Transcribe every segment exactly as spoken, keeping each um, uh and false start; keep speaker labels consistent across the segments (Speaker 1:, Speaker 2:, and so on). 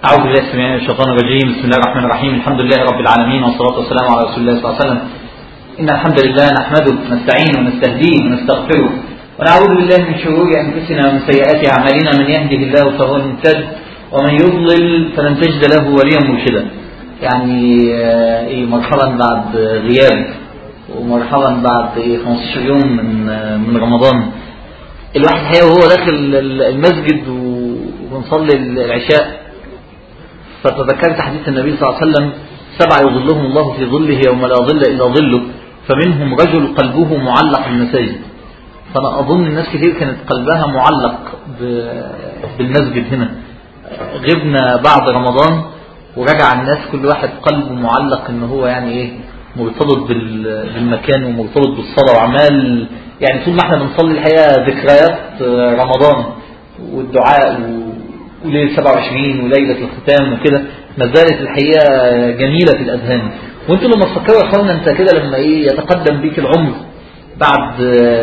Speaker 1: أعوذ بالله السميع العليم من الشيطان الرجيم. بسم الله الرحمن الرحيم. الحمد لله رب العالمين، والصلاة والسلام على رسول الله صلى الله عليه وسلم. إن الحمد لله نحمده ونستعينه ونستهديه ونستغفره ونعوذ بالله من شرور أنفسنا ومن سيئات أعمالنا. من يهده الله فهو المهتد ومن يضلل فلن تجد له وليا مرشدا. يعني إيه، مرحبا بعد غياب ومرحبا بعد خمستاشر يوم من من رمضان. الواحد هي وهو داخل المسجد ونصلي العشاء فتذكرت حديث النبي صلى الله عليه وسلم: سبعة يظلهم الله في ظله يوم لا ظل إلا ظله، فمنهم رجل قلبه معلق بالمساجد. فأنا أظن الناس كتير كانت قلبها معلق بالمسجد هنا. غبنا بعد رمضان ورجع الناس كل واحد قلبه معلق إن هو يعني إيه مرتبط بالمكان ومرتبط بالصلاة وعمال يعني طول ما احنا بنصلي الحقيقة ذكريات رمضان والدعاء وليلة سبعة وعشرين وليلة الختام وكده ما زالت الحقيقة جميلة في الأذهان. وانتوا لما تفكروا يا اخوانا انت كده لما ايه يتقدم بيك العمر بعد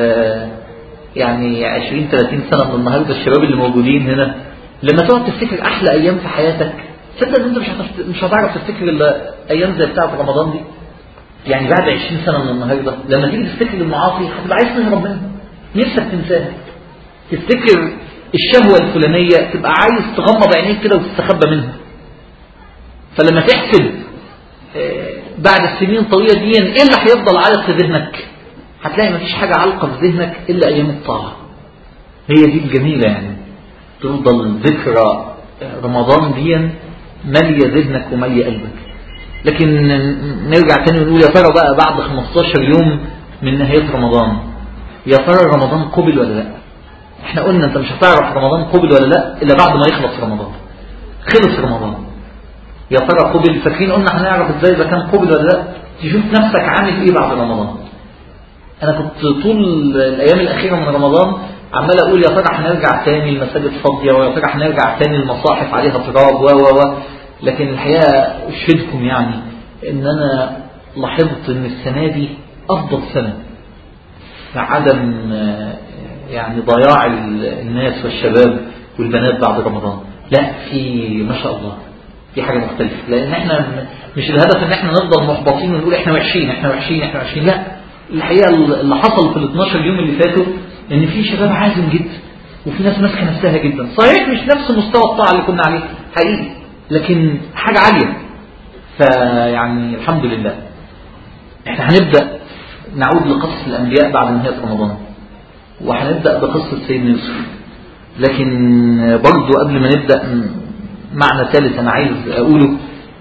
Speaker 1: يعني عشرين ثلاثين سنة من النهاردة، الشباب اللي موجودين هنا لما تقعد تفتكر أحلى أيام في حياتك تصدق ان انت مش مش هتعرف تفتكر الا أيام زي بتاعة رمضان دي. يعني بعد عشرين سنة من النهاردة لما تيجي تفتكر المعاصي هتبقى عايز من ربنا نفسك تنساها. تفتكر الشهوة الفلانية تبقى عايز تغمض عينيك كده وتستخبى منها. فلما تحسب بعد السنين الطويلة دي ايه اللي هيفضل عالق في ذهنك، هتلاقي مفيش حاجة عالقة في ذهنك إلا أيام الطاعة. هي دي الجميلة، يعني تفضل ذكرى رمضان دي مالية ذهنك ومالية قلبك. لكن نرجع تاني ونقول يا ترى بقى بعد خمستاشر يوم من نهاية رمضان يا ترى رمضان قبل ولا لا؟ احنا قلنا انت مش هتعرف رمضان قبل ولا لا الا بعد ما يخلص رمضان. خلص رمضان يا ترى قبل؟ فاكرين قلنا هنعرف ازاي اذا كان قبل ولا لا؟ تشوف نفسك عامل ايه بعد رمضان. انا كنت طول الايام الاخيره من رمضان عمال اقول يا ترى هنرجع تاني المساجد فاضيه، ويا ترى هنرجع تاني المصاحف عليها تراب و و لكن الحقيقه اشهدكم يعني ان انا لاحظت ان السنه دي افضل سنه في عدم يعني ضياع الناس والشباب والبنات بعد رمضان. لا، في ما شاء الله في حاجة مختلفة. لأن احنا مش الهدف ان احنا نفضل محبطين ونقول احنا وحشين احنا وحشين احنا وحشين لا، الحقيقة اللي حصل في الاثناشر يوم اللي فاتوا ان في شباب عازم جدا وفي ناس ماسكة نفسها جدا. صحيح مش نفس مستوى الطاعة اللي كنا عليه حقيقي، لكن حاجة عالية. فيعني الحمد لله. احنا هنبدأ نعود لقصص الأنبياء بعد نهاية رمضان، وهنبدأ بقصة سيدنا يوسف. لكن برضو قبل ما نبدأ معنى ثالث أنا عايز أقوله.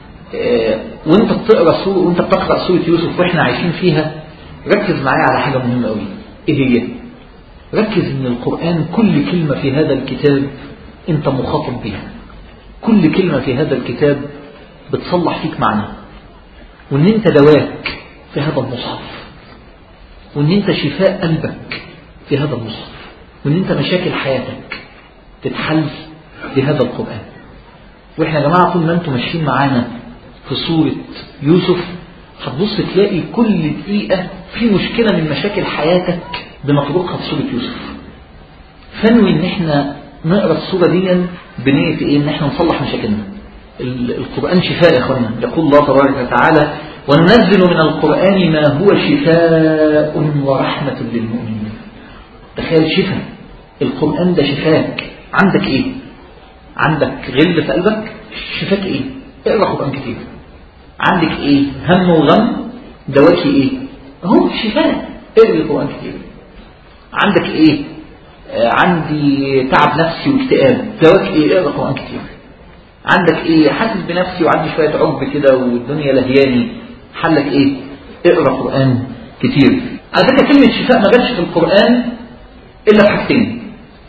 Speaker 1: وانت بتقرأ سورة وانت بتقرأ سورة يوسف واحنا عايشين فيها ركز معايا على حاجة مهمة قوي. ايه هي؟ ركز ان القرآن كل كلمة في هذا الكتاب انت مخاطب بها. كل كلمة في هذا الكتاب بتصلح فيك معنى، وان انت دواك في هذا المصحف، وان انت شفاء قلبك في هذا المصحف، وان انت مشاكل حياتك تتحل بهذا القرآن. واحنا يا جماعة طول ما انتم ماشيين معانا في سورة يوسف هتبص تلاقي كل دقيقة في مشكلة من مشاكل حياتك بنطرقها في سورة يوسف. فنوي ان احنا نقرأ السورة دي بنية ايه؟ ان احنا نصلح مشاكلنا. القرآن شفاء يا اخوانا. يقول الله تبارك وتعالى: وننزل من القرآن ما هو شفاء ورحمة للمؤمنين. تخيل شفاء القرآن ده. شفاك عندك ايه؟ عندك غل في قلبك؟ شفاك ايه؟ اقرأ قرآن كتير. عندك ايه؟ هم وغم؟ دواكي ايه؟ هو شفاء. اقرأ قرآن كتير. عندك ايه؟ آه عندي تعب نفسي واكتئاب. دواكي ايه؟ اقرأ قرآن كتير. عندك ايه؟ حاسس بنفسي وعندي شوية عجب كده والدنيا لهياني. حلك ايه؟ اقرأ قرآن كتير. على فكرة كلمة شفاء ما جاتش في القرآن إلا في حاجتين.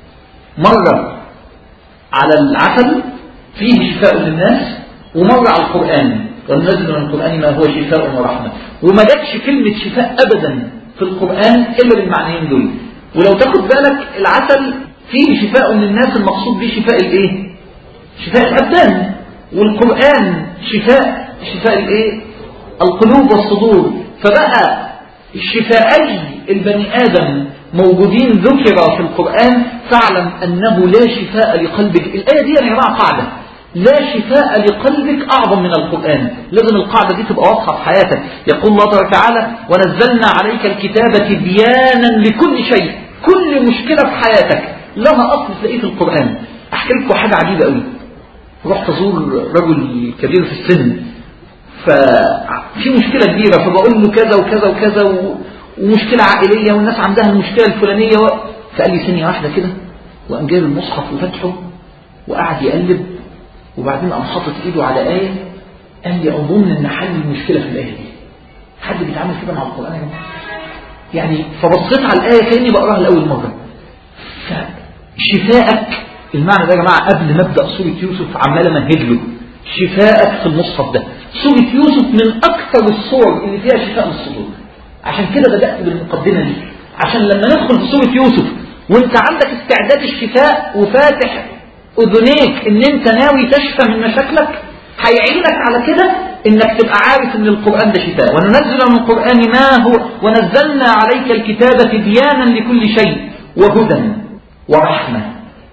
Speaker 1: مرة على العسل فيه شفاء للناس، ومرة على القرآن وننزل من القرآن ما هو شفاء ورحمة. وما جاتش كلمة شفاء أبدا في القرآن إلا بالمعنيين دول. ولو تاخد بالك العسل فيه شفاء للناس المقصود به شفاء الايه؟ شفاء الأبدان. والقرآن شفاء شفاء الايه؟ القلوب والصدور. فبقى الشفاءي البني آدم موجودين ذكر في القرآن، فاعلم أنه لا شفاء لقلبك. الآية دي يا جماعة قاعدة. لا شفاء لقلبك أعظم من القرآن. لازم القاعدة دي تبقى واضحة في حياتك. يقول الله تعالى ونزلنا عليك الكتاب تبيانا لكل شيء. كل مشكلة في حياتك لها أصل تلاقيه في القرآن. أحكي لكم حاجة عجيبة قوي. رحت أزور رجل كبير في السن، ففي مشكلة كبيرة، فبقول له كذا وكذا وكذا ومشكلة عائلية والناس عندها المشكلة الفلانية، فقال لي ثانية واحدة كده، وقام جايب المصحف وفتحه وقعد يقلب، وبعدين قام حاطط ايده على آية، قال لي أظن إن حل المشكلة في الآية دي. حد بيتعامل كده مع القرآن يا جماعة؟ يعني فبصيت على الآية كأني بقراها لأول مرة. فشفاءك، المعنى ده يا جماعة قبل ما ابدأ سورة يوسف عمال امهد له، شفاءك في المصحف ده. سورة يوسف من أكثر الصور اللي فيها شفاء للصدور. عشان كده بدأت بالمقدمة دي، عشان لما ندخل في سورة يوسف وانت عندك استعداد الشفاء وفاتح أذنيك ان انت ناوي تشفى من مشاكلك، هيعينك على كده انك تبقى عارف ان القرآن ده شفاء. وننزل من القرآن ما هو ونزلنا عليك الكتاب تبيانا لكل شيء وهدى ورحمة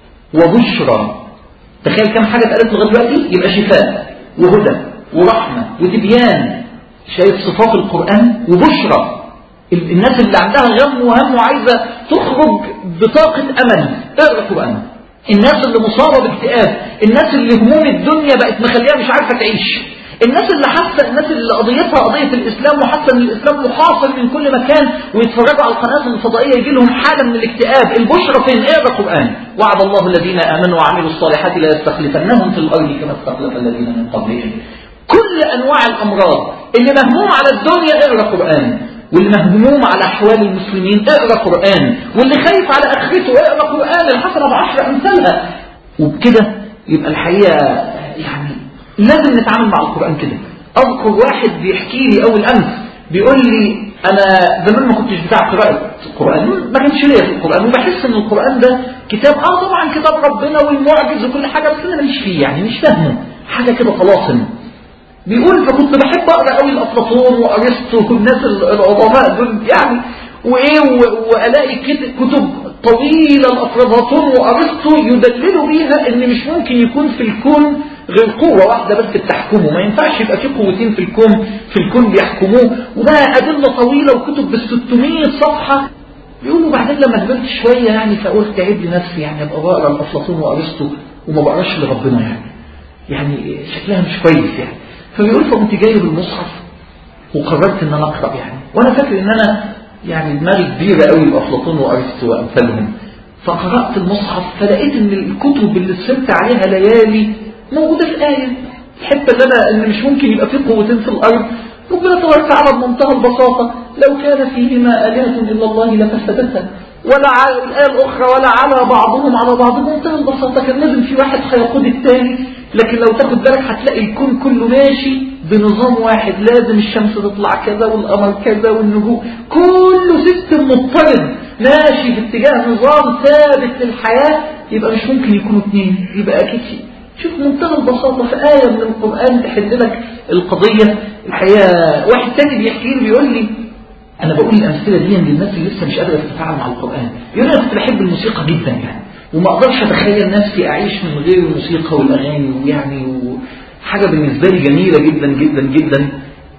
Speaker 1: وبشرى. تخيل كم حاجة اتقالت لغاية دلوقتي، يبقى شفاء وهدى ورحمة وتبيان. شايف صفات القرآن وبشرى. الناس اللي عندها غم وهم وعايزة تخرج بطاقة أمل اقرأ القرآن. الناس اللي مصابة باكتئاب، الناس اللي هموم الدنيا بقت مخليها مش عارفة تعيش، الناس اللي حاسة، الناس اللي قضيتها قضية الإسلام وحاسة ان الإسلام محاصر من كل مكان ويتفرجوا على القناة الفضائية يجي لهم حالة من الاكتئاب. البشرى فين؟ اقرأ القرآن. وعد الله الذين آمنوا وعملوا الصالحات لا يستخلفنهم في الأرض كما استخلف الذين من قبلهم. كل أنواع الأمراض، اللي مهموم على الدنيا اقرأ القرآن، واللي مهموم على أحوال المسلمين اقرأ قرآن، واللي خايف على آخرته اقرأ قرآن، الحسنة بعشر أمثالها. وبكده يبقى الحقيقة يعني لازم نتعامل مع القرآن كده. أذكر واحد بيحكي لي أول أمس بيقول لي أنا زمان ما كنتش بتاع قراءة القرآن، ما كانش ليا في القرآن، وبحس إن القرآن ده كتاب آه طبعا كتاب ربنا والمعجز وكل حاجة، بس أنا ماليش فيه، يعني مش فاهمه حاجة كده طلاسم. بيقول فكنت بحب أقرأ قوي الأفلاطون وأرسطو والناس العظماء دول يعني، وإيه وألاقي كتب طويلة الأفلاطون وأرسطو يدللوا بيها إن مش ممكن يكون في الكون غير قوة واحدة بس بتحكمه، ما ينفعش يبقى في قوتين في الكون في الكون بيحكموه، وبقى أدلة طويلة وكتب بالستمية صفحة. بيقولوا بعدين لما كبرت شوية يعني فقلت عيب لنفسي، يعني أبقى بقرأ الأفلاطون وأرسطو وما بقراش لربنا، يعني يعني شكلها مش كويس يعني. فبيقول فكنت جايب المصحف وقررت ان انا اقرأ يعني، وانا فاكر ان انا يعني دماغي كبيرة قوي بأفلاطون وأرسطو وأمثالهم. فقرأت المصحف فلقيت ان الكتب اللي سرت عليها ليالي موجودة في الآية. الحتة اللي انا ان مش ممكن يبقى في قوتين في الأرض، ربنا تبارك وتعالى بمنتهى البساطة لو كان فيهما آلهة إلا الله لفسدتا، ولا على الآية الأخرى ولا على بعضهم على بعض، بمنتهى البساطة كان لازم في واحد هيقود الثاني. لكن لو تاخد بالك هتلاقي الكون كله ماشي بنظام واحد، لازم الشمس تطلع كذا والقمر كذا والنجوم، كله سيستم مضطرد ماشي في اتجاه نظام ثابت للحياة. يبقى مش ممكن يكونوا اثنين، يبقى اكيد شيء. شوف منتهى البساطة في آية من القرآن تحل لك القضية. الحقيقة واحد تاني بيحكي لي بيقول لي أنا بقول الأمثلة دي للناس اللي لسه مش قادرة تتفاعل مع القرآن. يقول أنا كنت بحب الموسيقى جدا يعني، وما أقدرش أتخيل نفسي أعيش من غير الموسيقى والأغاني، ويعني حاجة بالنسبة لي جميلة جدا جدا جدا.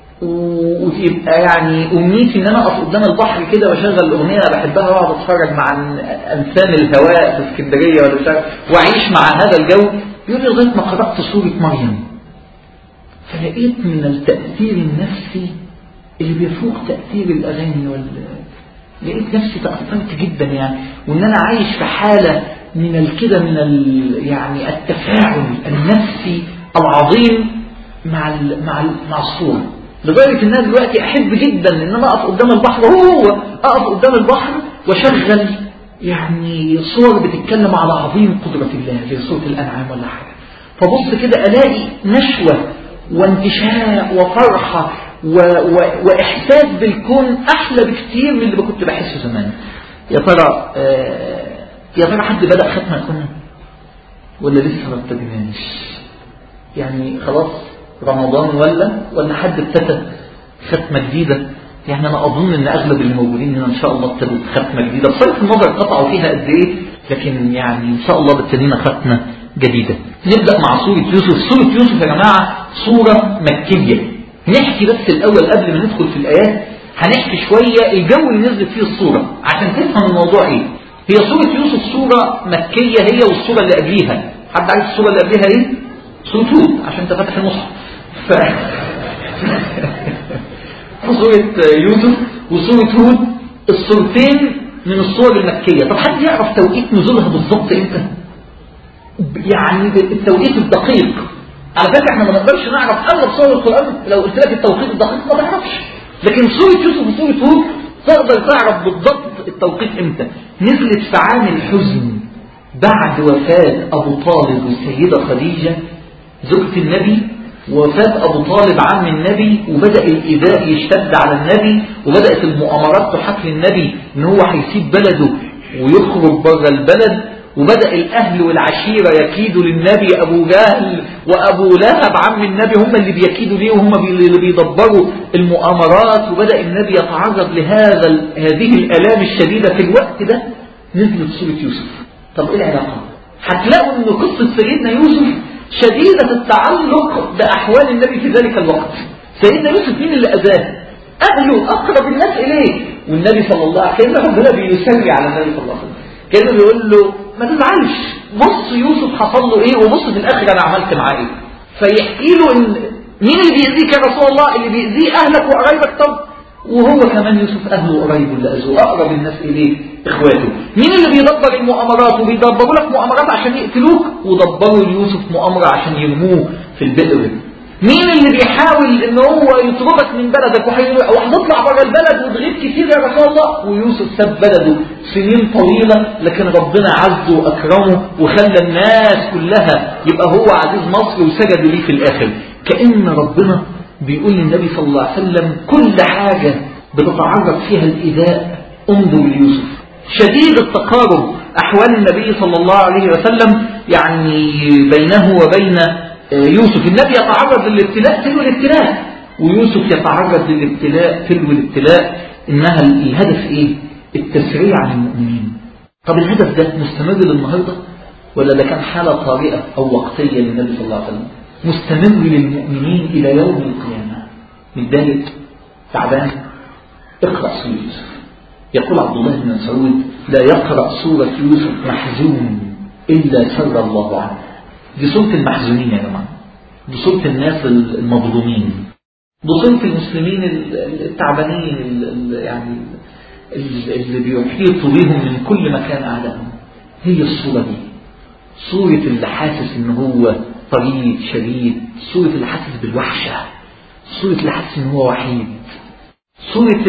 Speaker 1: ويبقى يعني أمنيتي إن أنا أقف قدام البحر كده وأشغل أغنية أنا بحبها وأقعد أتفرج مع أنسان الهواء في اسكندرية ولا مش عارف، وأعيش مع هذا الجو. بيقول لي لغاية ما قرأت سورة مريم فلقيت من التأثير النفسي اللي بيفوق تأثير الأغاني وال لقيت نفسي تأثرت جدا يعني، وإن أنا عايش في حالة من الكده من ال... يعني التفاعل النفسي العظيم مع ال... مع ال... مع الصورة، لدرجة إن أنا دلوقتي أحب جدا إن أنا أقف قدام البحر، وهو أقف قدام البحر وأشغل يعني صور بتتكلم على عظيم قدرة الله زي صورة الأنعام ولا حاجة، فبص كده ألاقي نشوة وانتشاء وفرحة و... و... وإحساس بالكون أحلى بكثير من اللي كنت بحسه زمان. يا ترى آه... يا ترى حد بدأ ختمة الكون ولا لسه ما ابتديناش؟ يعني خلاص رمضان ولا ولا حد ابتدى ختمة جديدة؟ يعني أنا أظن إن أغلب اللي موجودين هنا إن شاء الله ابتدوا ختمة جديدة، بصرف النظر قطعوا فيها قد إيه، لكن يعني إن شاء الله ابتدينا ختمة جديدة. نبدأ مع سورة يوسف. سورة يوسف يا جماعة سورة مكية. نحكي بس الأول قبل ما ندخل في الآيات، هنحكي شوية الجو اللي نزلت فيه السورة عشان تفهم الموضوع إيه. هي سورة يوسف سورة مكية هي والسورة اللي قبليها. حد عارف السورة اللي قبليها إيه؟ سورة هود، عشان أنت فاتح المصحف. ف... سورة يوسف وسورة هود السورتين من الصور المكية. طب حد يعرف توقيت نزولها بالضبط امتى؟ يعني التوقيت الدقيق. على فكرة احنا ما نقدرش نعرف اغلب صور القرآن، لو قلت لك التوقيت الدقيق ما تعرفش، لكن سورة يوسف وسورة هود تقدر تعرف بالضبط التوقيت امتى. نزلت في عام الحزن بعد وفاة ابو طالب والسيدة خديجة زوجة النبي، وفاة أبو طالب عم النبي، وبدأ الإيذاء يشتد على النبي، وبدأت المؤامرات تحاك للنبي إن هو هيسيب بلده ويخرج بره البلد، وبدأ الأهل والعشيرة يكيدوا للنبي. أبو جهل وأبو لهب عم النبي هم اللي بيكيدوا ليه وهم اللي بيدبروا المؤامرات، وبدأ النبي يتعرض لهذا هذه الآلام الشديدة. في الوقت ده نزلت سورة يوسف. طب إيه العلاقة؟ هتلاقوا إن قصة سيدنا يوسف شديدة التعلق بأحوال النبي في ذلك الوقت. سيدنا يوسف مين اللي أذاه؟ أهله، أقرب الناس إليه. والنبي صلى الله عليه وسلم كان ربنا بيسري على النبي صلى الله عليه وسلم، كان بيقول له ما تزعلش، بص يوسف حصل له إيه وبص في الآخر أنا عملت معاه إيه. فيحكي له إن مين اللي بيأذيك يا رسول الله؟ اللي بيأذيه أهلك وقرايبك. طب وهو كمان يوسف أهله وقرايبه اللي أذوه، أقرب الناس إليه إخواته. مين اللي بيدبر المؤامرات وبيدبروا لك مؤامرات عشان يقتلوك؟ ودبروا ليوسف مؤامرة عشان يرموه في البئر. مين اللي بيحاول ان هو يطردك من بلدك وهتطلع بره البلد وتغيب كتير يا رسول الله؟ ويوسف ساب بلده سنين طويلة، لكن ربنا عزه واكرمه وخلى الناس كلها يبقى هو عزيز مصر وسجدوا ليه في الاخر. كأن ربنا بيقول للنبي صلى الله عليه وسلم كل حاجة بتتعرض فيها الإيذاء انظر ليوسف. شديد التقارب أحوال النبي صلى الله عليه وسلم يعني بينه وبين يوسف. النبي يتعرض للابتلاء تلو الابتلاء، ويوسف يتعرض للابتلاء تلو الابتلاء. إنها الهدف إيه؟ التسريع عن المؤمنين. طب الهدف ده مستمر للنهاردة ولا ده كان حالة طارئة أو وقتية للنبي صلى الله عليه وسلم؟ مستمر للمؤمنين إلى يوم القيامة. متضايق تعبان اقرأ سورة يوسف. يقول عبد الله بن مسعود لا يقرأ سورة يوسف محزون إلا سر الله عنه. دي سورة المحزونين يا جماعة، دي سورة الناس المظلومين، دي سورة المسلمين التعبانين يعني اللي بيحيطوا بيهم من كل مكان أعدائهم. هي السورة دي سورة اللي حاسس إن هو طريق شديد، سورة اللي حاسس بالوحشة، سورة اللي حاسس إن هو وحيد، سورة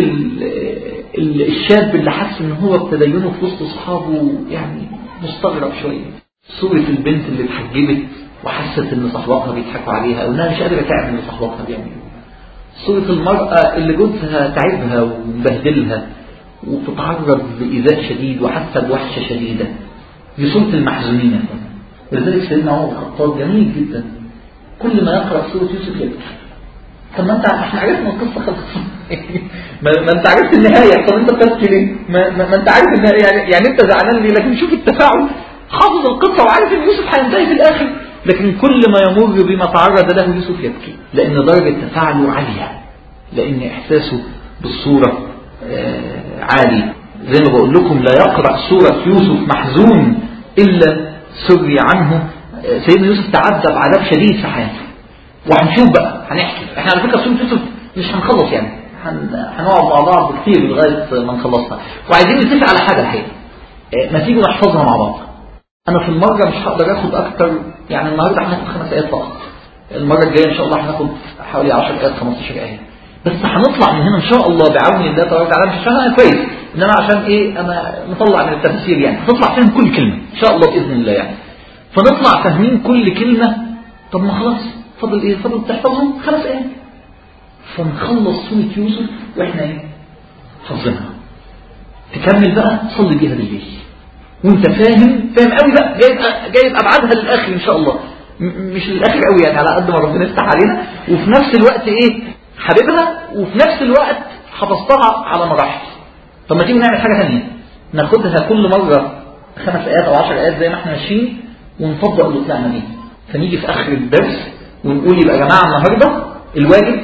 Speaker 1: الشاب اللي حاسس إن هو بتدينه في وسط أصحابه يعني مستغرب شوية، سورة البنت اللي اتحجبت وحست إن صحباتها بيضحكوا عليها أو إنها مش قادرة تعمل اللي صحباتها بيعملوا، سورة المرأة اللي جوزها تعبها ومبهدلها وتتعرض لإيذاء شديد وحتى بوحشة شديدة. دي سورة المحزونين. ولذلك سيدنا عمر الخطاب جميل جدا كل ما يقرأ سورة يوسف يبكي. طب ما انت احنا عرفنا القصة خلصت ما, ما انت عرفت النهاية، طب انت بتبكي ليه؟ ما, ما, ما انت عارف النهاية يعني, يعني انت زعلان ليه؟ لكن شوف التفاعل، حافظ القصة وعارف ان يوسف هينتهي في الاخر، لكن كل ما يمر بما تعرض له يوسف يبكي لان درجة تفاعله عالية، لان احساسه بالصورة آه عالي. زي ما بقول لكم لا يقرأ سورة يوسف محزون إلا سري عنه. سيدنا يوسف تعذب عذاب شديد في حياته، وهنشوف بقى هنحكي. احنا على فكرة سورة يوسف مش هنخلص يعني، هنقعد مع بعض كتير لغاية ما نخلصها، وعايزين نتفق على حاجة الحقيقة ما تيجوا نحفظها مع بعض. أنا في المرة مش هقدر أخد أكتر، يعني النهاردة هناخد خمس آيات فقط، المرة الجاية إن شاء الله هناخد حوالي عشر آيات خمستاشر آية، بس هنطلع من هنا إن شاء الله بعون الله تبارك وتعالى. مش عشان أنا كويس، إنما عشان إيه أنا نطلع من التفسير يعني هتطلع فاهم كل كلمة إن شاء الله بإذن الله يعني، فنطلع فاهمين كل كلمة. طب ما خلاص فضل إيه؟ فضل تحفظهم خمس آيات فنخلص سورة يوسف وإحنا إيه؟ حفظناها. تكمل بقى تصلي بيها بالليل وانت فاهم فاهم قوي بقى، جايب جايب ابعادها للاخر ان شاء الله، مش للاخر قوي يعني على قد ما ربنا يفتح علينا، وفي نفس الوقت ايه حبيبها، وفي نفس الوقت حفظتها على مراحل. طب ما تيجي نعمل حاجه ثانيه، ناخدها كل مره خمس ايات او عشر ايات زي ما احنا ماشيين، ونطبق اللي طلعنا بيه. فنيجي في اخر الدرس ونقول يبقى يا جماعه النهارده الواجب،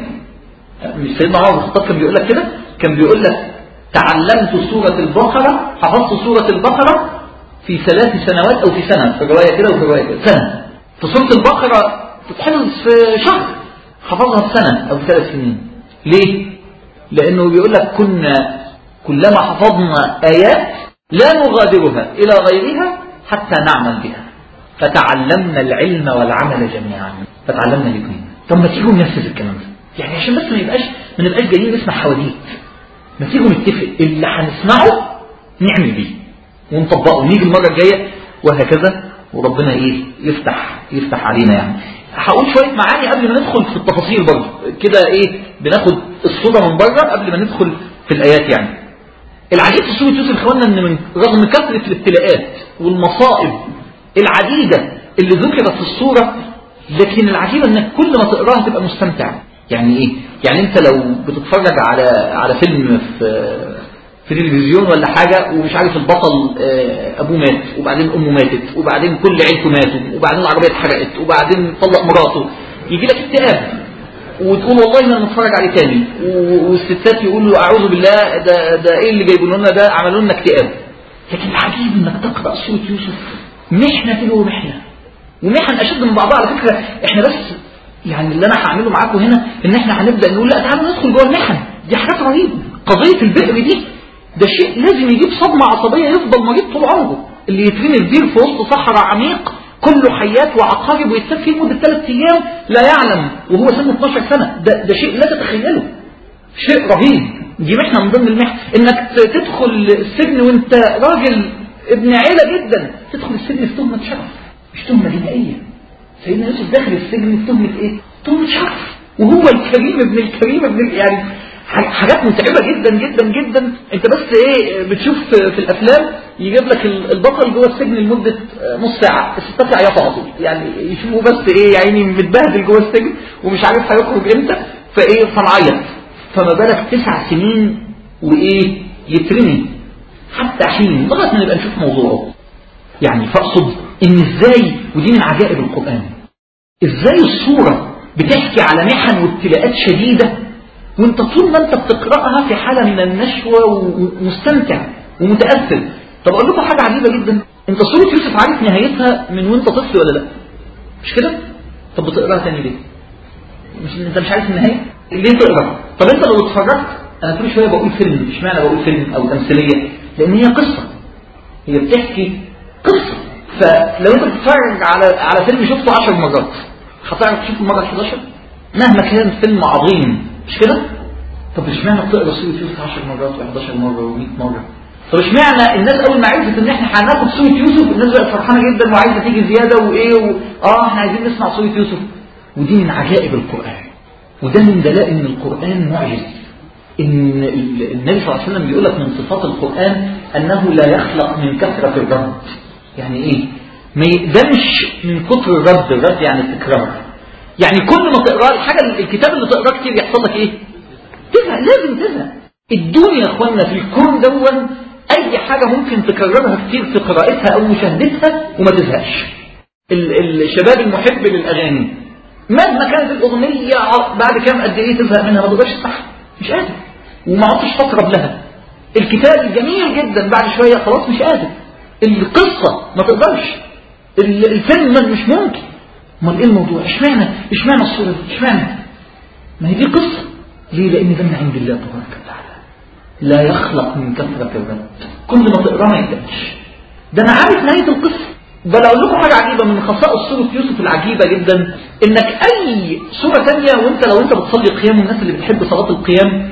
Speaker 1: مش سيدنا عمر بن الخطاب كان بيقول لك كده؟ كان بيقول لك تعلمت سوره البقره، حفظت سوره البقره في ثلاث سنوات او في سنه، في روايه كده وفي روايه كده سنه. فسوره البقره تتحفظ في شهر، حفظها في سنه او في ثلاث سنين. ليه؟ لانه بيقول لك كنا كلما حفظنا ايات لا نغادرها الى غيرها حتى نعمل بها، فتعلمنا العلم والعمل جميعا، فتعلمنا الاثنين. طب ما تيجوا ننفذ الكلام ده، يعني عشان بس ما يبقاش ما نبقاش جايين نسمع حواديت، ما تيجوا نتفق اللي هنسمعه نعمل بيه ونطبقه ونيجي المره الجايه وهكذا، وربنا ايه يفتح يفتح علينا. يعني هقول شويه معاني قبل ما ندخل في التفاصيل برضه كده، ايه بناخد الصوره من بره قبل ما ندخل في الايات. يعني العجيب في سوره يوسف اخواننا ان من رغم كثره الابتلاءات والمصائب العديده اللي ذكرت في الصوره، لكن العجيب انك كل ما تقراها تبقى مستمتع. يعني ايه؟ يعني انت لو بتتفرج على على فيلم في في التلفزيون ولا حاجه ومش عارف البطل ابوه مات وبعدين امه ماتت وبعدين كل عيلته ماتوا وبعدين العربيه اتحرقت وبعدين طلق مراته، يجي لك اكتئاب وتقول والله انا نتفرج عليه تاني، والستات يقولوا اعوذ بالله ده ده ايه اللي جايبوا لنا ده، عملوا لنا اكتئاب. لكن العجيب انك تقرا سوره يوسف محنه تلو محنه، ومحن اشد من بعضها على فكره. احنا بس يعني اللي انا هعمله معاكم هنا ان احنا هنبدا نقول لا تعالوا ندخل جوه المحن دي، حاجات رهيبه. قضيه البئر دي ده شيء لازم يجيب صدمه عصبيه، يفضل مريض طول عمره. اللي يترمي البير في وسط صحراء عميق كله حيات وعقارب ويتساب فيه لمده ثلاث ايام لا يعلم وهو سنه اثناشر سنه، ده ده شيء لا تتخيله، شيء رهيب. دي محنه من ضمن المحن. انك تدخل السجن وانت راجل ابن عيله جدا، تدخل السجن في تهمه شرف مش تهمه جنائيه. سيدنا يوسف داخل السجن في تهمه ايه؟ تهمه شرف، وهو الكريم ابن الكريم ابن يعني حاجات متعبه جدا جدا جدا. انت بس ايه بتشوف في الافلام يجيب لك البطل جوه السجن لمده نص ساعه، الستات يعيطوا على طول، يعني يشوفوا بس ايه يا عيني متبهدل جوه السجن ومش عارف هيخرج امتى فايه فنعيط. فما بالك تسع سنين وايه يترمي حتى حين لغايه ما نبقى نشوف موضوعه. يعني فاقصد ان ازاي، ودي من عجائب القران، ازاي الصوره بتحكي على محن وابتلاءات شديده وانت طول ما انت بتقراها في حاله من النشوه ومستمتع ومتاثر. طب اقول لكم حاجه عجيبه جدا، انت سوره يوسف عارف نهايتها من وانت طفل ولا لا؟ مش كده؟ طب بتقراها تاني ليه؟ مش انت مش عارف النهايه؟ ليه تقرا؟ طب انت لو اتفرجت، انا كل شويه بقول فيلم، اشمعنى بقول فيلم او تمثيليه؟ لان هي قصه، هي بتحكي قصه. فلو انت بتتفرج على على فيلم شفته عشر مرات هتعرف تشوف المره الحداشر مهما كان فيلم عظيم، مش كده؟ طب اشمعنى بتقرا سوره يوسف عشر مرات و11 مره و100 مره؟ طب اشمعنى الناس اول ما عرفت ان احنا هناخد سوره يوسف الناس بقت فرحانه جدا وعايزه تيجي زياده وايه و... اه احنا عايزين نسمع سوره يوسف. ودي من عجائب القران، وده من دلائل ان القران معجز. ان النبي صلى الله عليه وسلم بيقول لك من صفات القران انه لا يخلق من كثره الرد. يعني ايه؟ ما يقدمش من كثر الرد، الرد يعني التكرار. يعني كل ما تقرا الحاجه الكتاب اللي تقراه كتير يحصل لك ايه؟ تزهق، لازم تزهق. الدنيا يا اخوانا في الكون دون اي حاجه ممكن تكررها كتير في قراءتها او مشاهدتها وما تزهقش. الشباب المحب للاغاني مهما كانت الاغنيه بعد كام قد ايه تزهق منها، ما تقدرش صح مش قادر وما عدتش تقرب لها. الكتاب جميل جدا بعد شويه خلاص مش قادر. القصه ما تقدرش. الفيلم مش ممكن. امال ايه الموضوع؟ اشمعنى اشمعنى الصوره دي؟ اشمعنى؟ ما هي دي قصه. ليه؟ لان ده من عند الله تبارك وتعالى، لا يخلق من كثره الرد. كل ما تقرا ما يقدرش. ده انا عارف نهايه القصه. بل اقول لكم حاجه عجيبه من خصائص سوره يوسف العجيبه جدا، انك اي سوره ثانيه وانت لو انت بتصلي قيام، والناس اللي بتحب صلاه القيام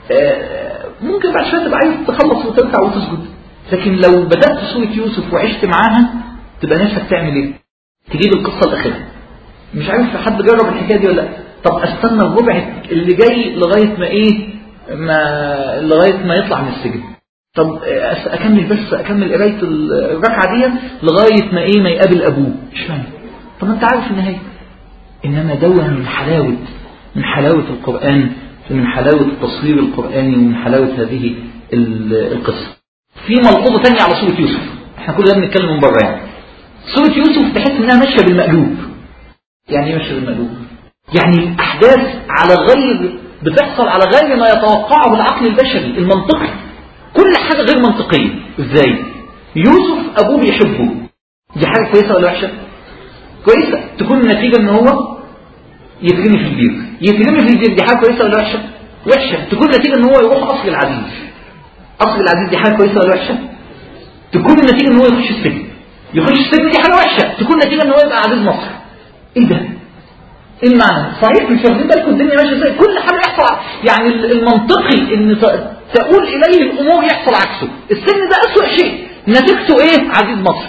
Speaker 1: ممكن بعد شويه تبقى عايز تخلص وتركع وتسجد، لكن لو بدات سوره يوسف وعشت معاها تبقى نفسك تعمل ايه؟ تجيب القصه الاخيره. مش عارف حد جرب الحكايه دي ولا لا؟ طب استنى الربع اللي جاي لغايه ما ايه ما لغايه ما يطلع من السجن. طب اكمل بس اكمل قرايه الركعه دي لغايه ما ايه ما يقابل ابوه. اشمعنى؟ طب انت عارف النهايه. انما دوله من حلاوه من حلاوه القران، من حلاوه التصوير القراني، ومن حلاوه هذه القصه. في ملحوظه ثانيه على سوره يوسف، احنا كل ده بنتكلم من بره يعني. سورة يوسف تحس انها ماشيه بالمقلوب. يعني ايه ماشيه بالمقلوب؟ يعني الاحداث على غير بتحصل على غير ما يتوقعه العقل البشري المنطقي، كل حاجه غير منطقيه. ازاي؟ يوسف ابوه بيحبه، دي حاجه كويسه ولا وحشه؟ كويسه. تكون النتيجه ان هو يترمي في البير. يترمي في البير دي حاجه كويسه ولا وحشه؟ وحشه. تكون النتيجه ان هو يروح قصر العزيز. قصر العزيز دي حاجه كويسه ولا وحشه؟ تكون النتيجه ان هو يخش السجن. يخش السجن دي حاجه وحشه. تكون النتيجه ان هو يبقى عزيز مصر. ايه ده؟ ايه المعنى؟ صحيح مش واخدين بالكم الدنيا ماشيه ازاي؟ كل حاجه يحصل يعني المنطقي ان تقول اليه الامور يحصل عكسه. السجن ده اسوأ شيء، نتيجته ايه؟ عزيز مصر.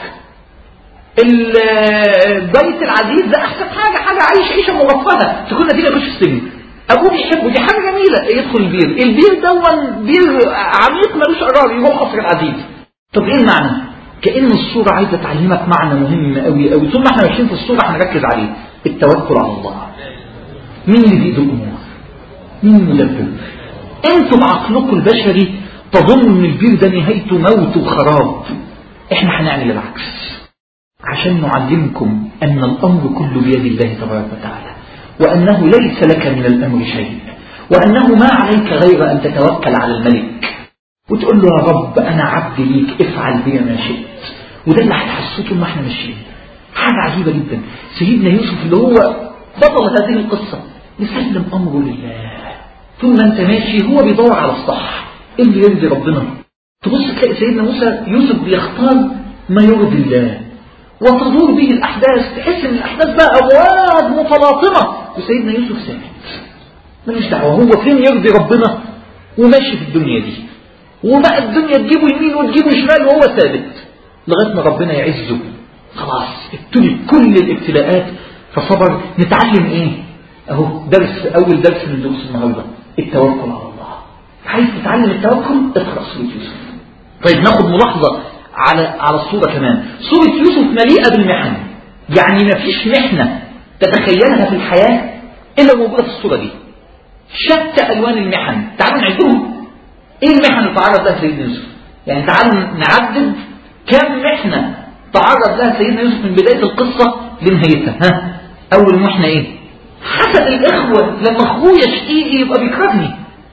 Speaker 1: البيت العزيز ده احسن حاجه، حاجه عايش عيشه مرفهه. تكون نتيجه يخش السجن. ابوه بيحبه، دي حاجه جميله. يدخل البير، البير دون بير عميق ملوش قرار، يروح قصر العزيز. طب ايه المعنى؟ كأن الصورة عايزة تعلمك معنى مهم قوي قوي. طول ما احنا ماشيين في الصورة هنركز عليه، التوكل على الله. مين اللي بيده الامور؟ مين المدبر؟ انتم بعقلكم البشري تظنوا ان البير ده نهايته موت وخراب. احنا هنعمل العكس عشان نعلمكم ان الامر كله بيد الله تبارك وتعالى، وانه ليس لك من الامر شيء، وانه ما عليك غير ان تتوكل على الملك وتقول له يا رب انا عبد ليك افعل بي ما شئت. وده اللي هتحسسه طول ما احنا ماشيين. حاجه عجيبه جدا. سيدنا يوسف اللي هو بطل هذه القصه يسلم امره لله. طول ما انت ماشي هو بيدور على الصح، ايه اللي يرضي ربنا. تبص تلاقي سيدنا موسى يوسف بيختار ما يرضي الله وتدور به الاحداث. تحس ان الاحداث بقى ابواب متلاطمه وسيدنا يوسف ساكت ملوش دعوه. هو فين يرضي ربنا وماشي في الدنيا دي، وبقى الدنيا تجيبه يمين وتجيبه شمال وهو ثابت لغايه ما ربنا يعزه. خلاص ابتلي كل الابتلاءات فصبر. نتعلم ايه؟ اهو درس، اول درس من دروس النهارده، التوكل على الله. عايز تتعلم التوكل؟ اقرا سوره يوسف. طيب ناخد ملاحظه على على الصوره كمان. سوره يوسف مليئه بالمحن، يعني ما فيش محنه تتخيلها في الحياه الا موجوده في الصوره دي. شتى الوان المحن. تعالوا نعدهم. ايه المحن اللي تعرض لها سيدنا يوسف؟ يعني تعالوا نعدد كم محنه تعرض لها سيدنا يوسف من بدايه القصه لنهايتها. ها، اول محنه ايه؟ حسد الاخوه. لما اخويا شقيقي يبقى بيكرهني،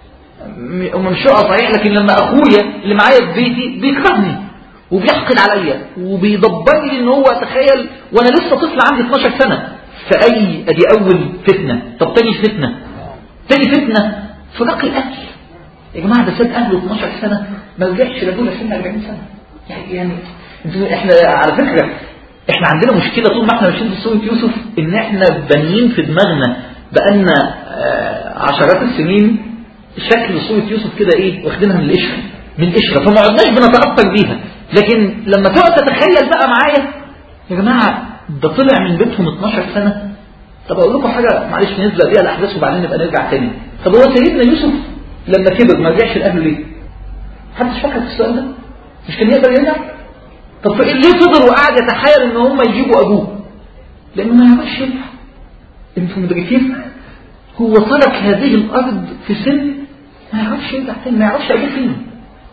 Speaker 1: هم مش شقه صحيح، لكن لما اخويا اللي معايا في بيتي بيكرهني وبيحقد عليا وبيدبرني ان هو تخيل وانا لسه طفل عندي اتناشر سنه. فاي ادي اول فتنه. طب تاني فتنه، تاني فتنه فراق الاهل. يا جماعه ده ساب اهله اتناشر سنه ما رجعش لابوه سن اربعين سنه. يعني يعني احنا على فكره احنا عندنا مشكله طول ما احنا ماشيين في سوره يوسف ان احنا بانيين في دماغنا بقالنا عشرات السنين شكل سوره يوسف كده ايه، واخدينها من القشره من القشره، فما عدناش بنتاثر بيها. لكن لما تقعد تتخيل بقى معايا يا جماعه ده طلع من بيتهم اتناشر سنه. طب اقول لكم حاجه معلش نسبق بيها الاحداث وبعدين نبقى نرجع تاني. طب هو سيدنا يوسف لما كبر ما رجعش لاهله ليه؟ محدش فكر في السؤال ده؟ مش كان يقدر يرجع؟ طب ليه فضل وقعد يتخيل ان هم يجيبوا ابوه؟ لانه ما يعرفش يرجع. انتم مدركين؟ هو ترك هذه الارض في سن ما يعرفش يرجع تاني، ما يعرفش ابوه فين.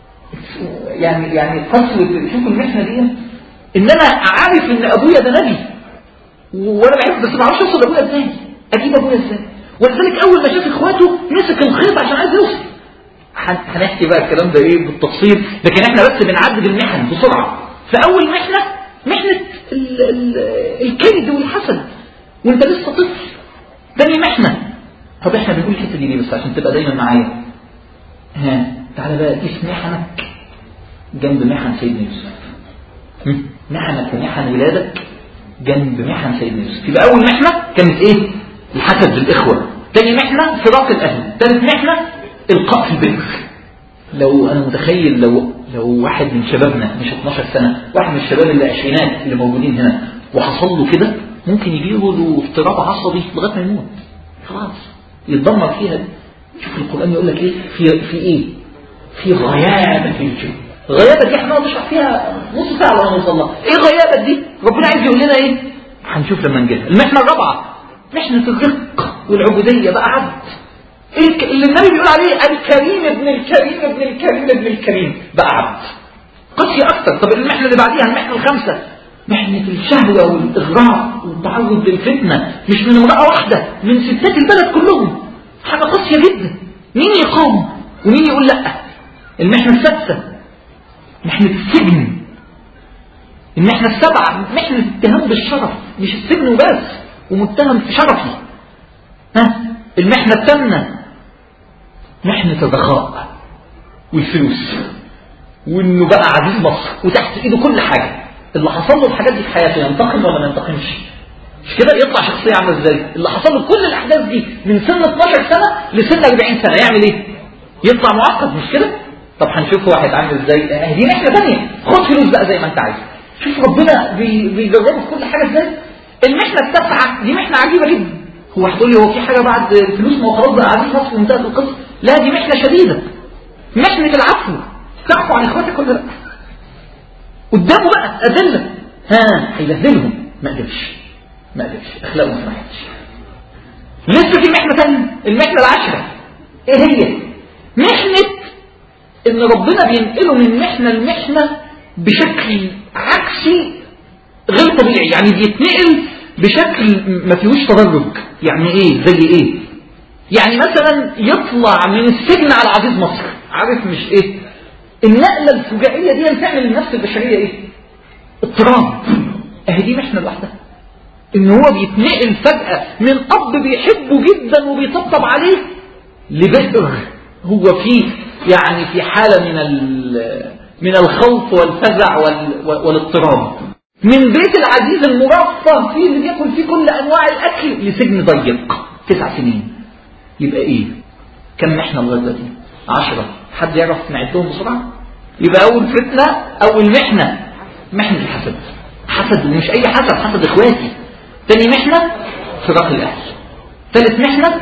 Speaker 1: يعني يعني قسوه. شوفوا المحنه دي، ان انا عارف ان ابويا ده نبي وانا بعرف، بس ما اعرفش اوصل لابويا ازاي، اجيب ابويا ازاي. ولذلك اول ما شاف اخواته مسك الخيط عشان عايز يوصل. هنحكي بقى الكلام ده ايه بالتفصيل، لكن احنا بس بنعدد المحن بسرعه. فاول محنه محنه ال ال الكيد والحسد وانت لسه طفل. تاني محنه، طب احنا بنقول الحته دي ليه بس عشان تبقى دايما معايا. ها تعالى بقى قيس محنك جنب محن سيدنا يوسف. محنك ومحن ولادك جنب محن سيدنا يوسف. يبقى اول محنه كانت ايه؟ الحسد للاخوه. تاني محنه فراق الاهل. ثالث محنه القاء في البر. لو انا متخيل لو لو واحد من شبابنا مش اتناشر سنه، واحد من الشباب اللي عشرينات اللي موجودين هنا وحصل له كده ممكن يجيله له اضطراب عصبي لغايه ما يموت. خلاص يتدمر فيها. شوف القران يقول لك ايه في في ايه؟ في غيابه الجو. غيابه دي احنا نشرح فيها نص ساعه لو نوصل لها. ايه غيابه دي؟ ربنا عايز يقول لنا ايه؟ هنشوف لما نجيلها. المحنه الرابعه محنه الرق والعبوديه. بقى عبد اللي النبي بيقول عليه الكريم ابن الكريم ابن الكريم ابن الكريم، بقى عبد. قسي اكتر. طب المحنه اللي بعديها المحنه الخامسه محنة الشهوة والإغراء والتعرض للفتنة مش من امرأة واحدة، من ستات البلد كلهم، حاجة قاسية جدا. مين يقاوم ومين يقول لا؟ المحنة السادسة محنة السجن، المحنة السبعة محنة الاتهام بالشرف، مش السجن وبس ومتهم في شرفي. ها المحنة الثامنة محنة الرخاء والفلوس، وانه بقى عزيز مصر وتحت ايده كل حاجة. اللي حصل له الحاجات دي في حياته ينتقم ولا ما ينتقمش؟ مش كده يطلع شخصية عاملة ازاي؟ اللي حصل له كل الاحداث دي من سن اتناشر سنة لسن أربعين سنة يعمل ايه؟ يطلع معقد مش كده؟ طب هنشوف واحد عامل ازاي. دي محنة ثانية، خد فلوس بقى زي ما انت عايز. شوف ربنا بيجربه في كل حاجة ازاي. المحنة التاسعة دي محنة عجيبة جدا. هو هتقول لي هو في حاجة بعد الفلوس؟ ما هو خلاص بقى عزيز مصر وانتهت القصة. لا دي محنة شديدة، محنة العفو. تعفو عن اخواتك ولا لا؟ قدامه بقى أدلة، ها هيبهدلهم، ما قدرش ما قدرش اخلاقه ما سمحتش. لسه في محنة ثانية، المحنة العشرة. ايه هي؟ محنة ان ربنا بينقله من محنة لمحنة بشكل عكسي غير طبيعي، يعني بيتنقل بشكل ما فيهوش تدرج. يعني ايه؟ زي ايه؟ يعني مثلا يطلع من السجن على عزيز مصر، عارف مش ايه النقلة الفجائية دي؟ تعمل للنفس البشرية ايه؟ اضطراب. اهي دي محنة لوحدها، ان هو بيتنقل فجأة من اب بيحبه جدا وبيطبطب عليه لبئر هو فيه يعني في حالة من من الخوف والفزع والاضطراب، من بيت العزيز المرفه فيه اللي بياكل فيه كل انواع الاكل لسجن ضيق تسع سنين. يبقى ايه؟ كم محنة لغاية دلوقتي؟ عشرة. حد يعرف نعدهم بسرعة؟ يبقى اول فتنة، اول محنة محنة الحسد. حسد، ومش اي حسد، حسد اخواتي. تاني محنة فراق الاهل. ثالث محنة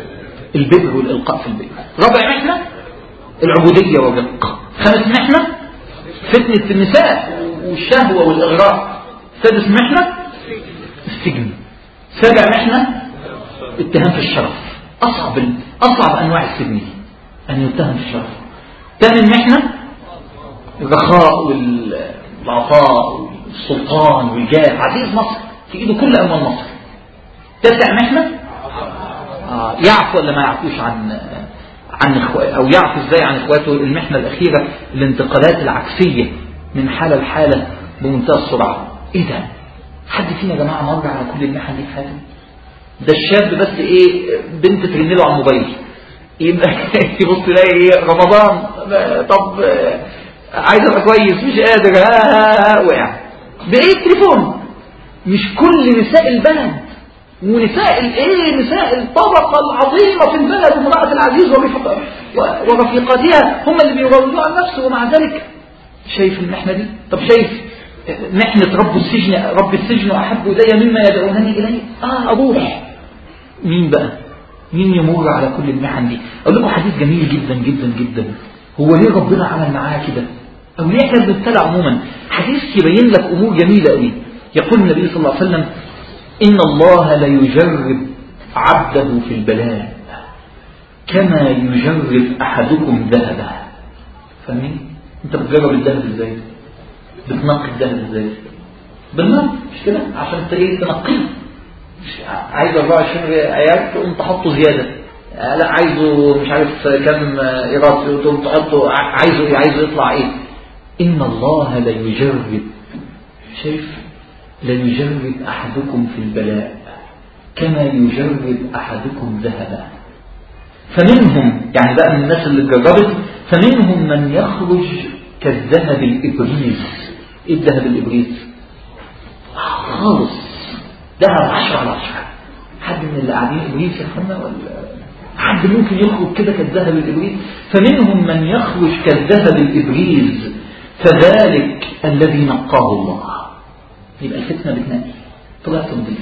Speaker 1: البر والالقاء في البر. رابع محنة العبودية والرق. خامس محنة فتنة النساء والشهوة والإغراء. سادس محنة السجن. سابع محنة اتهام في الشرف. أصعب أصعب أنواع السجن أن يتهم في الشرف. ثامن محنة الرخاء والعطاء والسلطان والجاه، عزيز مصر في إيده كل أموال مصر. تاسع محنة آه يعفو ولا ما يعفوش عن عن إخوة أو يعفو إزاي عن إخواته. المحنة الأخيرة الانتقالات العكسية من حالة لحالة بمنتهى السرعة. إيه ده؟ حد فينا يا جماعة مر على كل المحن دي في حياته؟ ده الشاب بس إيه بنت ترنله على الموبايل يبقى يبص تلاقي إيه رمضان، طب عايز أبقى كويس مش قادر، ها ها ها وقع بإيه التليفون. مش كل نساء البلد ونساء الايه نساء الطبقة العظيمة في البلد وامرأة العزيز ورفيقاتها هم اللي بيروضوا عن نفسه، ومع ذلك شايف المحنة دي. طب شايف محنة رب السجن، رب السجن أحب إلي مما يدعونني إليه، آه أروح. مين بقى؟ مين يمر على كل المحن دي؟ أقول لكم حديث جميل جدا جدا جدا. هو ليه ربنا عمل معاه كده؟ أو ليه كان بيبتلى عموما؟ حديث يبين لك أمور جميلة قوي. يقول النبي صلى الله عليه وسلم إن الله لا يجرب عبده في البلاء كما يجرب أحدكم ذهبه. فاهمين؟ أنت بتجرب الذهب إزاي؟ بتنقي الذهب إزاي؟ بالنار مش كده؟ عشان تلاقيه تنقيه. عايز أربعة وعشرين عيار تقوم تحطه زيادة، لا عايزه مش عارف كم إيراد تقوم تحطه، عايزه إيه؟ عايزه يطلع إيه؟ إن الله لا يجرب، شايف؟ لا يجرب أحدكم في البلاء كما يجرب أحدكم ذهبا. فمنهم يعني بقى من الناس اللي جربت، فمنهم من يخرج كالذهب الإبريز. إيه الذهب الإبريز؟ خالص ذهب عشرة على عشرة. حد من اللي قاعدين إبريز يا أخوانا ولا حد ممكن يخرج كده كالذهب الإبريز؟ فمنهم من يخرج كالذهب الإبريز فذلك الذي نقاه الله. يبقى الفتنة بتنقي طلعت نظيف.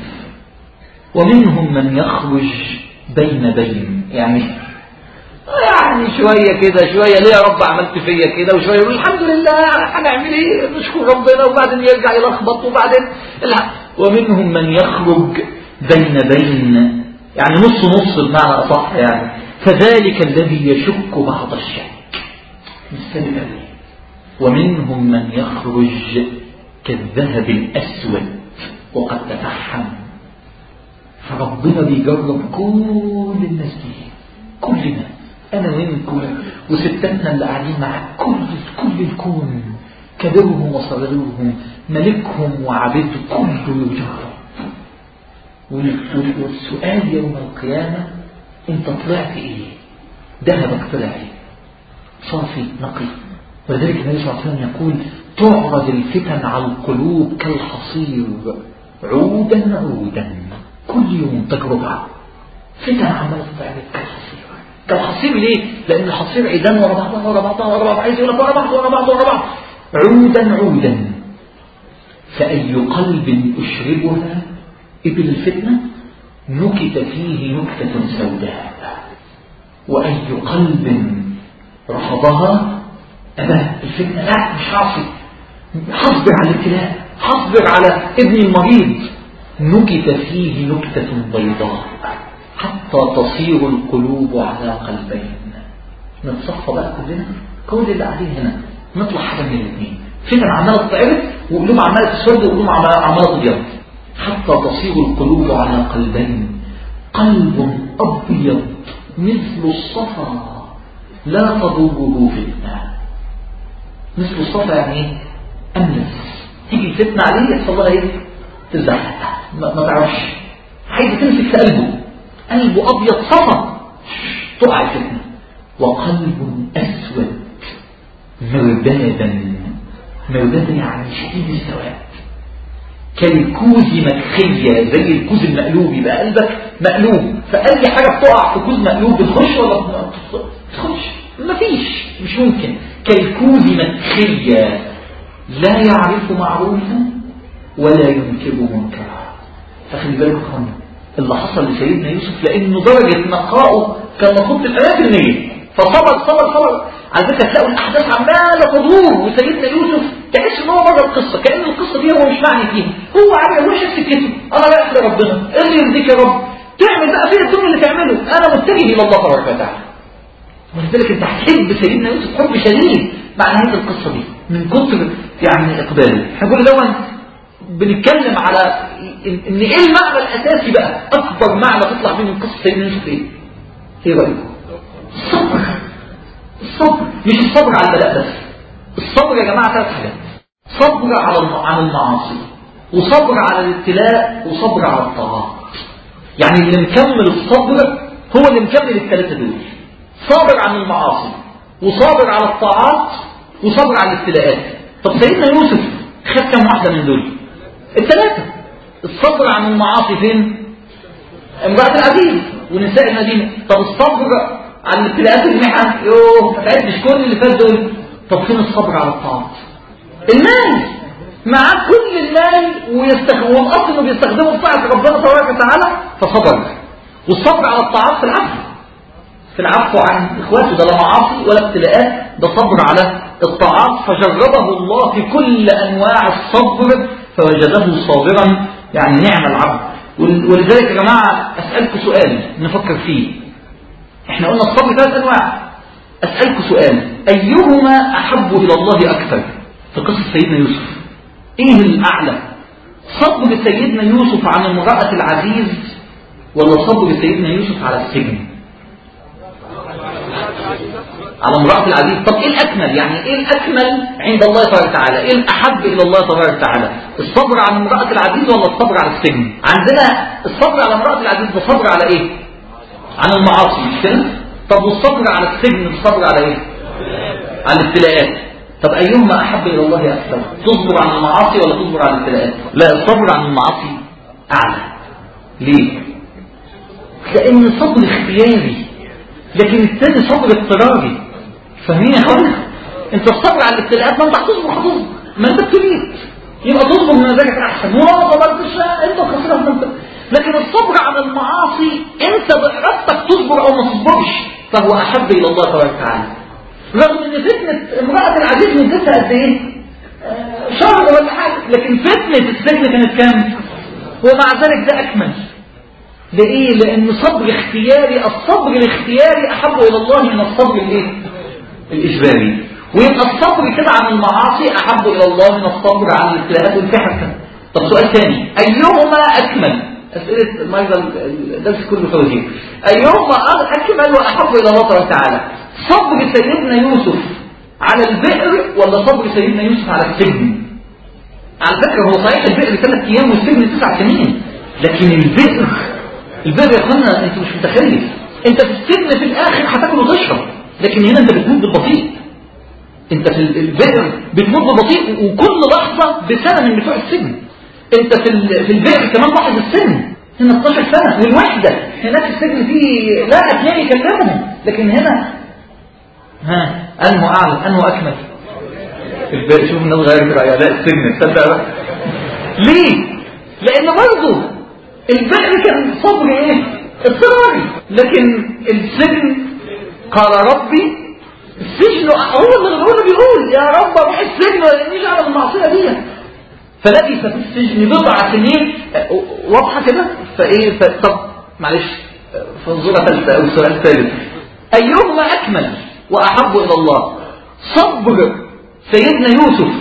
Speaker 1: ومنهم من يخرج بين بين، يعني يعني شوية كده شوية ليه يا رب عملت فيا كده، وشوية يقول الحمد لله هنعمل ايه نشكر ربنا، وبعدين يرجع يلخبط وبعدين لا. ومنهم من يخرج بين بين يعني نص نص بمعنى أصح يعني، فذلك الذي يشك بعض الشك. ومنهم من يخرج كالذهب الأسود وقد تفحم. فربنا بيجرب كل الناس دي، كلنا، أنا وإنكم وستاتنا اللي قاعدين معاك، كل كل الكون، كبيرهم وصغيرهم، ملكهم وعبيدهم، كله يجرب. والسؤال يوم القيامة انت طلعت ايه؟ ذهبك طلع ايه؟ صافي نقي. ولذلك النبي صلى الله عليه وسلم يقول تعرض الفتن على القلوب كالحصير عودا عودا، كل يوم تجربة فتن عمالة تتعرض كالحصير. كالحصير ليه؟ لأن الحصير عيدان ورا بعضها ورا بعضها ورا بعض، عايز يقول لك ورا بعض ورا بعض ورا بعض، عودا عودا. فأي قلب أشربها إبل الفتنة نكت فيه نكتة سوداء، وأي قلب رفضها أباه الفتنة، لا مش عاصي، حصبر على الابتلاء، حصبر على ابن المريض، نكت فيه نكتة بيضاء حتى تصير القلوب على قلبين. نتصفى بقى كلنا، كل اللي قاعدين هنا نطلع حاجة من الاثنين، فتن عمالة تتعرض وقلوب عمالة تسود وقلوب عمالة تبيض، حتى تصير القلوب على قلبين، قلب أبيض مثل الصفا لا تضره فتنة. مثل الصفا يعني ايه؟ أملس، تيجي الفتنة عليه يحصل لها ايه؟ تزحلق، ما, ما تعرفش، عايزة تمسك في قلبه، قلبه أبيض صفا تقع الفتنة. وقلب أسود مردادا، مردادا يعني شديد السواد، كالكوز مكخية، زي الكوز المقلوب، يبقى قلبك مقلوب، فأي حاجة بتقع في كوز مقلوب بتخش ولا بتخش؟ مفيش، مش ممكن. كالكوز مكخية لا يعرف معروفا ولا ينكر منكرا. فخلي بالك خمنا اللي حصل لسيدنا يوسف، لأنه درجة نقائه كان مطلوب الآلاف المية، فصبر صبر صبر. على فكرة تلاقوا الأحداث عمالة تدور وسيدنا يوسف تحس ان هو بره القصة، كأن القصة دي هو مش معني فيها، هو عارف هو شاف سكته، انا رايح لربنا، ايه اللي يرضيك يا رب؟ تعمل بقى فيها الدنيا اللي تعمله، انا متجه الى الله تبارك وتعالى. ولذلك انت هتحب سيدنا يوسف حب شديد مع نهاية القصة دي من كتر يعني اقباله. احنا كل دون بنتكلم على ان ايه المعنى الاساسي بقى، اكبر معنى تطلع بيه من قصة سيدنا يوسف ايه؟ ايه رأيكم؟ الصبر. الصبر، مش الصبر على البلاء بس، الصبر يا جماعة ثلاث حاجات: صبر على عن المعاصي، وصبر على الابتلاء، وصبر على الطاعات. يعني اللي مكمل الصبر هو اللي مكمل الثلاثة دول، صابر عن المعاصي وصابر على الطاعات وصبر على الابتلاءات. طب سيدنا يوسف خد كم واحدة من دول؟ الثلاثة. الصبر عن المعاصي فين؟ امرأة العزيز ونساء المدينة. طب الصبر عن الابتلاءات المحن، يوه ما تعدش كل اللي فات دول. طب فين الصبر على الطاعات؟ المال، معاه كل المال ويستخدم، والاصل انه بيستخدمه في طاعة ربنا تبارك وتعالى فصبر. والصبر على الطاعات في العفو، في العفو عن اخواته، ده لا معاصي ولا ابتلاءات، ده صبر على الطاعات. فجربه الله في كل انواع الصبر فوجده صابرا، يعني نعم العبد. ولذلك يا جماعه اسالكم سؤال نفكر فيه، احنا قلنا الصبر ثلاث انواع، اسالكم سؤال: ايهما احب الى الله اكثر في قصه سيدنا يوسف؟ ايه الاعلى؟ صبر سيدنا يوسف عن امراه العزيز ولا صبر سيدنا يوسف على السجن؟ على امرأة العزيز. طب ايه الاكمل؟ يعني ايه الاكمل عند الله تبارك وتعالى؟ ايه الاحب الى الله تبارك وتعالى؟ الصبر عن امرأة العزيز ولا الصبر على السجن؟ عندنا الصبر على امرأة العزيز ده صبر على ايه؟ عن المعاصي، مش كده؟ طب والصبر على السجن الصبر على ايه؟ على الابتلاءات. طب ايهما احب الى الله اكثر؟ تصبر عن المعاصي ولا تصبر عن الابتلاءات؟ لا، الصبر عن المعاصي اعلى. ليه؟ لان صبر اختياري، لكن الثاني صبر اضطراري. فاهمين يا اخوانا؟ انت الصبر على الابتلاءات ما انت هتصبر هتصبر، ما انت ابتليت يبقى تصبر من مزاجك احسن، هو ما صبرتش انت خسران انت. لكن الصبر على المعاصي انت بارادتك تصبر او ما تصبرش، فهو احب الى الله تبارك وتعالى. رغم ان فتنه امراه العزيز مدتها قد ايه؟ آه شهر ولا حاجه، لكن فتنه السجن كانت كام؟ ومع ذلك ده اكمل. لإيه؟ لأن صبر اختياري، الصبر الاختياري أحب إلى الله من الصبر الإيه؟ الإجباري. ويبقى الصبر كده عن المعاصي أحب إلى الله من الصبر عن الابتلاءات والفحن. طب سؤال ثاني، أيهما أكمل؟ أسئلة المرة الدرس كله فوزير. أيهما أكمل وأحب إلى الله سبحانه وتعالى؟ صبر سيدنا يوسف على البئر ولا صبر سيدنا يوسف على السجن؟ على فكرة هو صحيح البئر ثلاث أيام والسجن تسع سنين، لكن البئر البئر يا أخوانا أنت مش متخيل، أنت في السجن في الآخر هتاكل وتشرب، لكن هنا أنت بتموت بالبطيء. أنت في البئر بتموت بالبطيء وكل لحظة بسنة من بتوع السجن. أنت في في البئر كمان لاحظ السن، هنا اتناشر سنة والوحدة، هناك في السجن فيه لا أثنين يكلمهم، لكن هنا ها أنه أعلى أنه أكمل. البئر شوف الناس غير رأيها، لا السجن تصدق بقى. ليه؟ لأن برضه البئر كان صبر إيه؟ اضطراري، لكن السجن قال ربي السجن هو اللي غيره بيقول يا رب اروح السجن ولا مش على المعصية دي. فلبث في السجن بضع سنين، واضحة كده. فايه طب معلش فنظرة ثالثة او سؤال ثالث، ايهما اكمل واحب الى الله؟ صبر سيدنا يوسف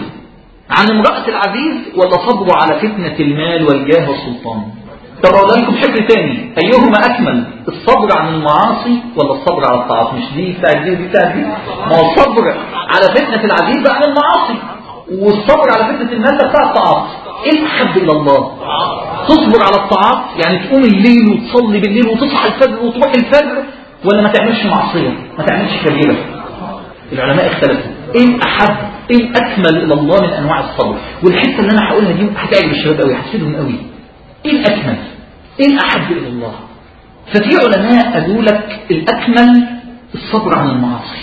Speaker 1: عن امرأة العزيز ولا صبره على فتنة المال والجاه والسلطان؟ طب اقول لكم بشكل ثاني، ايهما اكمل؟ الصبر عن المعاصي ولا الصبر على الطاعات؟ مش دي بتاع دي ودي بتاع دي. ما هو الصبر على فتنة العزيز عن المعاصي، والصبر على فتنة المال بتاع الطاعات. ايه الاحب الى الله؟ تصبر على الطاعات يعني تقوم الليل وتصلي بالليل وتصحى الفجر وتروح الفجر، ولا ما تعملش معصية ما تعملش كبيرة؟ العلماء اختلفوا ايه الاحب ايه الاكمل الى الله من انواع الصبر. والحته اللي انا هقولها دي هتعجب الشباب قوي، هتفيدهم قوي. ايه الاكمل ايه الاحب الى الله؟ ففي علماء قالوا لك الاكمل الصبر عن المعاصي.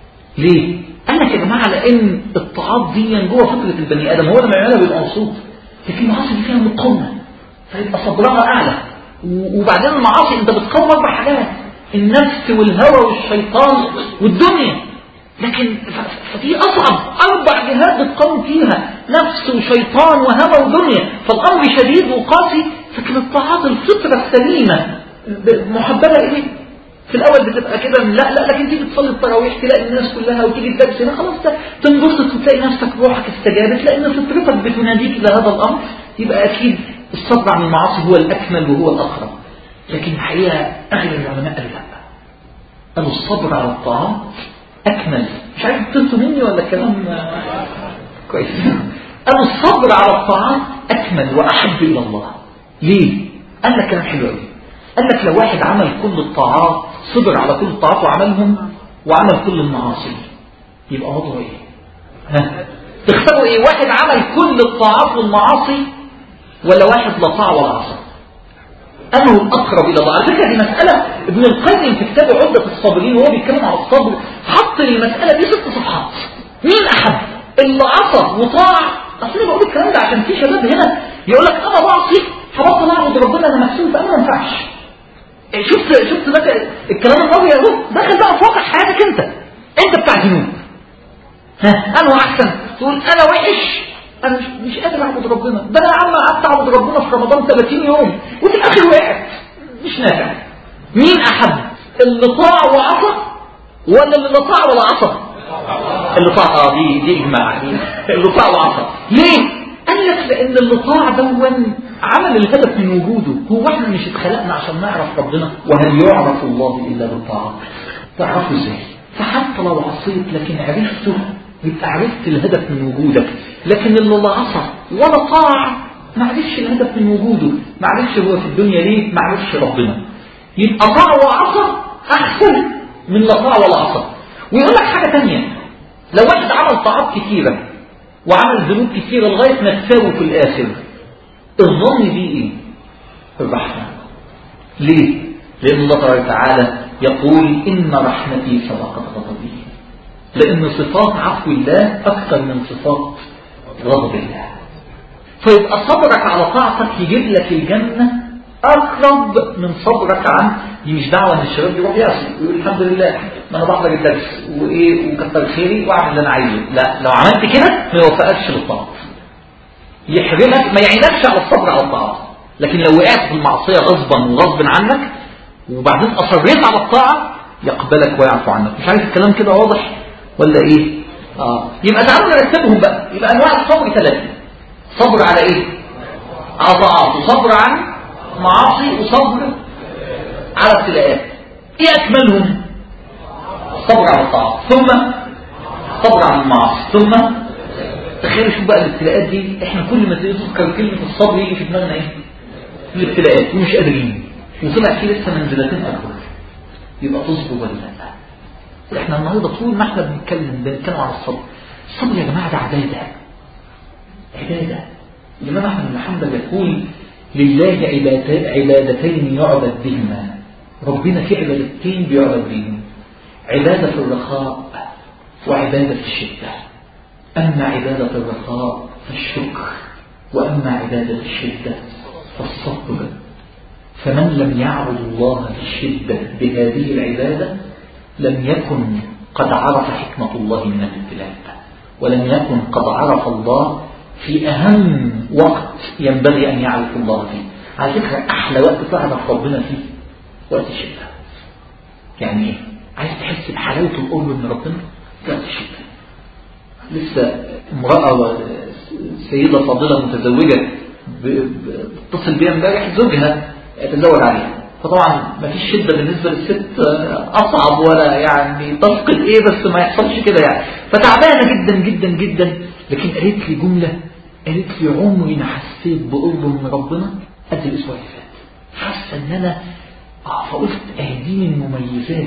Speaker 1: ليه؟ قال لك يا جماعه لان الطاعات دي جوه فطره البني ادم، هو لما يعملها بيبقى مبسوط، لكن المعاصي دي فيها مقاومه فيبقى صبرها اعلى. وبعدين المعاصي انت بتقاوم اربع حاجات، النفس والهوى والشيطان والدنيا، لكن فدي أصعب أربع جهات بتقوم فيها، نفس وشيطان وهوى ودنيا، فالأمر شديد وقاسي. لكن الطاعات الفطرة السليمة محببة إليه في الأول بتبقى كده لا لا، لكن تيجي تصلي التراويح تلاقي الناس كلها وتيجي الدرس هنا خلاص تنبسط وتلاقي نفسك روحك استجابت لأن فطرتك بتناديك لهذا الأمر. يبقى أكيد الصبر عن المعاصي هو الأكمل وهو الأقرب. لكن الحقيقة أغلب العلماء قالوا لا، قالوا الصبر على الطاعات أكمل. مش عارف تنتوا مني ولا كلام كويس. قالوا الصبر على الطاعات أكمل وأحب إلى الله. ليه؟ قال لك كلام حلو قوي. قال لك لو واحد عمل كل الطاعات، صبر على كل الطاعات وعملهم وعمل كل المعاصي، يبقى وضعه ايه؟ ها؟ تختاروا ايه؟ واحد عمل كل الطاعات والمعاصي ولا واحد لا طاعة ولا عصى؟ أنه الأقرب إلى الله. على فكرة دي مسألة ابن القيم في كتابه عدة الصابرين وهو بيتكلم على الصبر حط المسألة دي ست صفحات. مين أحب؟ اللي عصى وطاع. أصل بقول الكلام ده عشان في شباب هنا يقول لك أنا بعصي هبطل أعبد ربنا أنا مكسوف أنا ما ينفعش. شفت شفت مثلا الكلام النظري اهو دخل بقى في واقع حياتك انت انت بتاع ذنوب. ها انا احسن تقول انا وحش انا مش, مش قادر اعبد ربنا، ده انا يا عم قعدت اعبد ربنا في رمضان ثلاثين يوم وفي الاخر وقعت مش نافع. مين احب؟ اللي طاع وعصى ولا اللي لا طاع ولا عصى؟ اللي طاع. اه دي دي اجماع. اللي طاع وعصى. ليه؟ قال لك لان اللي طاع دون عمل الهدف من وجوده. هو احنا مش اتخلقنا عشان نعرف ربنا؟ وهل يعرف الله الا بالطاعه؟ تعرفه ازاي؟ فحتى لو عصيت لكن عرفته يبقى عرفت الهدف من وجودك. لكن اللي لا عصى ولا طاع ما عرفش الهدف من وجوده، ما عرفش هو في الدنيا ليه، ما عرفش ربنا. يبقى طاع وعصى احسن من لا طاع ولا عصى. ويقول لك حاجه ثانيه، لو واحد عمل طاعات كثيره وعمل ذنوب كثيره لغايه ما تساوي في الاخر، الظن بيه ايه؟ الرحمة. ليه؟ لأن الله تعالى يقول إن رحمتي سبقت غضبي، لأن صفات عفو الله أكثر من صفات غضب الله. فيبقى صبرك على طاعتك يجيب لك الجنة أقرب من صبرك عن دي. مش دعوة ان الشباب يروح يعصي ويقول الحمد لله ما انا بحضر الدرس وايه وكتر خيري واعمل اللي انا عايزه. لا، لو عملت كده ما يوفقكش للطاعة، يحرمك ما يعينكش على الصبر على الطاعة. لكن لو وقعت في المعصية غصبا وغصب عنك وبعدين أصريت على الطاعة يقبلك ويعفو عنك. مش عارف الكلام كده واضح ولا ايه؟ اه يبقى تعالوا نرتبهم بقى. يبقى انواع الصبر ثلاثه: صبر على ايه؟ على طاعات، وصبر عن معاصي، وصبر على ابتلاءات. ايه اكملهم؟ صبر على الطاعات، ثم صبر عن المعاصي، ثم تخيلوا شوف بقى الابتلاءات دي. احنا كل ما تذكر كلمه الصبر يجي في دماغنا ايه؟ الابتلاءات، ومش قادرين، وطلع في لسه منزلتين اكبر. يبقى تصبر ولا لا؟ احنا النهارده طول ما احنا بنتكلم بنتكلم عن الصبر. الصبر يا جماعه ده عباده، عباده. الامام احمد بن حنبل يقول: لله عبادتين يعبد بهما. ربنا في عبادتين بيعبد بهما: عباده في الرخاء وعباده في الشده. اما عباده الرخاء فالشكر، واما عباده الشده فالصبر. فمن لم يعبد الله في الشده بهذه العباده لم يكن قد عرف حكمه الله من الابتلاء، ولم يكن قد عرف الله في أهم وقت ينبغي أن يعرف الله فيه. على فكرة أحلى وقت تعرف ربنا فيه وقت الشتاء. يعني إيه؟ عايز تحس بحلاوة القرب من ربنا وقت الشتاء. لسه امرأة سيدة فاضلة متزوجة بتصل بيها امبارح زوجها يتزوج عليها، فطبعا ما فيش شدة بالنسبة للست أصعب ولا يعني تفقد إيه، بس ما يحصلش كده يعني. فتعبانة جدا جدا جدا، لكن قالت لي جملة، قالت لي: عمري ما حسيت بقرب من ربنا قد الأسبوع اللي فات. حاسة إن أنا آه فقلت أهدي من مميزات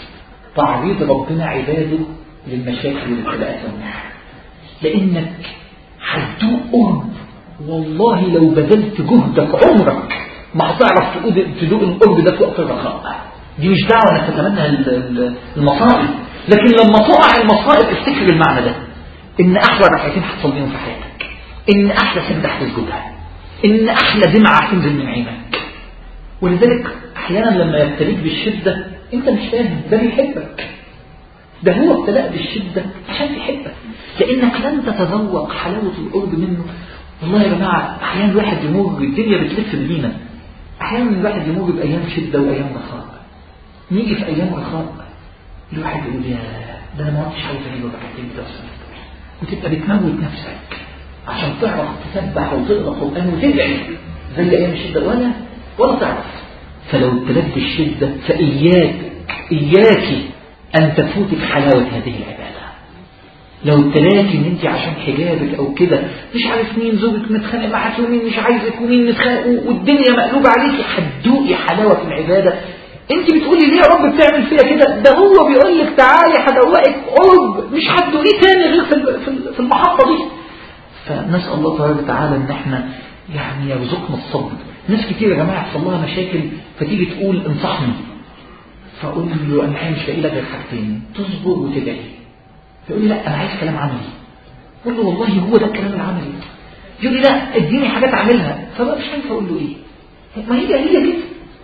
Speaker 1: تعريض ربنا عباده للمشاكل والابتلاءات والنحر، لأنك هتدوق قرب والله لو بذلت جهدك عمرك ما هتعرف تدوق القرب ده في وقت الرخاء. دي مش دعوة انك تتمنى المصائب، لكن لما تقع المصائب افتكر المعنى ده: ان احلى ركعتين هتصليهم في حياتك، ان احلى سجدة هتسجدها، ان احلى دمعة هتنزل من عينك. ولذلك احيانا لما يبتليك بالشدة انت مش فاهم ده بيحبك، ده هو ابتلاء بالشدة عشان يحبك، لانك لن تتذوق حلاوة القرب منه. والله يا جماعة احيانا الواحد يمر الدنيا بتلف بينا، احيانا الواحد يمر بايام شدة وايام رخاء. نيجي في ايام رخاء الواحد يقول: يا ده انا ما عدتش عايز اجيب ركعتين كده، وتبقى بتموت نفسك عشان تعرف تسبح وتقرا قرآن وتدعي زي ايام الشدة، ولا ولا تعرف. فلو ابتلت بالشدة فاياك اياك ان تفوتك حلاوة هذه العبادة. لو ابتلاكي ان انت عشان حجابك او كده مش عارف مين زوجك متخانق معاك ومين مش عايزك ومين متخانق والدنيا مقلوبة عليكي، هتدوقي حلاوة العبادة. انت بتقولي ليه يا رب بتعمل فيها كده؟ ده هو بيقول لك تعالي هدوقك قرب مش هتدوقيه تاني غير في المحطة دي. فنسأل الله تبارك وتعالى ان احنا يعني يرزقنا الصبر. ناس كتير يا جماعة يحصل لها مشاكل فتيجي تقول انصحني، فاقول له انا مش لاقي لك غير حاجتين: تصبر وتدعي. يقول لي: لا انا عايز كلام عملي. اقول له: والله هو ده الكلام العملي. يقول لي: لا اديني حاجات اعملها. فبقى مش عارف اقول له ايه. ما هي هي كده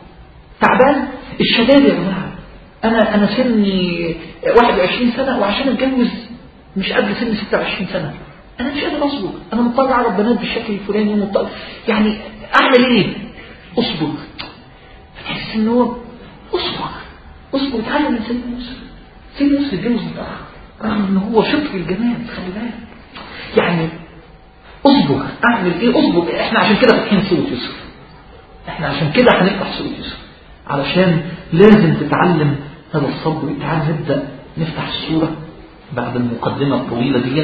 Speaker 1: تعبان. الشباب يا جماعه، انا انا سني واحد وعشرين سنه وعشان اتجوز مش قبل سن ستة وعشرين سنه انا مش قادر اصبر، انا مضطر اعرف بنات بالشكل الفلاني ومضطر يعني اعمل ايه؟ اصبر. فتحس ان هو اصبر اصبر اتعلم من سيدنا يوسف. سيدنا يوسف اتجوز متاخر رغم ان هو شطر الجمال، خلي بالك. يعني اصبر. اعمل ايه؟ اصبر. احنا عشان كده فاتحين سورة يوسف، احنا عشان كده هنفتح سورة يوسف علشان لازم تتعلم هذا الصبر. تعال نبدأ نفتح السورة بعد المقدمة الطويلة دي.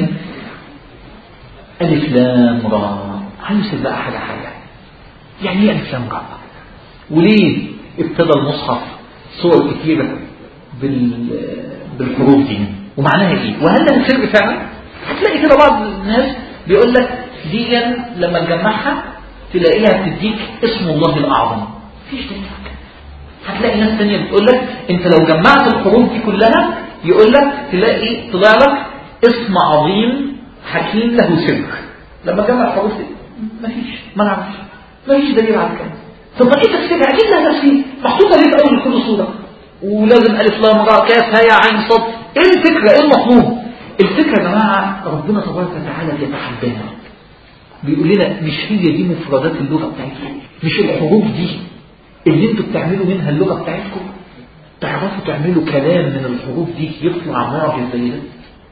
Speaker 1: ألف لام را. هنمسك بقى حاجة حاجة. يعني ايه ألف لام را؟ وليه ابتدى المصحف صور كتيرة بال بالحروف دي؟ ومعناها ايه؟ وهل ده سر فعلا؟ هتلاقي كده بعض الناس بيقول لك دي لما تجمعها تلاقيها بتديك اسم الله الأعظم. مفيش دليل. هتلاقي ناس ثانيه بتقول لك انت لو جمعت الحروف دي كلها يقول لك تلاقي طلع لك اسم عظيم حكيم له سر. لما تجمع الحروف دي مفيش، ما نعرفش، مفيش دليل على كده. طب ايه تفسيرها؟ اكيد لها تفسير محطوطه ليه في اول كل صوره ولازم الف لام را كاف هاء عين صاد. ايه الفكره؟ ايه المطلوب؟ الفكره يا جماعه ربنا تبارك وتعالى بيتحدانا، بيقول لنا مش هي دي مفردات اللغه بتاعتكم، مش الحروف دي اللي انتوا بتعملوا منها اللغه بتاعتكم. تعرفوا تعملوا كلام من الحروف دي يطلع معجز زي ده؟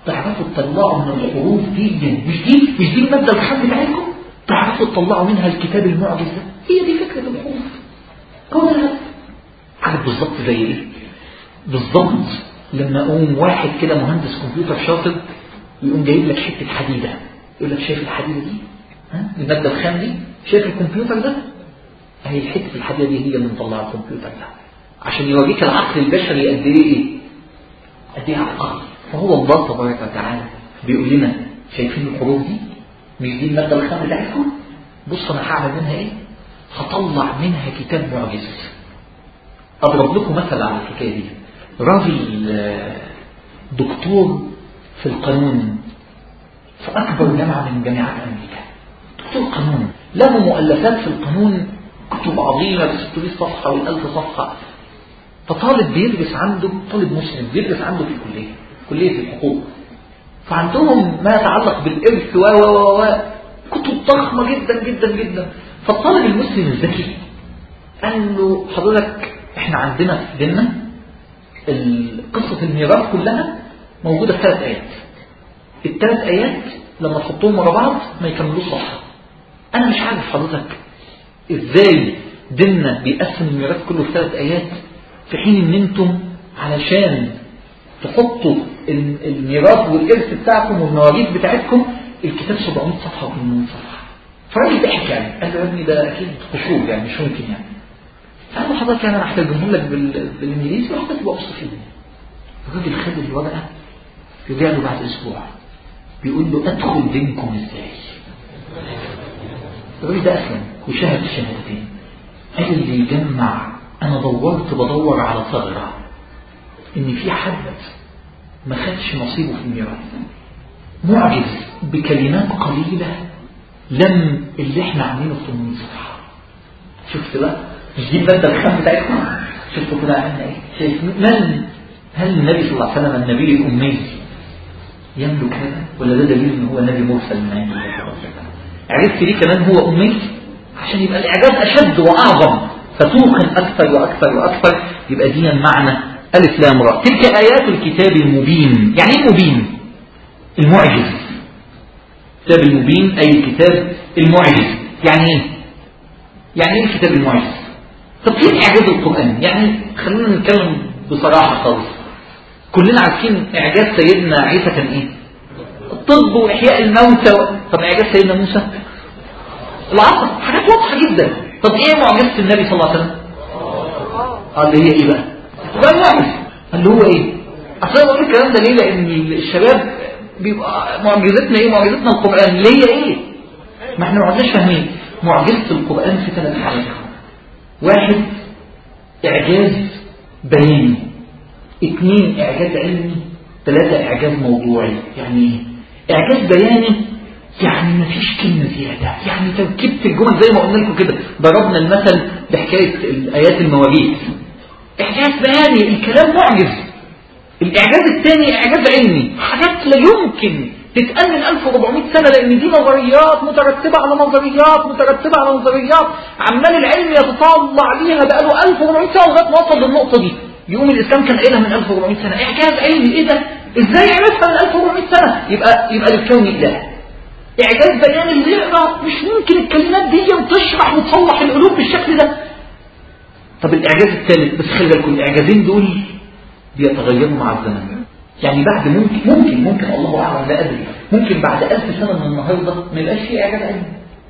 Speaker 1: تعرفوا تطلعوا من الحروف دي مش دي مش دي المادة الخام بتاعتكم، تعرفوا تطلعوا منها الكتاب المعجز ده. هي دي فكرة الحروف. هو ده عارف بالظبط زي ايه؟ بالظبط لما اقوم واحد كده مهندس كمبيوتر شاطر يقوم جايب لك حته حديده، يقول لك شايف الحديده دي؟ ها؟ الماده الخام دي، شايف الكمبيوتر ده؟ هي حته الحديده دي هي اللي مطلعه الكمبيوتر ده، عشان يوريك العقل البشري قد ايه ايه؟ قد ايه عقل. فهو الله تبارك وتعالى بيقول لنا شايفين الحروف دي؟ مش دي الماده الخام بتاعتكم؟ بص انا هعمل منها ايه؟ هطلع منها كتاب معجز. اضرب لكم مثل على الحكايه دي. راجل دكتور في القانون في اكبر جامعه من جامعات امريكا، دكتور قانون له مؤلفات في القانون، كتب عظيمه ب ستمائة صفحه والألف صفحه. فطالب بيدرس عنده، طالب مسلم بيدرس عنده في الكليه، كليه الحقوق، فعندهم ما يتعلق بالارث و و و كتب ضخمه جدا جدا جدا. فالطالب المسلم الذكي قال له حضرتك احنا عندنا في ديننا قصة الميراث كلها موجودة في ثلاث آيات. الثلاث آيات لما تحطوهم ورا بعض ما يكملوش صح. أنا مش عارف حضرتك إزاي ديننا بيقسم الميراث كله في ثلاث آيات، في حين إن أنتم علشان تحطوا الميراث والإرث بتاعكم والمواريث بتاعتكم الكتاب سبعمائة صفحة وثمانمائة صفحة. فالراجل ضحك يعني، قال له يا ابني ده أكيد خشوع يعني مش ممكن يعني. قال له حضرتك يعني أنا هحتاجهم لك بالإنجليزي وحضرتك تبقى أبص فيهم. الراجل خد الورقة، رجع له بعد أسبوع بيقول له أدخل دينكم إزاي؟ الراجل ده أسلم وشهد الشهادتين. قال اللي يجمع، أنا دورت بدور على ثغرة إن في حد ما خدش نصيبه في الميراث، معجز بكلمات قليلة لم اللي احنا عاملينه في ثمانمائة صفحة. شفت بقى؟ مش دي المادة الخام بتاعتكم؟ شفتوا كده عملنا ايه؟ شايف من؟ هل النبي صلى الله عليه وسلم النبي الأمي يملك هذا؟ ولا ده دليل ان هو نبي مرسل من عند الله سبحانه وتعالى؟ عرفت ليه كمان هو أمي؟ عشان يبقى الإعجاز أشد وأعظم، فتوقن أكثر وأكثر وأكثر. يبقى دينا معنى ألف لام راء. تلك آيات الكتاب المبين. يعني ايه المبين؟ المعجز. الكتاب المبين أي الكتاب المعجز. يعني ايه؟ يعني ايه الكتاب المعجز؟ طب فين إعجاز القرآن؟ يعني خلونا نتكلم بصراحة خالص. كلنا عارفين إعجاز سيدنا عيسى كان إيه؟ الطب وإحياء الموتى و... طب إعجاز سيدنا موسى؟ العصر. حاجات واضحة جدا. طب إيه معجزة النبي صلى الله عليه وسلم؟ آه اللي هي إيه بقى؟ القرآن معجز. اللي هو إيه؟ أصلا بقول الكلام ده ليه؟ لأن الشباب بيبقى معجزتنا إيه؟ معجزتنا القرآن اللي هي إيه؟ ما إحنا ما عدناش فاهمين. معجزة القرآن في ثلاث حاجات. واحد إعجاز بياني، اثنين إعجاز علمي، ثلاثة إعجاز موضوعي. يعني إيه؟ إعجاز بياني يعني ما فيش كلمة زيادة، يعني تركيبة الجمل زي ما قلنا لكم كده، ضربنا المثل بحكاية الآيات المواريث. إعجاز بياني الكلام معجز. الإعجاز الثاني إعجاز علمي، حاجات لا يمكن تتقال من ألف وأربعمائة سنة، لأن دي نظريات مترتبة على نظريات مترتبة على نظريات، عمال العلم يتطلع ليها بقاله ألف وأربعمائة سنة لغاية ما وصل للنقطة دي. يقوم الإسلام كان قايلها من ألف وأربعمائة سنة. إعجاز علمي إيه ده؟ إزاي عرفها من ألف وأربعمائة سنة؟ يبقى يبقى للكون إله. إعجاز بيان اللي يقرأ مش ممكن الكلمات دي تشرح وتصلح القلوب بالشكل ده. طب الإعجاز الثالث، بس خلي بالكم الإعجازين دول بيتغيروا مع الزمن. يعني بعد ممكن ممكن ممكن الله أعلم لا أدري، ممكن بعد ألف سنة من النهاردة ما يبقاش فيه إعجاز علمي.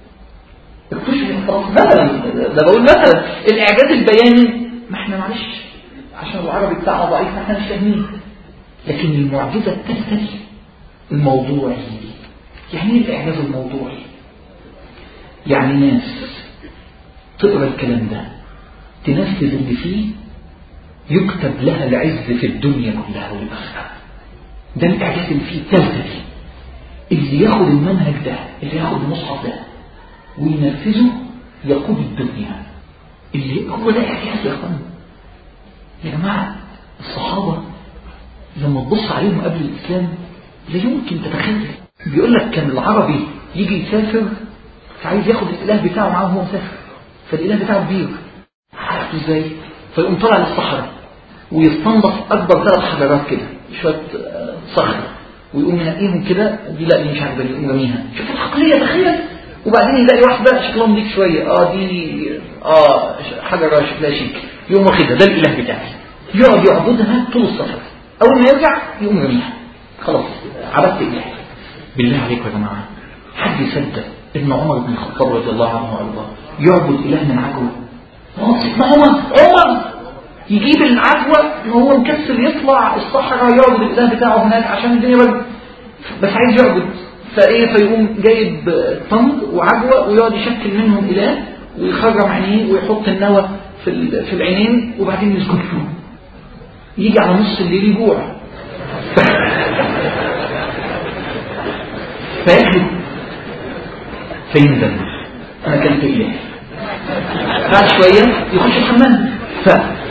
Speaker 1: اكتشف خلاص. مثلا ده بقول مثلا الإعجاز البياني، ما احنا معلش عشان العربي بتاعنا ضعيف ما احنا مش فاهمين. لكن المعجزة الثالثة الموضوعي. يعني ايه الإعجاز الموضوعي؟ يعني ناس تقرأ الكلام ده تنفذ اللي فيه يكتب لها العز في الدنيا كلها والآخرة. ده الإعجاز اللي فيه الثالثة دي. اللي ياخد المنهج ده، اللي ياخد المصحف ده وينفذه يقود الدنيا. اللي هو ده إعجاز يا أخوان. يا جماعة الصحابة لما تبص عليهم قبل الإسلام لا يمكن تتخيل. بيقول لك كان العربي يجي يسافر فعايز ياخد الإله بتاعه معاه وهو مسافر، فالإله بتاعه كبير، عارف ازاي؟ فيقوم طلع للصحراء ويستنضف أكبر ثلاث حجرات كده، شوية صخر، ويقوم ينقيهم كده، دي لا دي مش عاجباني، يقوم رميها. شوف العقليه، تخيل. وبعدين يلاقي واحده شكلها نضيف شويه، اه دي اه حجره شكلها شيك، يقوم واخدها، ده الاله بتاعي. يقعد يعبدها طول السفر، اول ما يرجع يقوم رميها، خلاص عبدت اله. بالله عليكم يا جماعه، حد يصدق ان عمر بن الخطاب رضي الله عنه وارضاه يعبد اله من عجوه؟ سيدنا عمر عمر يجيب العجوه وهو مكسل يطلع الصحراء يعبد الاله بتاعه هناك عشان الدنيا برد، بس عايز يعبد، فايه فيقوم جايب طنج وعجوه ويقعد يشكل منهم اله ويخرم عينيه ويحط النوى في في العينين وبعدين يسجد له. يجي على نص الليل يجوع فياكله فينزل، انا كلت اله. بعد شويه يخش الحمام. ف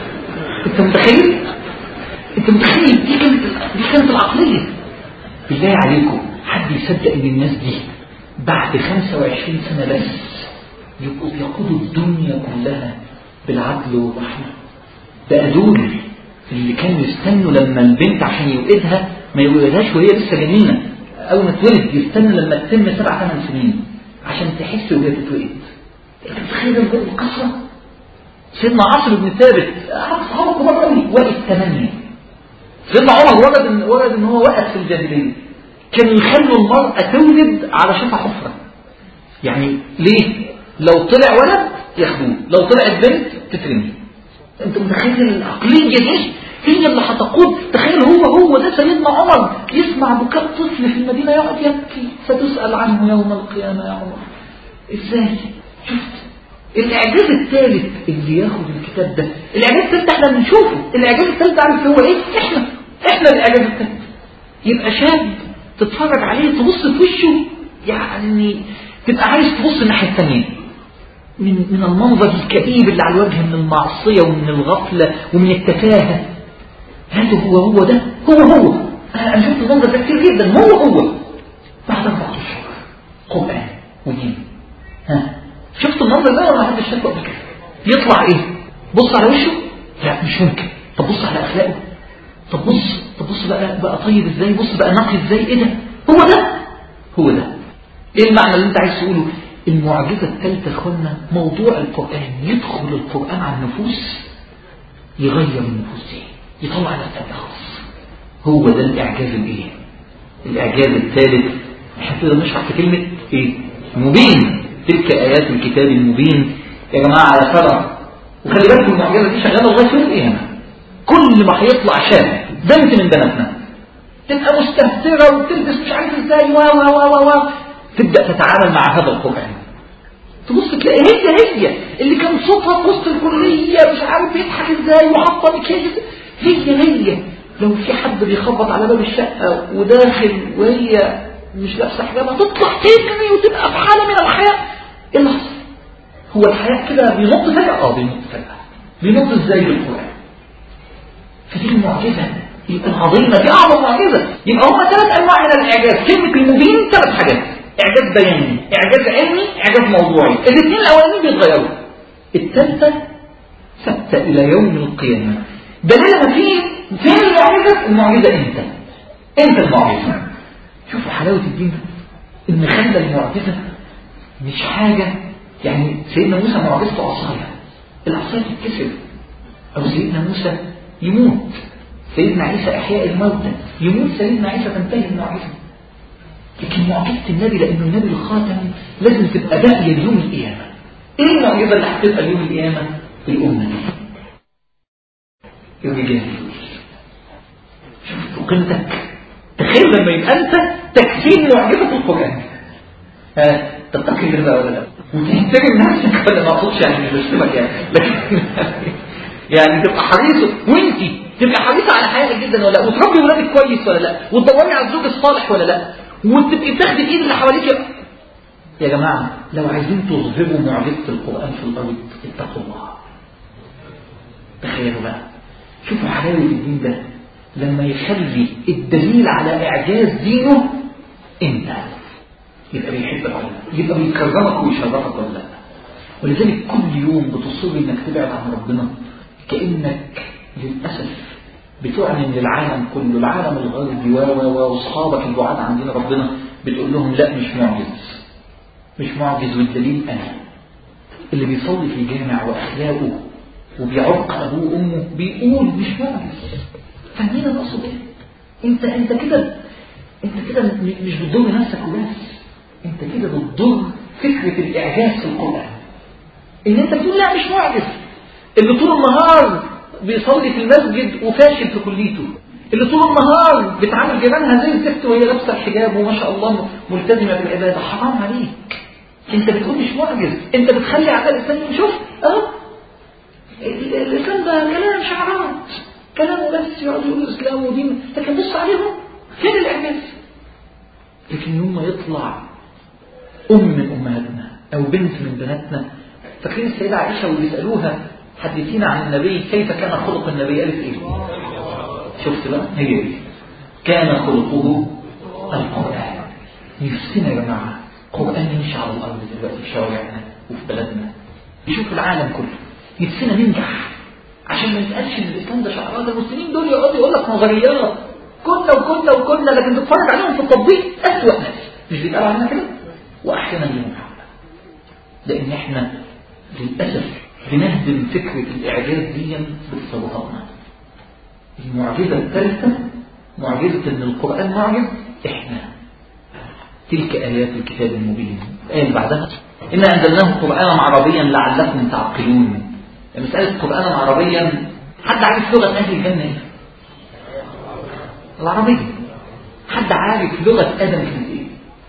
Speaker 1: انت متخيل انت متخيل دي كانت دي كانت العقليه. بالله عليكم، حد يصدق ان الناس دي بعد خمسة وعشرين سنه بس يبقوا بيقودوا الدنيا كلها بالعدل والرحمه؟ بقى دول اللي كانوا يستنوا لما البنت عشان يوقدها ما يوقدهاش وهي لسه جنينه، اول ما تولد يستنوا لما تتم سبع ثمان سنين عشان تحس وهي بتتولد. انت متخيل القصه؟ سيدنا عاصم بن ثابت اصحابه كبار قوي، وقت ثمانيه. سيدنا عمر ولد ولد ان هو وقت في الجاهليه، كانوا يخلوا المرأة تولد على شفا حفرة. يعني ليه؟ لو طلع ولد ياخدوه، لو طلعت بنت تترمي. انت متخيل العقلية دي هي اللي هتقود؟ تخيل هو هو ده سيدنا عمر يسمع بكاء طفل في المدينة يقعد يبكي، ستسأل عنه يوم القيامة يا عمر. ازاي؟ شفت الاعجاز الثالث اللي ياخد الكتاب ده؟ الاعجاز الثالث احنا بنشوفه، الاعجاز الثالث عارف هو ايه؟ احنا احنا الاعجاز الثالث. يبقى شاب تتفرج عليه تبص في وشه، يعني تبقى عايز تبص الناحية الثانية من من المنظر الكئيب اللي على الوجه، من المعصية ومن الغفلة ومن التفاهة. هذا هو هو ده هو هو انا شفت المنظر ده كتير جدا. هو هو بعد أربعة أشهر قرآن ودين. ها شفت المنظر ده ولا حدش شافه قبل كده؟ يطلع ايه؟ بص على وشه؟ لا مش ممكن. طب بص على اخلاقه، طب بص طب بص بقى بقى طيب ازاي، بص بقى نقي ازاي. ايه ده؟ هو ده هو ده. ايه المعنى اللي انت عايز تقوله؟ المعجزه الثالثه يا اخوانا موضوع القران. يدخل القران على النفوس يغير النفوس دي، يطلع ناس تانية خالص. هو ده الاعجاز الايه؟ الاعجاز الثالث. احنا كده نشرح في كلمه ايه؟ مبين. تلك ايات الكتاب المبين يا جماعه على فرع. وخلي بالكم المعجزه دي شغاله لغايه يوم القيامه. كل ما هيطلع شاب بنت من بناتنا تبقى مستهترة وتلبس مش عارف ازاي و و و و تبدأ تتعامل مع هذا القرآن، تبص تلاقي هي هي اللي كان صوتها في وسط الكلية مش عارف بيضحك ازاي وحاطة مكياج، هي هي لو في حد بيخبط على باب الشقة وداخل وهي مش لابسة حجابها تطلع تجري وتبقى في حالة من الحياة. ايه اللي حصل؟ هو الحياة كده بينط فجأة؟ اه بينط فجأة. بينط ازاي بالقرآن؟ فدي المعجزة العظيمة، دي أعظم معجزة. يبقى هما ثلاث أنواع من الإعجاز. كلمة المبين ثلاث حاجات: إعجاز بياني، إعجاز علمي، إعجاز موضوعي. الاثنين الأولانيين بيتغيروا، الثالثة ثابتة إلى يوم القيامة. دليلها فين؟ فين المعجزة؟ المعجزة أنت أنت المعجزة. شوفوا حلاوة الدين إن خلى المعجزة مش حاجة. يعني سيدنا موسى معجزته عصاية، العصاية تتكسر، أو سيدنا موسى يموت، سيدنا عيسى إحياء الموتى، يموت سيدنا عيسى تنتهي المعجزة. لكن معجزة النبي لأنه النبي الخاتم لازم تبقى باقية ليوم القيامة. إيه المعجزة اللي هتبقى ليوم القيامة؟ الأمة دي الرجال. شوف قيمتك. تخيل لما يبقى أنت تكفين معجزة القرآن. ها تتقي الله ولا لا؟ وتحترم نفسك ولا ما أقصدش يعني مش بشتمك يعني، لكن يعني تبقى حريص وانتي تبقى حريصة على حياتك جدا ولا لا، وتربي ولادك كويس ولا لا، وتدوري على الزوج الصالح ولا لا، وتبقي بتاخدي الايد اللي حواليك. يا جماعة لو عايزين تظهروا معجزة القرآن في الأرض اتقوا الله. تخيلوا بقى، شوفوا حلاوة الدين ده لما يخلي الدليل على إعجاز دينه انت، يبقى بيحبك ولا لا، يبقى بيكرمك ويشرفك ولا لا. ولذلك كل يوم بتصر انك تبعد عن ربنا كأنك للأسف بتعلن للعالم كله، العالم الغربي واصحابك البعاد عن دين ربنا، بتقول لهم لا مش معجز، مش معجز. والدليل انا اللي بيصلي في الجامع واخلاقه وبيعق ابوه وامه بيقول مش معجز. فاهمين انا اقصد ايه؟ انت انت كده انت كده مش بتضر نفسك وبس، انت كده بتضر فكره الاعجاز في القران. ان انت بتقول لا مش معجز، اللي طول النهار بيصلي في المسجد وفاشل في كليته، اللي طول النهار بتعامل جيرانها زي الزفت وهي لابسه الحجاب وما شاء الله ملتزمه بالعباده، حرام عليك. انت بتقول مش معجز، انت بتخلي اعداء الاسلام. شوف اهو الاسلام ده كلام شعارات، كلامه بس يقعدوا يقولوا اسلام ودين، لكن بص عليهم فين الاعجاز؟ لكن يوم ما يطلع ام من امهاتنا او بنت من بناتنا، فاكرين السيده عائشه وبيسالوها حدثينا عن النبي كيف كان خلق النبي، قالت ايه؟ شفت بقى هي دي، كان خلقه القرآن. نفسنا يا جماعه قرآن يمشي على الارض دلوقتي في شوارعنا وفي بلدنا، يشوف العالم كله. نفسنا ننجح عشان ما يتقالش ان الاسلام ده شعارات. المسلمين دول يقعدوا يقول لك نظريات كنا وكنا وكنا، لكن تتفرج عليهم في التطبيق اسوأ ناس. مش بيتقال عننا كده؟ واحيانا ليهم حق، لان احنا للاسف بنهدم فكره الاعجاز دي بتصوراتنا. المعجزه الثالثه معجزه ان القران معجز احنا. تلك ايات الكتاب المبين. الايه اللي بعدها إنا أنزلناه قرآنا عربيا لعلكم تعقلون. مسألة قرآنا عربيا، حد عارف لغة أهل الجنة إيه؟ العربية. حد عارف لغة آدم كانت إيه؟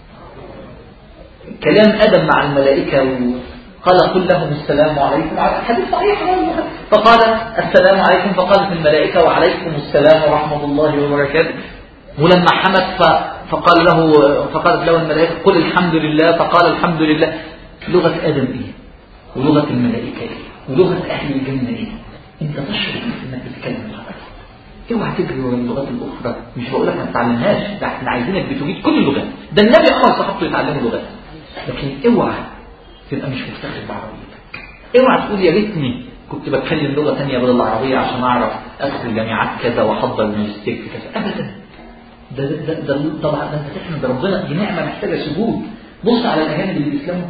Speaker 1: كلام آدم مع الملائكة وقال قل لهم السلام عليكم، حديث صحيح، فقال السلام عليكم، فقالت الملائكة وعليكم السلام ورحمة الله وبركاته. ولما حمد فقال له فقالت له الملائكة قل الحمد لله، فقال الحمد لله. لغة آدم إيه؟ ولغة الملائكة إيه؟ ولغة أهل الجنة إيه؟ أنت تشعر إنك بتتكلم العربي. اوعى تجري ورا اللغات الأخرى. مش بقول لك ما تتعلمهاش، ده احنا عايزينك بتجيد كل اللغات. ده النبي أمر صحابته يتعلموا لغات. لكن اوعى تبقى مش مفتخر بعربيتك. اوعى تقول يا ريتني كنت بتكلم لغة ثانية بدل العربية عشان أعرف أدخل جامعات كذا وأحضر ماجستير في كذا. أبدا. ده ده ده, ده طبعا ده أنت تحمد ربنا، دي نعمة محتاجة سجود. بص على الأجانب اللي بيسلموا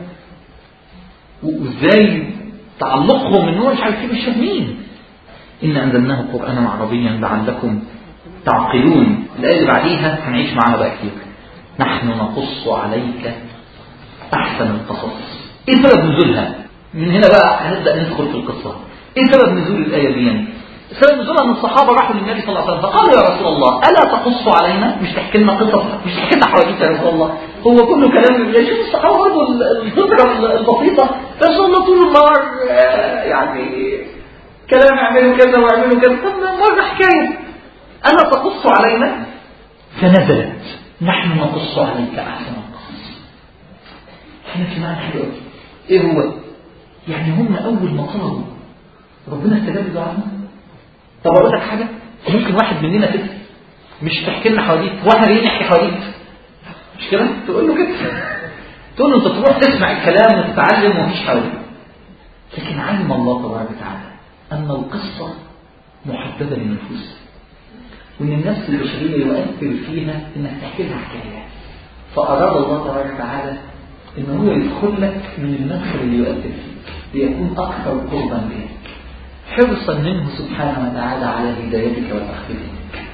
Speaker 1: وازاي تعلقهم ان هو مش عارف مش فاهمين. ان انزلناه قرانا عربيا لعلكم تعقلون. الايه اللي بعديها هنعيش معاها بقى كتير. نحن نقص عليك احسن القصص. ايه سبب نزولها؟ من هنا بقى هنبدا ندخل في القصه. ايه سبب نزول الايه دي؟ سبب نزولها ان الصحابه راحوا للنبي صلى الله عليه وسلم فقالوا يا رسول الله الا تقص علينا؟ مش تحكي لنا قصص، مش تحكي لنا حواديت يا رسول الله. هو كله كلام. شوف الصحابه برضه الفكره البسيطه، رسول الله طول النهار يعني كلام اعملوا كذا واعملوا كذا، طب مره حكايه الا تقص علينا. فنزلت نحن نقص عليك احسن القصص. احنا في معنى حلو. ايه هو؟ يعني هم اول ما طلبوا ربنا استجاب لدعائهم. طب اقول لك حاجه، ممكن واحد مننا كده مش تحكي لنا حواديت واحنا جايين نحكي حواديت، مش كده؟ تقول له كده، تقول له انت تروح تسمع الكلام وتتعلم ومفيش حواديت. لكن علم الله تبارك وتعالى ان القصه محدده للنفوس، وان النفس البشريه يؤثر فيها انك تحكي لها حكايه. فاراد الله تبارك وتعالى ان هو يدخل لك من المدخل اللي يؤثر فيك ليكون اكثر قربا بك، حرصا منه سبحانه وتعالى على هدايتك والاخذ منك.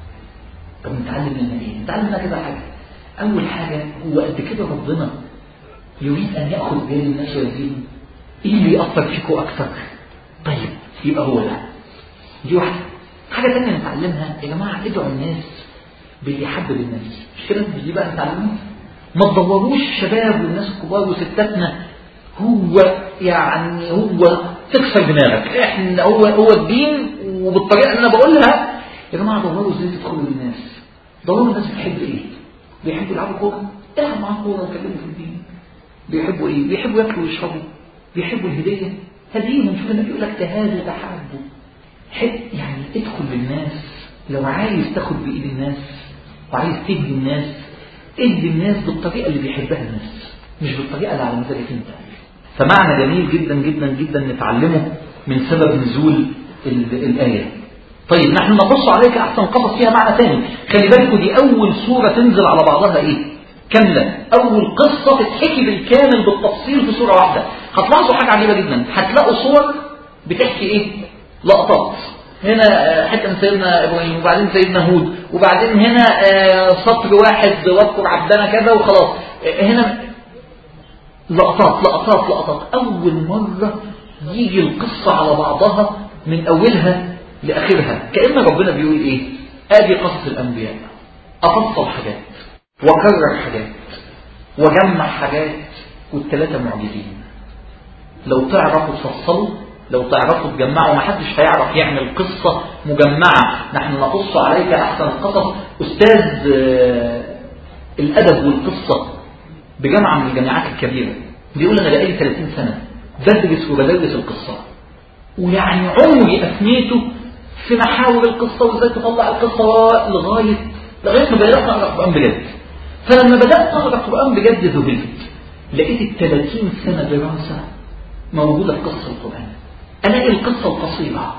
Speaker 1: طب نتعلم منها ايه؟ نتعلم منها كده حاجه. اول حاجه هو قد كده ربنا يريد ان ياخذ بين الناس ويزيدهم. ايه اللي ياثر فيكم اكثر؟ طيب يبقى هو ده. دي واحده. حاجه ثانيه نتعلمها يا جماعه، ادعوا الناس باللي يحبب الناس. مش كده؟ مش دي بقى نتعلمها؟ ما تدوروش الشباب والناس الكبار وستاتنا هو يعني هو تكسر دماغك احنا هو هو الدين وبالطريقه اللي انا بقولها. يا جماعه دوروا ازاي تدخلوا للناس. دوروا الناس بتحب ايه؟ بيحبوا يلعبوا كوره؟ العب معاهم كوره وكلموا في الدين. بيحبوا ايه؟ بيحبوا ياكلوا ويشربوا. بيحبوا الهديه، هديهم. شوف النبي يقول لك تهادوا تحابوا. حب يعني ادخل للناس. لو عايز تاخد بايد الناس وعايز تهدي الناس، ادي الناس بالطريقه اللي بيحبها الناس، مش بالطريقه اللي على مزاجك انت. فمعنى جميل جدا جدا جدا نتعلمه من سبب نزول الآية. طيب نحن نقص عليك أحسن قصص فيها معنى ثاني. خلي بالكم دي أول سورة تنزل على بعضها إيه؟ كاملة. أول قصة تتحكي بالكامل بالتفصيل في سورة واحدة. هتلاحظوا حاجة عجيبة جدا، هتلاقوا صور بتحكي إيه؟ لقطات. هنا حتى من سيدنا إبراهيم، وبعدين سيدنا هود، وبعدين هنا سطر واحد واذكر عبدنا كذا وخلاص. هنا لقطات لقطات لقطات. أول مرة يجي القصة على بعضها من أولها لآخرها، كأن ربنا بيقول إيه؟ آدي قصص الأنبياء، أفصل حاجات وكرر حاجات وجمع حاجات، والثلاثة معجزين. لو تعرفوا تفصلوا، لو تعرفوا تجمعوا، ما حدش هيعرف يعمل قصة مجمعة. نحن نقص عليك أحسن القصص. أستاذ الأدب والقصة بجامعة من الجامعات الكبيرة بيقول أنا بقالي ثلاثين سنة بدرس وبدرس القصة، ويعني عمري أثنيته في محاور القصة وإزاي تطلع القصة لغاية لغاية ما بدأت أقرأ القرآن بجد. فلما بدأت أقرأ القرآن بجد ذهلت، لقيت الثلاثين سنة دراسة موجودة في قصة القرآن. ألاقي القصة القصيرة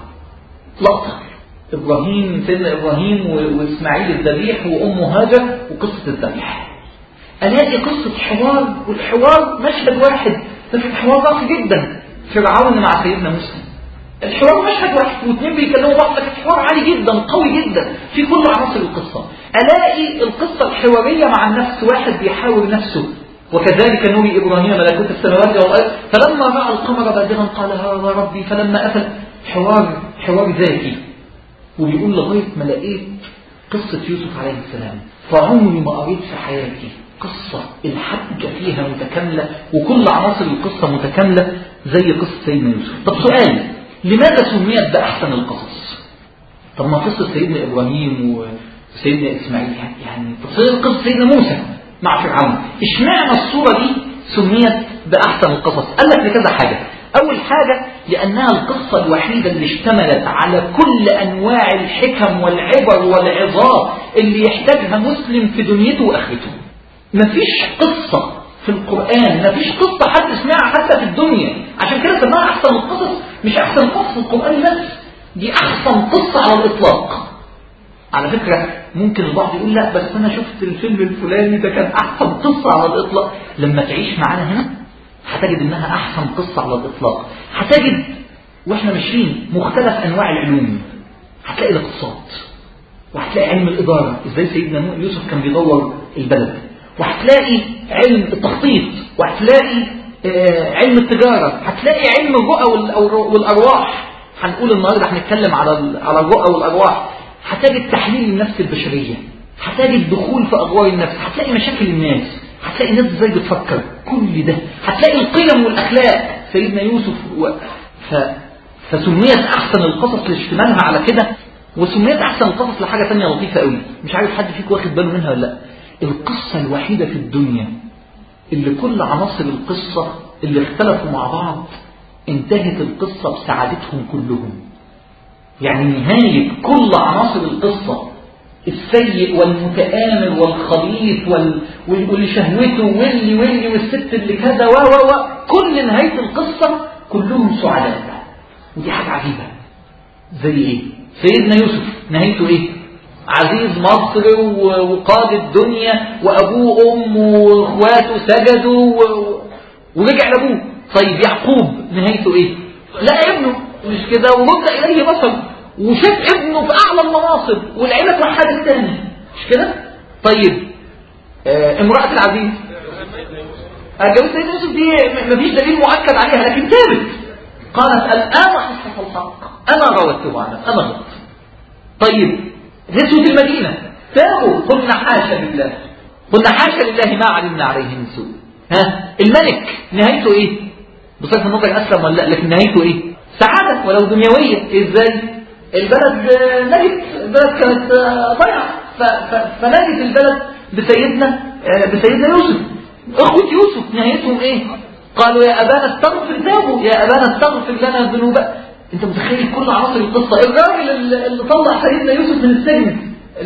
Speaker 1: لقطة إبراهيم، سيدنا إبراهيم وإسماعيل الذبيح وأمه هاجر وقصة الذبيح. ألاقي قصة حوار، والحوار مشهد واحد لكن حوار راقي جدا. فرعون مع سيدنا موسى، الحوار مشهد واحد واثنين بيكلموا بعض، لكن حوار عالي جدا قوي جدا في كل عناصر القصة. ألاقي القصة الحوارية مع النفس، واحد بيحاور نفسه، وكذلك نوري إبراهيم ملكوت السماوات والأرض فلما رأى القمر بازغا قال هذا ربي فلما أفل. حوار حوار ذاتي. وبيقول لغاية ما لقيت قصة يوسف عليه السلام، فعمري ما قريت في حياتي قصة الحبكة فيها متكاملة وكل عناصر القصة متكاملة زي قصة سيدنا يوسف. طب سؤال، لماذا سميت بأحسن القصص؟ طب ما قصة سيدنا إبراهيم وسيدنا إسماعيل يعني تصير قصة سيدنا موسى مع فرعون، اشمعنى الصورة دي سميت بأحسن القصص؟ قال لك لكذا حاجة. أول حاجة لأنها القصة الوحيدة اللي اشتملت على كل أنواع الحكم والعبر والعظات اللي يحتاجها مسلم في دنيته وآخرته. مفيش قصة في القرآن، مفيش قصة حد سمعها حتى في الدنيا، عشان كده سماها أحسن القصص. مش أحسن قصة في القرآن بس، دي أحسن قصة على الإطلاق. على فكرة ممكن البعض يقول لا بس أنا شفت الفيلم الفلاني ده كان أحسن قصة على الإطلاق. لما تعيش معانا هنا هتجد إنها أحسن قصة على الإطلاق. هتجد وإحنا ماشيين مختلف أنواع العلوم، هتلاقي الاقتصاد، وهتلاقي علم الإدارة إزاي سيدنا يوسف كان بيدور البلد، وهتلاقي علم التخطيط، وهتلاقي آه علم التجارة، هتلاقي علم الرؤى والأرواح. هنقول النهاردة هنتكلم على على الرؤى والأرواح. هتجد تحليل النفس البشرية، هتجد دخول في أغوار النفس، هتلاقي مشاكل الناس، هتلاقي الناس ازاي بتفكر، كل ده هتلاقي القيم والأخلاق سيدنا يوسف و... ف... فسميت أحسن القصص لاشتمالها على كده. وسميت أحسن القصص لحاجة تانية لطيفة قوي، مش عارف حد فيك واخد باله منها ولا لا. القصة الوحيدة في الدنيا اللي كل عناصر القصة اللي اختلفوا مع بعض انتهت القصة بسعادتهم كلهم. يعني نهاية كل عناصر القصة، السيء والمتآمر والخبيث وال... واللي شهوته واللي واللي والست اللي كذا و و و كل نهاية القصة كلهم سعداء. ودي حاجة عجيبة. زي ايه؟ سيدنا يوسف نهايته ايه؟ عزيز مصر وقاد الدنيا، وابوه وامه واخواته سجدوا و... ورجع لابوه. طيب يعقوب نهايته ايه؟ لا ابنه مش كده ورد اليه بصر وشاف ابنه في اعلى المناصب والعيله توحد الثاني، مش كده؟ طيب آه امراه العزيز جوز سيدنا يوسف دي مفيش دليل مؤكد عليها لكن ثابت، قالت الان حصل الحق انا راودته عنه انا غلط. طيب نسوة المدينه تابوا قلنا حاشا لله قلنا حاشا لله ما علمنا عليه من سوء. ها الملك نهايته ايه؟ بصرف النظر اسلم ولا لا، لكن نهايته ايه؟ سعاده ولو دنيويه. ازاي؟ البلد نجت، البلد كانت ضيعه فنجت البلد بسيدنا بسيدنا يوسف. اخوة يوسف نهايتهم ايه؟ قالوا يا ابانا استغفر ذنوبه يا ابانا استغفر لنا ذنوبنا. انت متخيل كل عناصر القصه؟ الراجل اللي طلع سيدنا يوسف من السجن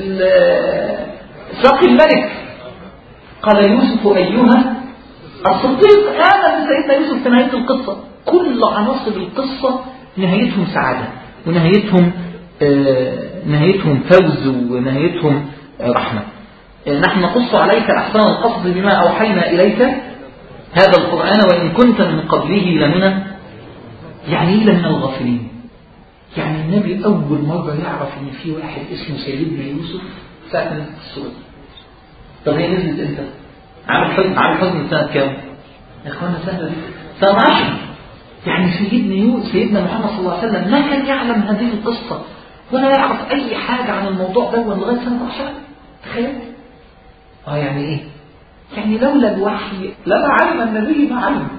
Speaker 1: ساقي الملك قال يوسف ايها الصديق آمن سيدنا يوسف في نهاية القصة. كل عناصر القصة نهايتهم سعادة ونهايتهم نهايتهم فوز ونهايتهم رحمة. نحن نقص عليك أحسن القصص بما أوحينا إليك هذا القرآن وإن كنت من قبله لمن يعني إيه لمن الغافلين. يعني النبي أول مرة يعرف إن في واحد اسمه سيدنا يوسف ساعة نزلت السورة. طب هي نزلت إمتى؟ عامل حزن عامل حزن سنة كام؟ يا إخوانا سنة سنة عشر. يعني سيدنا يوسف سيدنا محمد صلى الله عليه وسلم ما كان يعلم هذه القصة ولا يعرف أي حاجة عن الموضوع ده لغاية سنة عشر. تخيل؟ آه يعني إيه؟ يعني لولا الوحي لما علم النبي ما علم.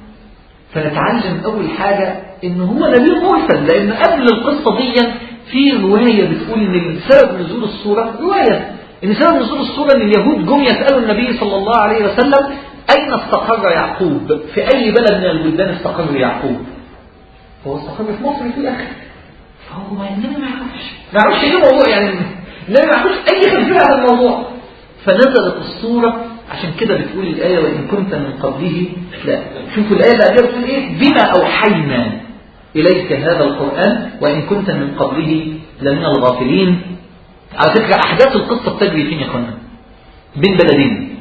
Speaker 1: فنتعلم أول حاجة إن هو نبي مرسل، لأن قبل القصة دي في رواية بتقول إن سبب نزول السورة رواية إن سبب نزول السورة إن اليهود جم يسألوا النبي صلى الله عليه وسلم أين استقر يعقوب؟ في أي بلد من البلدان استقر يعقوب؟ هو استقر في مصر في الآخر. فهو ما النبي ما يعرفش ما يعرفش إيه الموضوع، يعني النبي ما يعرفش أي خلفية عن الموضوع. فنزلت السورة عشان كده بتقول الآية وإن كنت من قبله لا. شوفوا الآية اللي بتقول إيه؟ بما أوحينا إليك هذا القرآن وإن كنت من قبله لمن الغافلين. على فكرة أحداث القصة بتجري فين يا أخوانا؟ بين بلدين،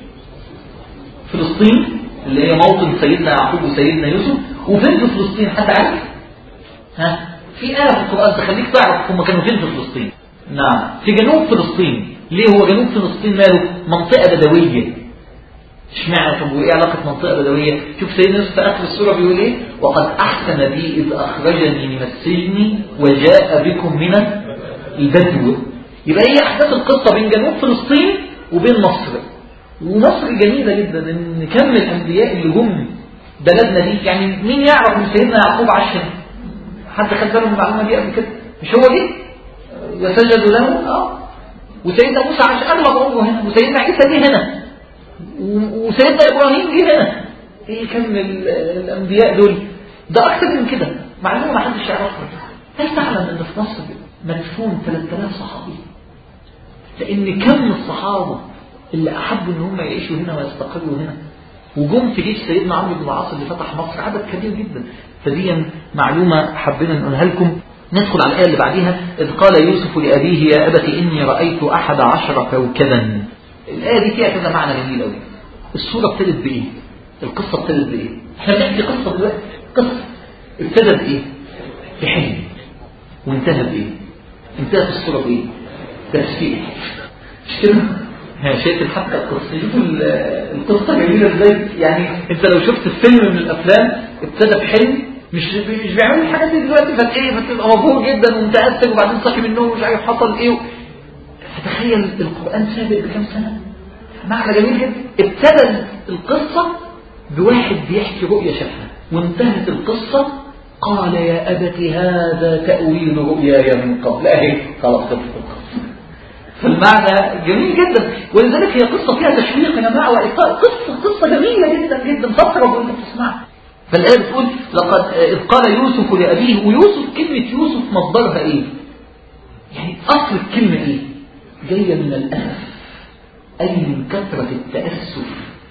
Speaker 1: فلسطين اللي هي موطن سيدنا يعقوب وسيدنا يوسف. وفين في فلسطين حد عارف؟ ها؟ في آية في القرآن تخليك تعرف هم كانوا فين في فلسطين. نعم في جنوب فلسطين. ليه هو جنوب فلسطين ماله؟ منطقة بدوية. اشمعنى؟ طب وايه علاقة منطقة بدوية؟ شوف سيدنا يوسف في آخر السورة بيقول ايه؟ وقد أحسن بي إذ أخرجني من السجن وجاء بكم من البدو. يبقى هي أحداث القصة بين جنوب فلسطين وبين مصر. ومصر جميلة جدا ان كم الأنبياء اللي جم بلدنا دي. يعني مين يعرف ان سيدنا يعقوب عاش هنا؟ حد خد باله من المعلومة دي قبل كده؟ مش هو دي؟ وسجدوا له اه. وسيدنا موسى عاش أغلب عمره هنا، وسيدنا عيسى جه هنا، وسيدنا إبراهيم جه هنا. ايه كم الأنبياء دول؟ ده أكثر من كده معلومة ما حدش يعرفها. هل تعلم ان في مصر مدفون ثلاثة آلاف صحابي؟ لأن كم الصحابة اللي أحبوا ان هم يعيشوا هنا ويستقروا هنا وجم في جيش سيدنا عمرو بن العاص اللي فتح مصر عدد كبير جدا. فدي معلومة حبينا نقولها لكم. ندخل على الآية اللي بعديها. إذ قال يوسف لأبيه يا أبت إني رأيت أحد عشر كوكبا. الآية دي فيها كذا معنى جميل قوي. السورة ابتدت بإيه؟ القصة ابتدت بإيه؟ احنا بنحكي قصة دلوقتي. قصة ابتدت بإيه؟ بحلم. وانتهى بإيه؟ انتهت السورة بإيه؟ تفسير. مش كده؟ شايف حتى القصة. شوفوا القصة جميلة ازاي. يعني انت لو شفت الفيلم من الأفلام ابتدى بحلم، مش مش بيعملوا الحاجات دي دلوقتي فتايه فتبقى مبهور جدا ومتأثر وبعدين صاحي من النوم ومش عارف حصل ايه. فتخيل القرآن سابق بكام سنة. معنى جميل جدا. ابتدى القصة بواحد بيحكي رؤية شافها وانتهت القصة قال يا أبت هذا تأويل رؤياي من قبل. اهي خلاص خلصت القصة. فالمعنى جميل جدا. ولذلك هي قصة فيها تشويق يا جماعة وإطاء. قصة قصة جميلة جدا جدا تطرب وانت بتسمعها. فالآية بتقول لقد إذ قال يوسف لأبيه. ويوسف كلمة يوسف مصدرها إيه؟ يعني أصل الكلمة إيه؟ جاية من الأسف، أي من كثرة التأسف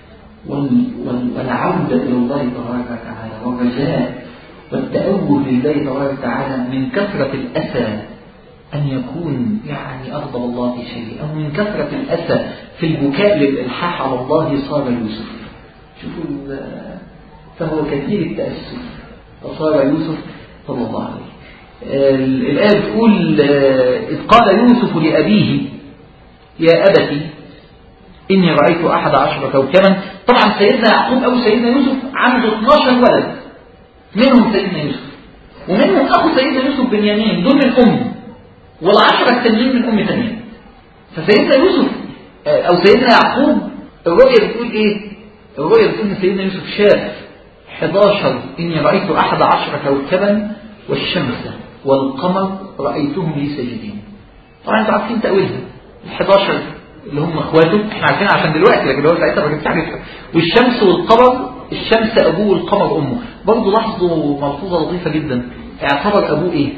Speaker 1: والعودة إلى الله تبارك وتعالى والرجاء والتأوه لله تبارك وتعالى من كثرة الأسى أن يكون يعني أغضب الله في شيء، أو من كثرة الأسى في البكاء للإلحاح على الله صار يوسف. شوفوا فهو كثير التأسف فصار يوسف صلى الله عليه. الآية بتقول إذ قال يوسف لأبيه يا أبتي إني رأيت أحد عشر كوكبا. طبعا سيدنا يعقوب أو سيدنا يوسف عنده اثناشر ولد، منهم سيدنا يوسف ومنهم أخو سيدنا يوسف بنيامين، دول من أم، والعشرة التانيين من أم ثانية. فسيدنا يوسف أو سيدنا يعقوب الرؤية بتقول إيه؟ الرؤية بتقول إن سيدنا يوسف شاف حداشر إني رأيت أحد عشر كوكبا والشمس والقمر رأيتهم لي ساجدين. طبعا انتوا عارفين تأويلها. الحداشر اللي هم اخواته احنا عارفين عشان دلوقتي، لكن هو ساعتها ما كانش عارفها. والشمس والقمر، الشمس ابوه والقمر امه. برضه لاحظوا ملحوظه لطيفه جدا. اعتبر ابوه ايه؟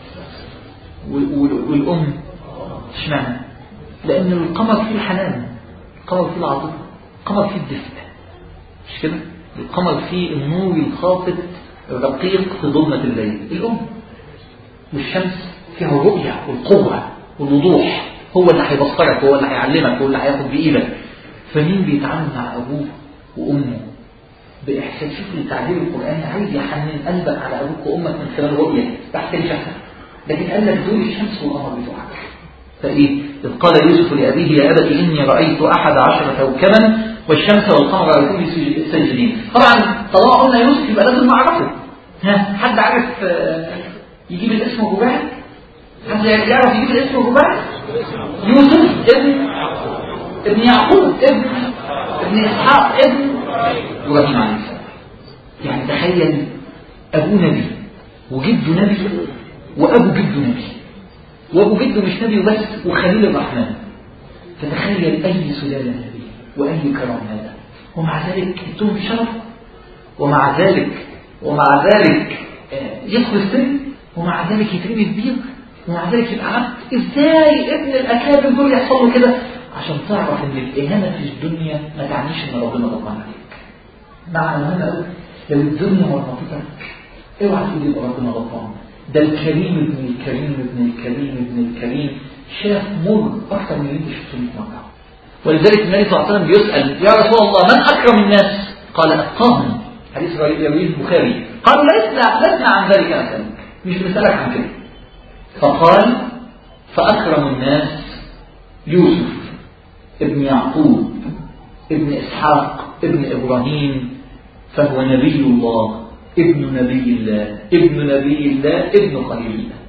Speaker 1: والام اشمعنى؟ لان القمر فيه الحنان، القمر فيه العاطفه، القمر فيه الدفء، مش كده؟ القمر فيه النور الخافت الرقيق في ظلمه الليل، الام. والشمس فيها الرؤية والقوة والوضوح، هو اللي هيبصرك، هو اللي هيعلمك، هو اللي هياخد بإيدك. فمين بيتعامل مع أبوه وأمه بإحساس؟ شوف التعبير القرآني، عايز يحنن قلبك على أبوك وأمك من خلال رؤية تحت الشمس، لكن قال لك دول الشمس والقمر بتوعك. فإيه؟ إذ قال يوسف لأبيه يا أبت إني رأيت أحد عشر كوكبا والشمس والقمر رأيتهم لي ساجدين. طبعا طالما قلنا يوسف يبقى لازم نعرفه. ها، حد عارف يجيب الاسم الرباعي؟ حد يعرف يجيب الاسم الرباعي؟ يوسف ابن ابن يعقوب ابن ابن إسحاق ابن إبراهيم عليه السلام. يعني تخيل، أبوه نبي وجده نبي وأبو جده نبي، وأبو جده مش نبي وبس وخليل الرحمن. فتخيل أي سلالة نبي وأي كرم هذا، ومع ذلك ادتهم الشرف، ومع ذلك ومع ذلك يدخل السجن، ومع ذلك يترمي البيض، ومع ذلك يبقى عبد. ازاي ابن الأكابر دول يحصل له كده؟ عشان تعرف ان الإهانة في الدنيا ما تعنيش ان ربنا غضبان عليك. معنى مهم قوي، لو الدنيا مرضتك اوعى تقول يبقى ربنا غضبان. ده الكريم ابن الكريم ابن الكريم ابن الكريم شاف مر اكثر من اللي انت شفته مية مرة. ولذلك النبي صلى الله عليه وسلم بيسأل يا رسول الله من أكرم الناس؟ قال أتقاهم. حديث يرويه البخاري. قالوا لسنا لسنا عن ذلك نسألك، مش بنسألك عن كده. فقال فأكرم الناس يوسف ابن يعقوب ابن إسحاق ابن إبراهيم، فهو نبي الله ابن نبي الله ابن نبي الله ابن خليل الله.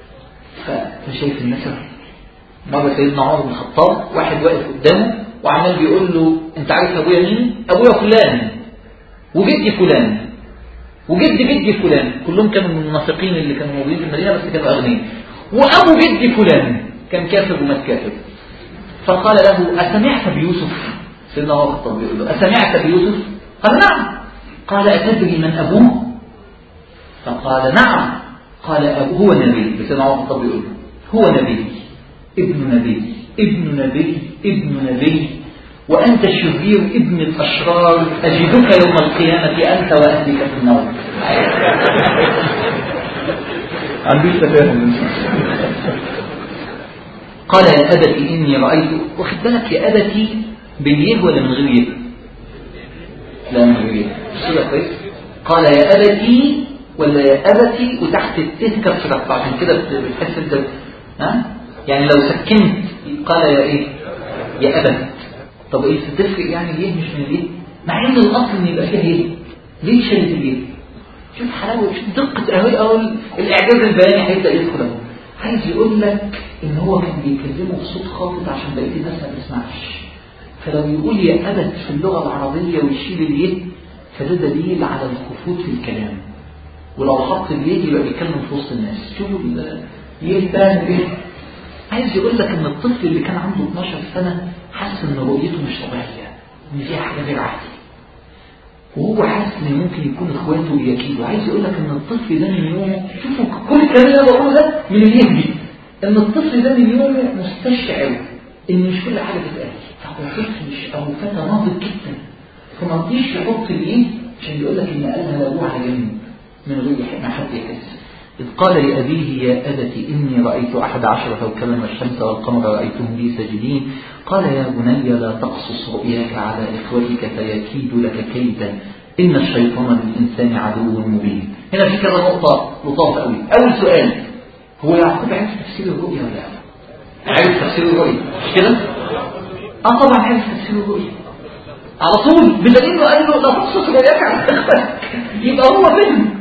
Speaker 1: فشايف النسب. مرة سيدنا عمر بن الخطاب واحد واقف قدامه وعمال بيقول له انت عارف ابويا مين؟ ابويا فلان وجدي فلان وجد جدي فلان، كلهم كانوا من المنافقين اللي كانوا موجودين في المدينة بس كانوا أغنياء. وأبو جدي فلان كان كافر ومات كافر. فقال له أسمعت بيوسف؟ سيدنا عمر بن الخطاب بيقول له أسمعت بيوسف؟ قال نعم. قال أتدري من أبوه؟ فقال نعم. قال أبوه هو نبي. سيدنا عمر بن الخطاب بيقول له هو نبي ابن نبي ابن نبي ابن نبي وأنت الشرير ابن الأشرار، أجدك يوم القيامة أنت وأهلك في النار. عندي تفاهم. قال يا أبتي إني رأيت، واخد بالك يا أبتي باليه ولا من غير يه؟ لا من غير يه. الصورة كويس. قال يا أبتي ولا يا أبتي وتحت الته كسرة، عشان كده بتحس انت ها؟ يعني لو سكنت قال يا إيه؟ يا أبت. طب ايه تفرق يعني ليه مش من ليه؟ مع ان الاصل ان يبقى فيها ايه؟ ليه شلت ليه؟ شوف حلاوه، شوف دقه اهي اقول الاعجاز البياني هيبدا يدخل اهو. عايز يقول لك ان هو كان بيكلمه بصوت خافت عشان بقيه الناس ما تسمعش. فلو يقول يا ابت في اللغه العربيه ويشيل اليه فده دليل على الخفوت في الكلام. ولو حط اليه يبقى بيتكلم في وسط الناس. شوفوا اليه ده ايه؟ عايز يقول لك ان الطفل اللي كان عنده اتناشر سنة حاسس ان رؤيته مش طبيعية، ان فيها حاجة غير عادية، وهو حاسس ان ممكن يكون اخواته بيكيدوا. عايز يقول لك ان الطفل ده من يومه، شوفوا كل الكلام اللي انا بقوله ده من اليهدي، ان الطفل ده من يومه مستشعر ان مش كل حاجة تتقال. فهو طفل او فتى ناضج جدا، فما رضيش يحط اليد عشان يقول لك ان قالها لابوه على جنب من غير ما حد يحس. إذ قال لأبيه يا أبت إني رأيت أحد عشر كوكبا والشمس والقمر رأيتهم لي ساجدين. قال يا بني لا تقصص رؤياك على إخوتك فيكيد لك كيدا إن الشيطان للإنسان عدو مبين. هنا في كذا نقطة لطافة قوي. أول سؤال، هو يعقوب عرف تفسير الرؤيا ولا لا؟ عرف تفسير الرؤيا مش كده؟ آه طبعا عرف تفسير الرؤيا على طول، بدليل قال له لا تقصص رؤياك على إخوتك. يبقى هو فهم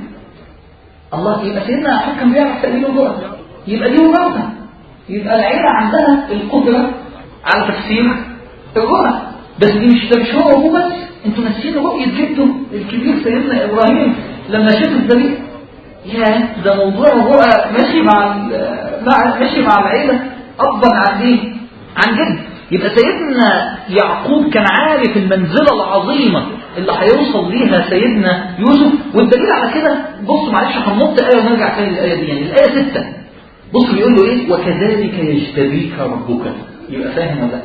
Speaker 1: الله. يبقى سيدنا يعقوب كان بيعرف تأويل الرؤى، يبقى دي وراثة، يبقى العيلة عندها القدرة على تفسير الرؤى. بس دي مش ده مش هو وهو بس، انتوا ناسيين رؤية جده الكبير سيدنا إبراهيم لما شاف الذبيح. يا ده موضوع الرؤى ماشي مع مع ماشي مع العيلة أفضل عن ايه؟ عن جد. يبقى سيدنا يعقوب كان عارف المنزلة العظيمة اللي هيوصل ليها سيدنا يوسف. والدليل على كده بصوا معلش هننط آية ونرجع تاني للآية دي. يعني الآية ستة بص بيقول له ايه؟ وكذلك يجتبيك ربك. يبقى فاهم ولا لا؟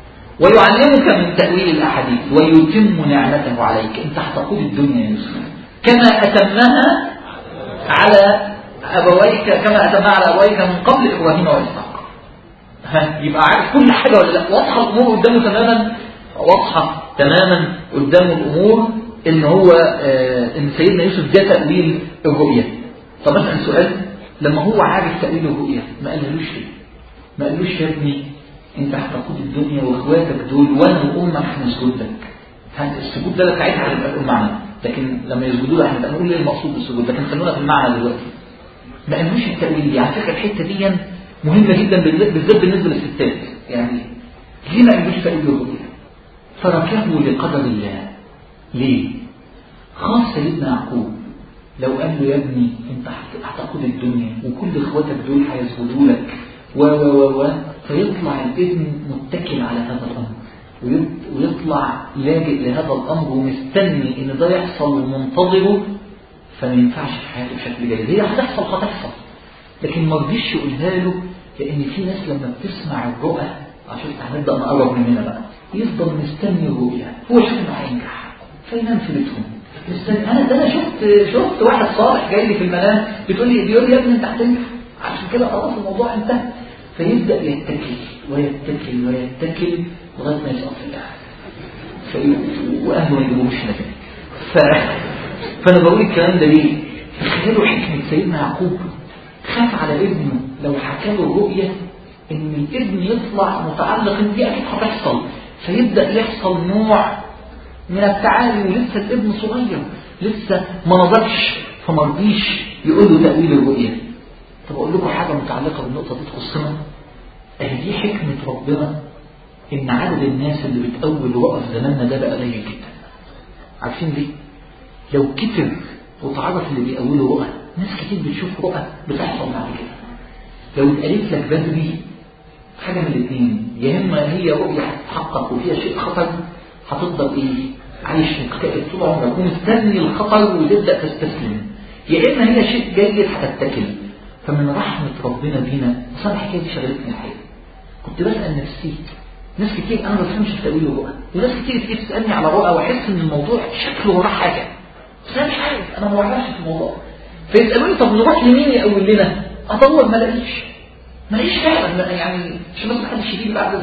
Speaker 1: ويعلمك من تأويل الأحاديث ويتم نعمته عليك. انت هتقود الدنيا يا يوسف كما أتمها على أبويك كما أتمنى على أبويك من قبل إبراهيم وإسحاق. ها يبقى عارف كل حاجة ولا لا؟ واضحة الأمور قدامه تماما، واضحة تماما قدامه الأمور إن هو آه إن سيدنا يوسف جاء تأويل الرؤية. طب أسأل سؤال، لما هو عارف تأويل الرؤية ما قالهلوش ليه؟ ما قالوش يا ابني أنت هتقود الدنيا وإخواتك دول وأنا وأمك هنسجد لك. السجود ده ساعتها هنبقى نقول معنى، لكن لما يسجدوا له هنبقى نقول ايه المقصود بالسجود، لكن خلونا في المعنى دلوقتي. ما قالوش التأويل دي. على فكرة الحتة دي مهمة جدا بالذات بالنسبة للستات. يعني ليه ما قالوش تأويل الرؤية؟ تركه لقدر الله. ليه؟ خاص سيدنا يعقوب لو قال له يا ابني انت هتقود الدنيا وكل اخواتك دول هيسجدوا لك و و و فيطلع الابن متكل على هذا الامر ويطلع لاجئ لهذا الامر ومستني ان ده يحصل ومنتظره، فما ينفعش في حياته بشكل جيد. هي هتحصل هتحصل، لكن ما رضيش يقولها له، لان في ناس لما بتسمع الرؤى عشان هنبدا نقرب من هنا بقى يفضل مستني الرؤيا، هو شوف انه هينجح فينام في بيتهم مستني. انا ده انا شفت شفت واحد صالح جاي لي في المنام بتقول لي بيقول لي يا ابني انت هتنجح، عشان كده خلاص الموضوع انتهى. فيبدا يتكل ويتكل ويتكل لغايه ما يسقط في الاخر واهله ما يجيبوش نتيجه. ف... فانا بقول الكلام ده ليه؟ تخيلوا حكمه سيدنا يعقوب، خاف على ابنه لو حكى له الرؤيه ان الابن يطلع متعلق ان دي اكيد هتحصل، فيبدا يحصل نوع من التعالي ولسه الابن صغير لسه ما نضجش، فما رضيش يقول له تاويل الرؤيه. طب اقول لكم حاجه متعلقه بالنقطه دي تخصنا. اهي دي حكمه ربنا ان عدد الناس اللي بتأول رؤى في زماننا ده بقى قليل جدا. عارفين ليه؟ لو كتر وتعرف اللي بيأولوا رؤى، ناس كتير بتشوف رؤى بتحصل بعد كده. لو اتقالت لك بدري حاجه من الاثنين، يا اما هي رؤيه هتتحقق وفيها شيء خطر هتفضل ايه؟ عايش مكتئب طول عمرك ومستني الخطر وتبدا تستسلم، يا اما هي شيء جيد هتتكل. فمن رحمه ربنا بينا، بس انا الحكايه دي شغلتني الحقيقه. كنت بسال نفسي، ناس كتير انا ما بفهمش في تاويل الرؤى، وناس كتير تيجي تسالني على رؤى واحس ان الموضوع شكله وراه حاجه، بس انا مش عارف، انا ما بعرفش في الموضوع. فيسالوني طب نروح لمين يقول لنا؟ ادور ما الاقيش ما الاقيش فعلا. يعني مش بس حد شديد بعد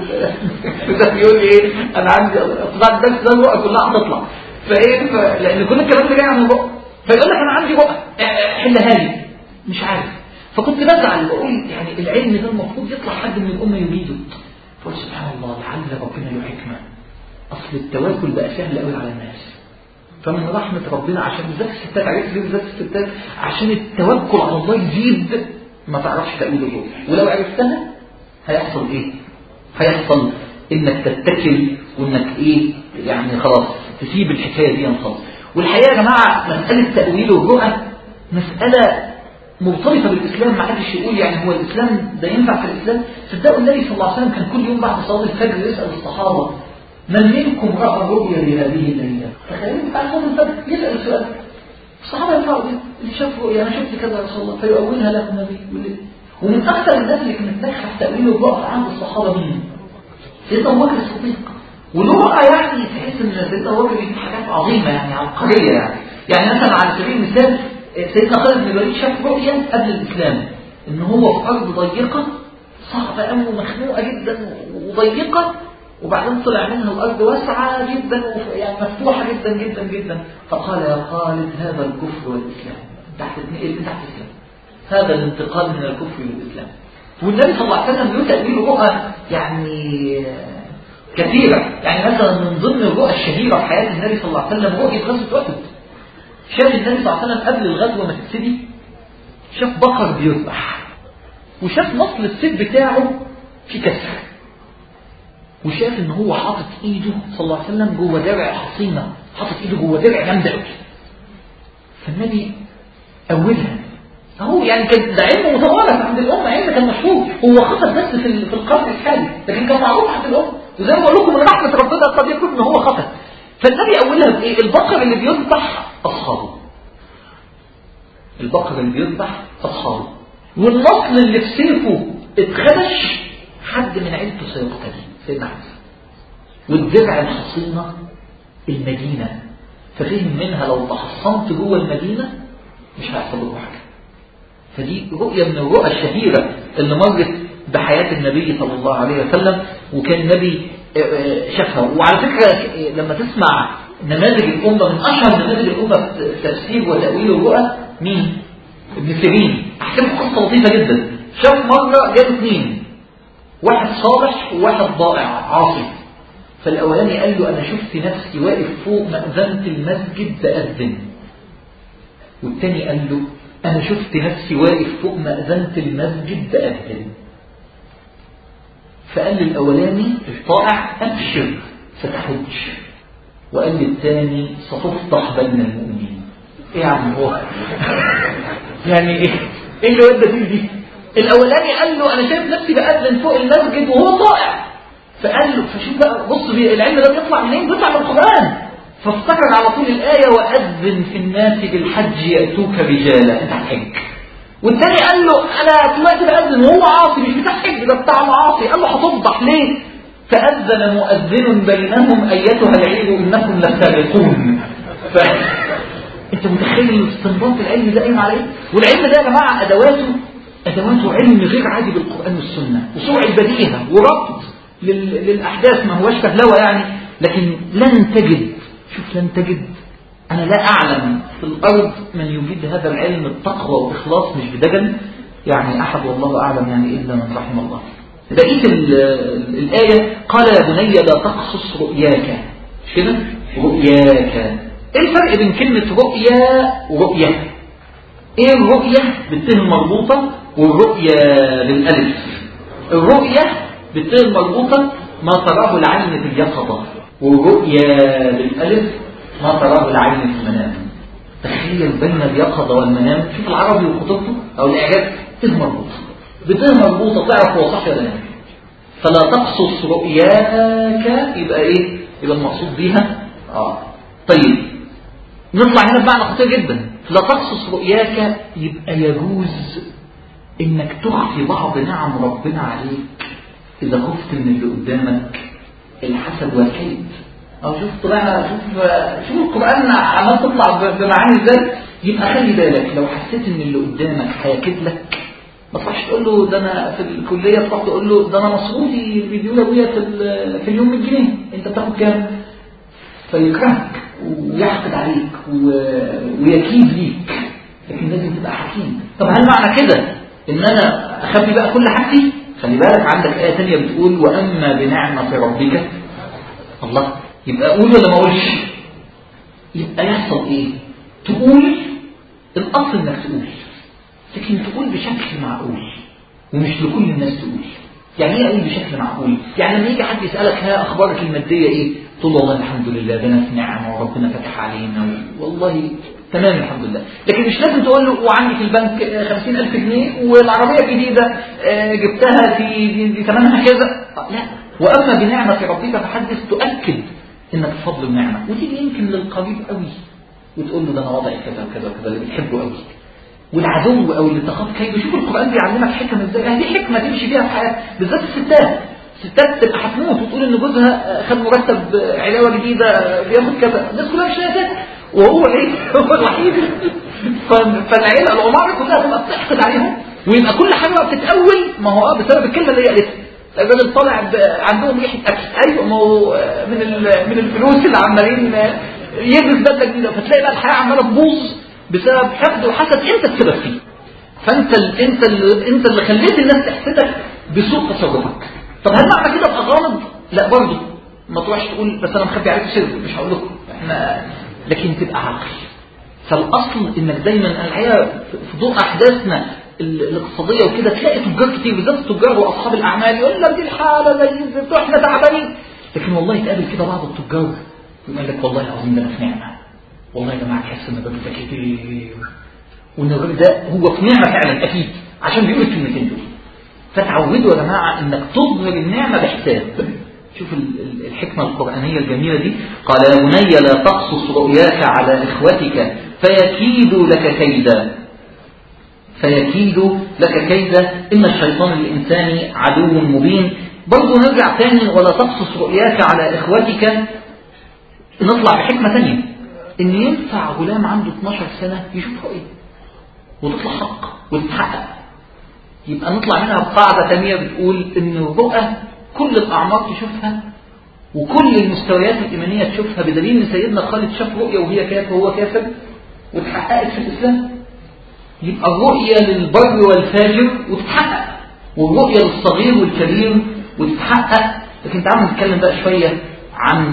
Speaker 1: ده بيقول لي ايه انا عندي بعد الدرس ده الرؤى كلها هتطلع فايه ف... لان كل الكلام ده جاي عن الرؤى، فيقول لك انا عندي رؤى حلها لي مش عارف. فكنت بزعل واقول يعني العلم ده المفروض يطلع حد من الامه يريده. فقلت سبحان الله لعل ربنا له حكمه، اصل التواكل بقى سهل قوي على الناس. فمن رحمه ربنا عشان بالذات الستات، عرفت ليه بالذات الستات؟ عشان التوكل على الله يزيد ما تعرفش تأويل الرؤيا، ولو عرفتها هيحصل ايه؟ هيحصل انك تتكل وانك ايه يعني خلاص تسيب الحكايه دي خلاص. والحقيقه يا جماعه مساله تأويل الرؤى مساله مرتبطه بالاسلام. ما حدش يقول يعني هو الاسلام ده ينفع في الاسلام. صدقوا النبي صلى الله عليه وسلم كان كل يوم بعد صلاه الفجر يسال الصحابه من منكم راى الرؤيا لهذه الايام؟ تخيلوا بعد صلاه الفجر يسال السؤال. الصحابه ينفعوا دي اللي شاف رؤيا انا شفت كذا يا رسول الله فيؤولها لكم النبي. ومن اكثر الناس اللي كانت ناجحه في تاويل الرؤى عند الصحابه مين؟ سيدنا ابو بكر الصديق. وله رؤى يعني تحس ان سيدنا ابو بكر بيجيب حاجات عظيمه يعني عبقريه يعني. يعني مثلا على سبيل المثال سيدنا خالد بن الوليد شاف رؤيا قبل الاسلام ان هو في ارض ضيقه صعبه قوي ومخنوقه جدا وضيقه، وبعدين طلع منها الارض واسعه جدا يعني مفتوحه جدا جدا جدا، فقال يا خالد هذا الكفر والاسلام تحت تحت الاسلام، هذا الانتقال من الكفر للاسلام. والنبي صلى الله عليه وسلم له تأويل رؤى يعني كثيره. يعني مثلا من ضمن الرؤى الشهيره في حياه النبي صلى الله عليه وسلم رؤيه غزوه احد. شاف النبي صلى الله عليه وسلم قبل الغزوه ما تبتدي شاف بقر بيذبح، وشاف نصل السيف بتاعه في كسر، وشاف ان هو حاطط ايده صلى الله عليه وسلم جوه درع حصينه، حاطط ايده جوه درع جامده قوي. فالنبي اولها اهو يعني كان ده علم متوارث عند الامه، علم كان مشهور، هو خطر بس في في القرن الحالي لكن كان معروف عند الامه. وزي ما بقول لكم من رحمه ربنا قد يكون ان هو خطر. فالنبي اولها بايه؟ البقر اللي بيذبح اصحابه، البقر اللي بيذبح اصحابه، والنصل اللي في سيفه اتخدش حد من عيلته سيقتل سيدنا عيسى، والدرع الحصينه المدينه، ففهم منها لو تحصنت جوه المدينه مش هيحصل له حاجه. فدي رؤية من الرؤى الشهيرة اللي مرت بحياة النبي صلى الله عليه وسلم، وكان النبي شافها. وعلى فكرة لما تسمع نماذج الأمة، من أشهر نماذج الأمة في تفسير وتأويل الرؤى مين؟ ابن سيرين. أحكي لكم قصة لطيفة جدا. شاف مرة جاب اثنين، واحد صالح وواحد ضائع عاصي. فالأولاني قال له أنا شفت نفسي واقف فوق مأذنة المسجد بأذن، والتاني قال له أنا شفت نفسي واقف فوق مأذنة المسجد بأذن. فقال للأولاني الطائع أبشر ستحج، وقال للثاني ستفتح بين المؤمنين. إيه يا عم هو يعني إيه إيه اللي ودى دي دي؟ الأولاني قال له أنا شايف نفسي بأذن فوق المسجد وهو طائع، فقال له فشوف بقى، بص العلم ده بيطلع منين؟ بيطلع من القرآن. فافتكر على طول الآية وأذن في الناس بالحج يأتوك رجالا، أنت هتحج. والتاني قال له أنا دلوقتي بأذن وهو عاصي مش بتاع حج، ده بتاع معاصي. قال له هتفضح ليه؟ فأذن مؤذن بينهم أيتها العير إنكم لسابقون. ف... أنت متخيل الاستنباط العلمي ده قايم على إيه؟ والعلم ده يا جماعة أدواته أدواته علم غير عادي بالقرآن والسنة، وسرعة بديهة وربط لل... للأحداث، ما هوش فهلوة يعني. لكن لن تجد، شوف لن تجد، أنا لا أعلم في الأرض من يجيد هذا العلم التقوى والإخلاص مش بدجل يعني أحد، والله أعلم يعني إلا من رحم الله. بقية الآية قال يا بني لا تقصص رؤياك، مش كده؟ رؤياك. إيه الفرق بين كلمة رؤيا ورؤية؟ إيه الرؤية بالتاء المربوطة والرؤية بالألف؟ الرؤية بالتاء المربوطة ما تراه العين في اليقظة، والرؤيا بالألف ما تراه العين في المنام. تخيل بين اليقظة والمنام. شوف العربي وخطبته أو الإعجاز تاء مربوطة بتاء مربوطة، تعرف هو صح ولا لا؟ فلا تقصص رؤياك يبقى إيه؟ يبقى المقصود بيها آه طيب نطلع هنا بمعنى خطير جدا. لا تقصص رؤياك يبقى يجوز إنك تخفي بعض نعم ربنا عليك إذا خفت من اللي قدامك الحسد والكيد. أو شوف طلعنا شوف شوف القرآن عمال تطلع بمعاني ازاي. يبقى خلي بالك لو حسيت ان اللي قدامك هيكيد لك، ما تروحش تقول له ده انا في الكليه، تروح تقول له ده انا مصروفي اللي بيديله ابويا في في اليوم مية جنيه، انت بتاخد كام؟ فيكرهك ويحقد عليك ويكيد ليك. لكن لازم تبقى حكيم. طب هل معنى كده ان انا اخبي بقى كل حاجتي؟ خلي بالك عندك آية تانية بتقول واما بنعمة ربك. الله، يبقى أقول ولا ما أقولش؟ يبقى يحصل إيه؟ تقول، الأصل إنك تقول، لكن تقول بشكل معقول ومش لكل الناس تقول. يعني إيه أقول بشكل معقول؟ يعني لما يجي حد يسألك ها أخبارك المادية إيه؟ تقول والله الحمد لله ده أنا في نعمة وربنا فتح علينا والله تمام الحمد لله. لكن مش لازم تقول له وعندي في البنك خمسين ألف جنيه والعربية الجديدة جبتها في ثمنها كذا. لا، وأما بنعمة ربك فحدث، تؤكد إنك فضل النعمة. وتيجي يمكن للقريب قوي وتقول له ده أنا وضعي كذا وكذا وكذا اللي بتحبه قوي. والعدو أو اللي تخاف كيده، شوف القرآن بيعلمك حكم إزاي. هذه حكمة تمشي بيها في حياتك، بالذات الستات. الستات تبقى هتموت وتقول إن جوزها خد مرتب علاوة جديدة بياخد كذا، الناس كلها مش لاقيه وهو إيه؟ هو الوحيد. فالعيلة العمارة كلها تبقى بتحقد عليهم، ويبقى كل حاجة بتتأول. ما هو بسبب الكلمة اللي هي قالتها. الراجل طالع عندهم ريحه اكل، ايوه ما هو من من الفلوس اللي عمالين يلبس بدله جديده، فتلاقي بقى الحياه عماله تبوظ بسبب حقد وحسد انت السبب فيه. فانت ال انت ال انت اللي خليت الناس تحسدك بسوء تصرفك. طب هل معنى كده ابقى غامض؟ لا برضه، ما تروحش تقول بس انا مخبي عليكم سر مش هقول لكم احنا، لكن تبقى عاقل. فالاصل انك دايما الحقيقه في ضوء احداثنا الاقتصاديه وكده تلاقي تجار كتير، بالذات التجار واصحاب الاعمال، يقول لك دي الحاله زي الزفت احنا تعبانين. لكن والله تقابل كده بعض التجار يقول لك والله العظيم ده انا في نعمه، والله يا جماعه تحس ان الراجل ده كتير، وان الراجل ده هو في نعمه فعلا اكيد عشان بيقول الكلمتين دول. فتعودوا يا جماعه انك تظهر النعمه بحساب. شوف الحكمه القرانيه الجميله دي. قال يا بني لا تقصص رؤياك على اخوتك فيكيدوا لك كيدا فيكيد لك كيدا إن الشيطان الإنساني عدو مبين. برضو نرجع تاني ولا تقصص رؤياك على إخوتك. نطلع بحكمة تانية، إن ينفع غلام عنده اتناشر سنة يشوف رؤية. وتطلع حق وتتحقق. يبقى نطلع منها بقاعدة تانية بتقول إن الرؤى كل الأعمار تشوفها وكل المستويات الإيمانية تشوفها، بدليل إن سيدنا خالد شاف رؤية وهي كافر وهو كافر وتحققت في الإسلام. يبقى الرؤية للبر والفاجر وتتحقق، والرؤية للصغير والكبير وتتحقق. لكن تعالوا نتكلم بقى شوية عن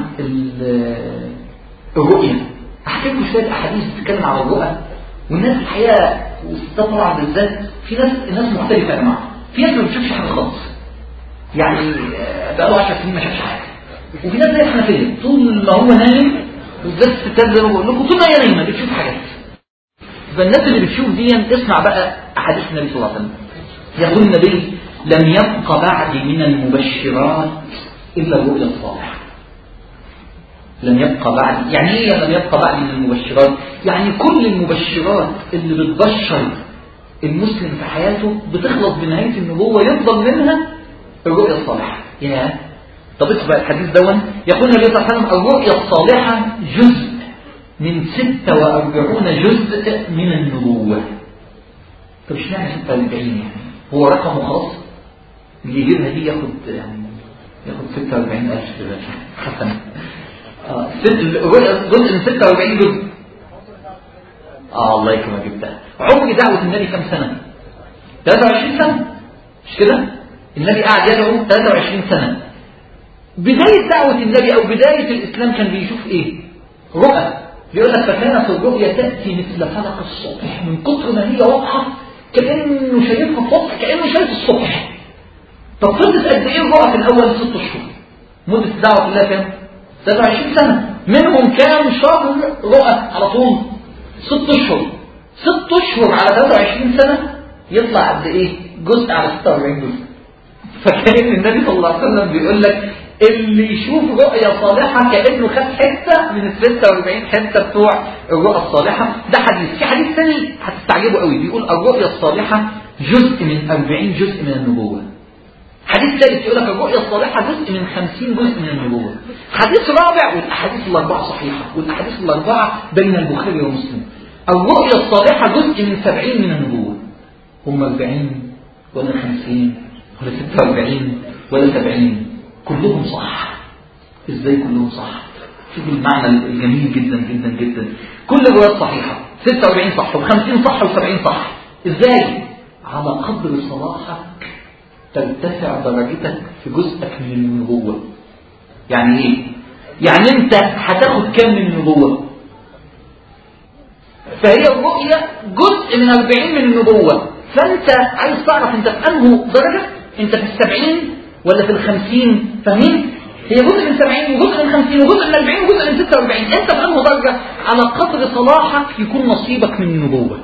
Speaker 1: الرؤية. أحكي لكم شوية أحاديث بتتكلم عن الرؤى. والناس الحقيقة والستات طبعا بالذات، في ناس الناس مختلفة يا جماعة. في ناس ما بتشوفش حاجة خالص، يعني بقى له عشر سنين ما شافش حاجة. وفي ناس زي الحنفية طول ما هو نايم، بالذات الستات زي ما بقول لكم طول ما هي نايمة بتشوف حاجات. فالناس اللي بتشوف دي اسمع بقى أحاديث النبي صلى الله عليه وسلم. يقول النبي: لم يبق بعد من المبشرات إلا الرؤيا الصالحة. لم يبقى بعد، يعني ايه لم يبقى بعد من المبشرات؟ يعني كل المبشرات اللي بتبشر المسلم في حياته بتخلص بنهاية النبوة يفضل منها الرؤيا الصالحة. يا طب اسمع الحديث دون. يقول النبي صلى الله عليه وسلم: الرؤيا الصالحة جزء من ستة وأربعين جزء من النبوة. طب ايش معنى ستة وأربعين؟ يعني هو رقم وخلاص؟ اللي يجيبها دي ياخد يعني ياخد ستة وأربعين ألف حسنا. آه جزء من ستة وأربعين جزء. آه الله يكرمك جبتها. عمر دعوة النبي كم سنة؟ ثلاثة وعشرين سنة، مش كده؟ النبي قاعد يدعو ثلاثة وعشرين سنة. بداية دعوة النبي أو بداية الإسلام كان بيشوف إيه؟ رؤى. بيقول لك: فكانت الرؤيا تأتي مثل فلق الصبح، من كتر ما هي واضحة كأنه شايفها الصبح، كأنه شايف الصبح. طب فضلت قد إيه الرؤى في الأول؟ ست أشهر. مدة الدعوة كلها كام؟ ثلاثة وعشرين سنة. منهم كام شهر رؤى على طول؟ ست أشهر. ست أشهر على ثلاثة وعشرين سنة يطلع قد إيه؟ جزء على ستة وأربعين جزء. فكان النبي صلى الله عليه وسلم بيقول لك: اللي يشوف رؤية صالحة كأنه خد حتة من الستة وأربعين حتة بتوع الرؤية الصالحة. ده حديث. في حديث ثاني هتستعجبوا قوي بيقول: الرؤية الصالحة جزء من أربعين جزء من النبوة. حديث ثالث يقول لك: الرؤية الصالحة جزء من خمسين جزء من النبوة. حديث رابع، والأحاديث الأربعة صحيحة، والأحاديث الأربعة بين البخاري ومسلم: الرؤية الصالحة جزء من سبعين من النبوة. هم أربعين ولا خمسين ولا ستة وأربعين ولا سبعين؟ كلهم صح. ازاي كلهم صح؟ شوف المعنى الجميل جدا جدا جدا. كل الروايات صحيحة، ستة وأربعين صح وخمسين صح وسبعين صح. ازاي؟ على قدر صلاحك ترتفع درجتك في جزءك من النبوة. يعني ايه؟ يعني انت هتاخد كام من النبوة؟ فهي الرؤية جزء من أربعين من النبوة. فانت عايز تعرف انت في انه درجة؟ انت في السبعين ولا في الخمسين؟ فاهمين؟ هي جزء من سبعين وجزء من خمسين وجزء من أربعين وجزء من ستة وأربعين. انت في انه درجة؟ على قدر صلاحك يكون نصيبك من النبوة.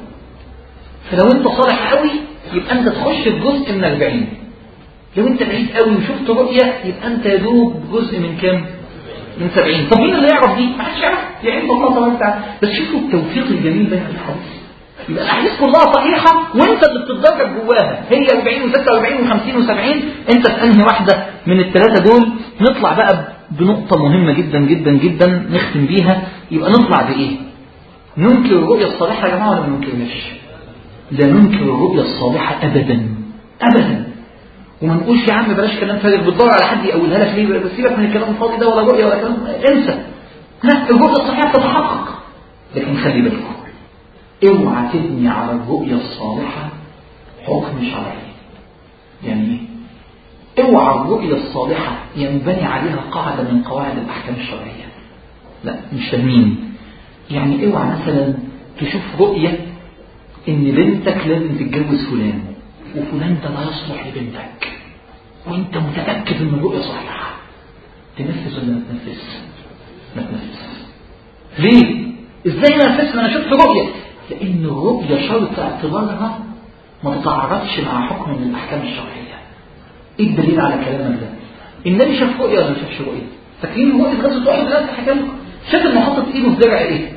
Speaker 1: فلو انت صالح قوي يبقى انت تخش في جزء من أربعين. لو انت بعيد قوي وشفت رؤية يبقى انت يدوب جزء من كام؟ من سبعين. طب مين اللي يعرف دي؟ ما حدش يعرف، يعرف الله سبحانه وتعالى. بس شوفوا التوفيق الجميل بين الحديث. يبقى الاحاديث كلها صحيحه وانت اللي بتتدرج جواها. هي أربعين وستة وأربعين وخمسين وسبعين، انت في انهي واحده من الثلاثه دول؟ نطلع بقى بنقطه مهمه جدا جدا جدا نختم بيها. يبقى نطلع بايه؟ ننكر الرؤيه الصالحه يا جماعه ولا ما ننكرهاش؟ لا ننكر الرؤيه الصالحه ابدا ابدا. وما نقولش يا عم بلاش كلام فارغ بتدور على حد يقولها لك ليه، بس سيبك من الكلام الفاضي ده، ولا رؤيه ولا كلام، انسى. لا، الرؤيه الصحيحه تتحقق. لكن خلي بالكم، اوعى تبني على الرؤيه الصالحه حكم شرعي. يعني ايه؟ اوعى الرؤيه الصالحه ينبني عليها قاعده من قواعد الاحكام الشرعيه. لا مش فاهمين. يعني اوعى مثلا تشوف رؤيه ان بنتك لازم تتجوز فلان، وفلان ده لا يصلح لبنتك، وانت متأكد ان الرؤية صحيحة، تنفذ ولا ما تنفذ؟ ما تنفذ. ليه؟ ازاي ما تنفذ؟ انا شفت رؤية. لان الرؤية شرط اعتبارها ما تتعارضش مع حكم من الاحكام الشرعية. ايه الدليل على كلامك ده؟ النبي شاف رؤية ولا ما شافش رؤية؟ فاكرين رؤية غزوة احد اللي حكى لكم؟ شاف انه حاطط ايده في درع ايه؟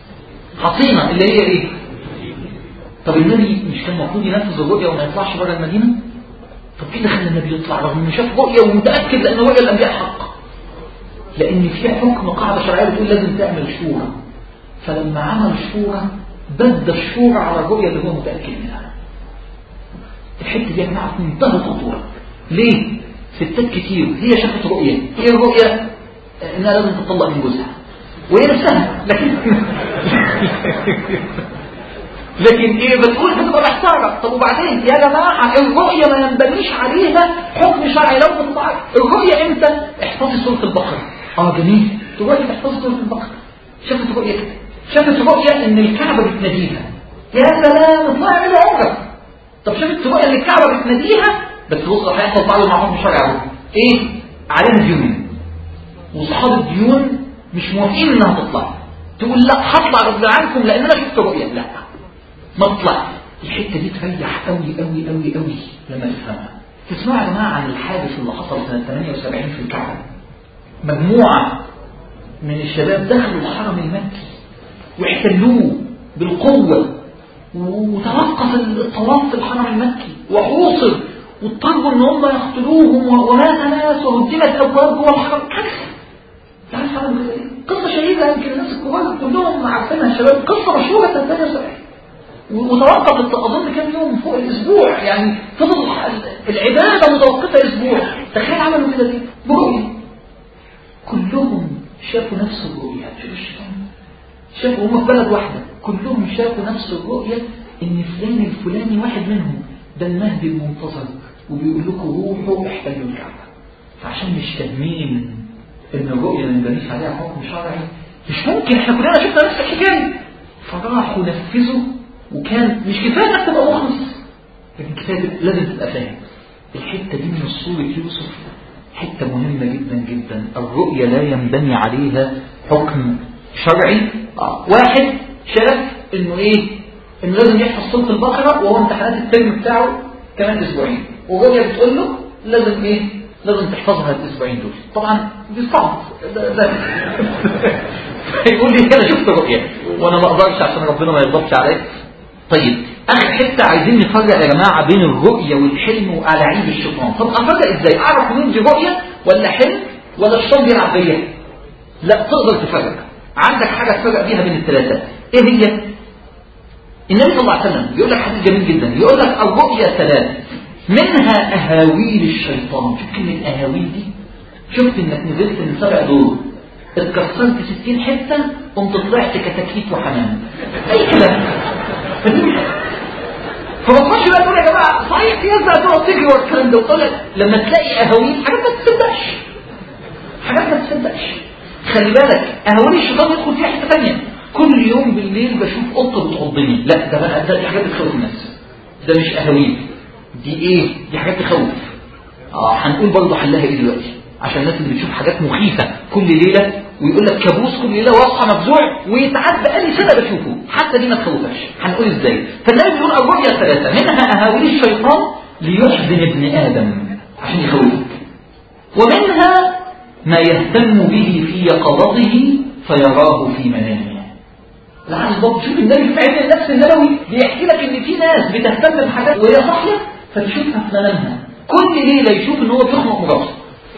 Speaker 1: حصينة اللي هي ايه؟ طب النبي مش كان المفروض ينفذ الرؤية وما يطلعش بره المدينة؟ طب ايه اللي خلى النبي يطلع رغم انه شاف رؤية ومتأكد لان رؤية الانبياء حق؟ لان في حكم قاعدة شرعية بتقول لازم تعمل شورى. فلما عمل شورى بدأ الشورى على الرؤية اللي هو متأكد منها. الحتة دي يا جماعة في منتهى الخطورة. ليه؟ ستات كتير هي شافت رؤية، هي الرؤية انها لازم تطلق من جوزها وهي نفسها، لكن لكن ايه بتقول بتبقى محتارة. طب وبعدين يا جماعة الرؤية ما ينبنيش عليها حكم شرعي. لو بتطلع الرؤية امتى؟ احفظي سورة البقرة. اه جميل، دلوقتي احفظي سورة البقرة. شافت رؤية كده، شافت رؤية ان الكعبة بتناديها، يا سلام اطلع اعملي عمرة. طب شافت رؤية ان الكعبة بتناديها، بس بص هيحصل تعالوا مع حكم شرعي ايه؟ عليها ديون، وصحاب الديون مش موافقين انها تطلع. تقول لا هطلع غصب عنكم لان انا شفت رؤية. لا ما تطلع. الحته دي تريح قوي قوي قوي قوي لما تفهمها. تسمعوا يا جماعه عن الحادث اللي حصل سنه ثمانية وسبعين في الكعبه؟ مجموعه من الشباب دخلوا الحرم المكي واحتلوه بالقوه، وتوقف الطواف في الحرم المكي وحوصر، واضطروا ان هم يقتلوهم، ومات ناس وهدمت ابواب جوه الحرم. تعرف قصه شهيره يمكن الناس الكبار كلهم عارفينها. الشباب قصه مشهوره سنه ثمانية وسبعين، وتوقفت أظن كم يوم فوق الأسبوع، يعني فضل العبادة متوقفة أسبوع. تخيل عملوا كده دي برؤية. كلهم شافوا نفس الرؤية. شوف الشيطان، شافوا هم في بلد واحدة كلهم شافوا نفس الرؤية، إن فلان الفلاني واحد منهم ده المهدي المنتظر، وبيقول لكم روحوا احتلوا الكعبة. فعشان مش فاهمين إن الرؤية ما ينبنيش عليها حكم شرعي، مش ممكن احنا كلنا شفنا نفس الحكاية، فراحوا نفذوا. وكان مش كفاية انك تبقى مخلص، لكن كفاية لازم تبقى فاهم. الحتة دي من سورة يوسف حتة مهمة جدا جدا. الرؤية لا ينبني عليها حكم شرعي. آه. واحد شاف انه ايه؟ انه لازم يحفظ سورة البقرة وهو امتحانات الترم بتاعه كمان اسبوعين، والرؤية بتقول له لازم ايه؟ لازم تحفظها الاسبوعين دول. طبعا دي صعب. يقول لي انا شفت رؤية وانا ما اقدرش عشان ربنا ما يغضبش عليا. طيب اخر حته عايزين نفرق يا جماعه بين الرؤيه والحلم والاعيب الشيطان. طب افرق ازاي؟ اعرف منين دي رؤيه ولا حلم ولا الشيطان بيلعب بيا؟ لا تقدر تفرق. عندك حاجه تفرق بيها بين الثلاثه. ايه هي؟ النبي صلى الله عليه وسلم بيقول لك حديث جميل جدا، يقول لك الرؤيا ثلاث، منها اهاويل الشيطان. شوف كلمه اهاويل دي، شفت انك نزلت من سبع دور اتكسرت ستين حته قمت طلعت كتاكيت وحمام. اي كلام. فما تخش بقى تقول يا جماعه صحيح في ناس بقى تقعد تجري ورا الكلام ده، وتقول لك لما تلاقي اهاويل حاجات ما تصدقش، حاجات ما تصدقش. خلي بالك اهاويل الشيطان يدخل فيها حته ثانيه. كل يوم بالليل بشوف قطه بتعضني، لا ده بقى ده دي حاجات بتخوف الناس، ده مش اهاويل، دي ايه؟ دي حاجات تخوف. اه هنقول برضه حلها ايه دلوقتي عشان الناس اللي بتشوف حاجات مخيفه كل ليله، ويقول لك كابوس كل ليله واصحى مفزوع ويتعب بقالي سنه بشوفه، حتى دي ما تخوفكش. هنقول ازاي. فالنبي بيقول الرؤيا ثلاثه، منها اهاويل الشيطان ليحزن ابن ادم عشان يخوفك، ومنها ما يهتم به في يقظته فيراه في منامه. العكس برضه، شوف النبي في علم النفس النبوي بيحكي لك ان في ناس بتهتم بحاجات وهي صاحيه فتشوفها في منامها، كل ليله يشوف ان هو بيخنق مراته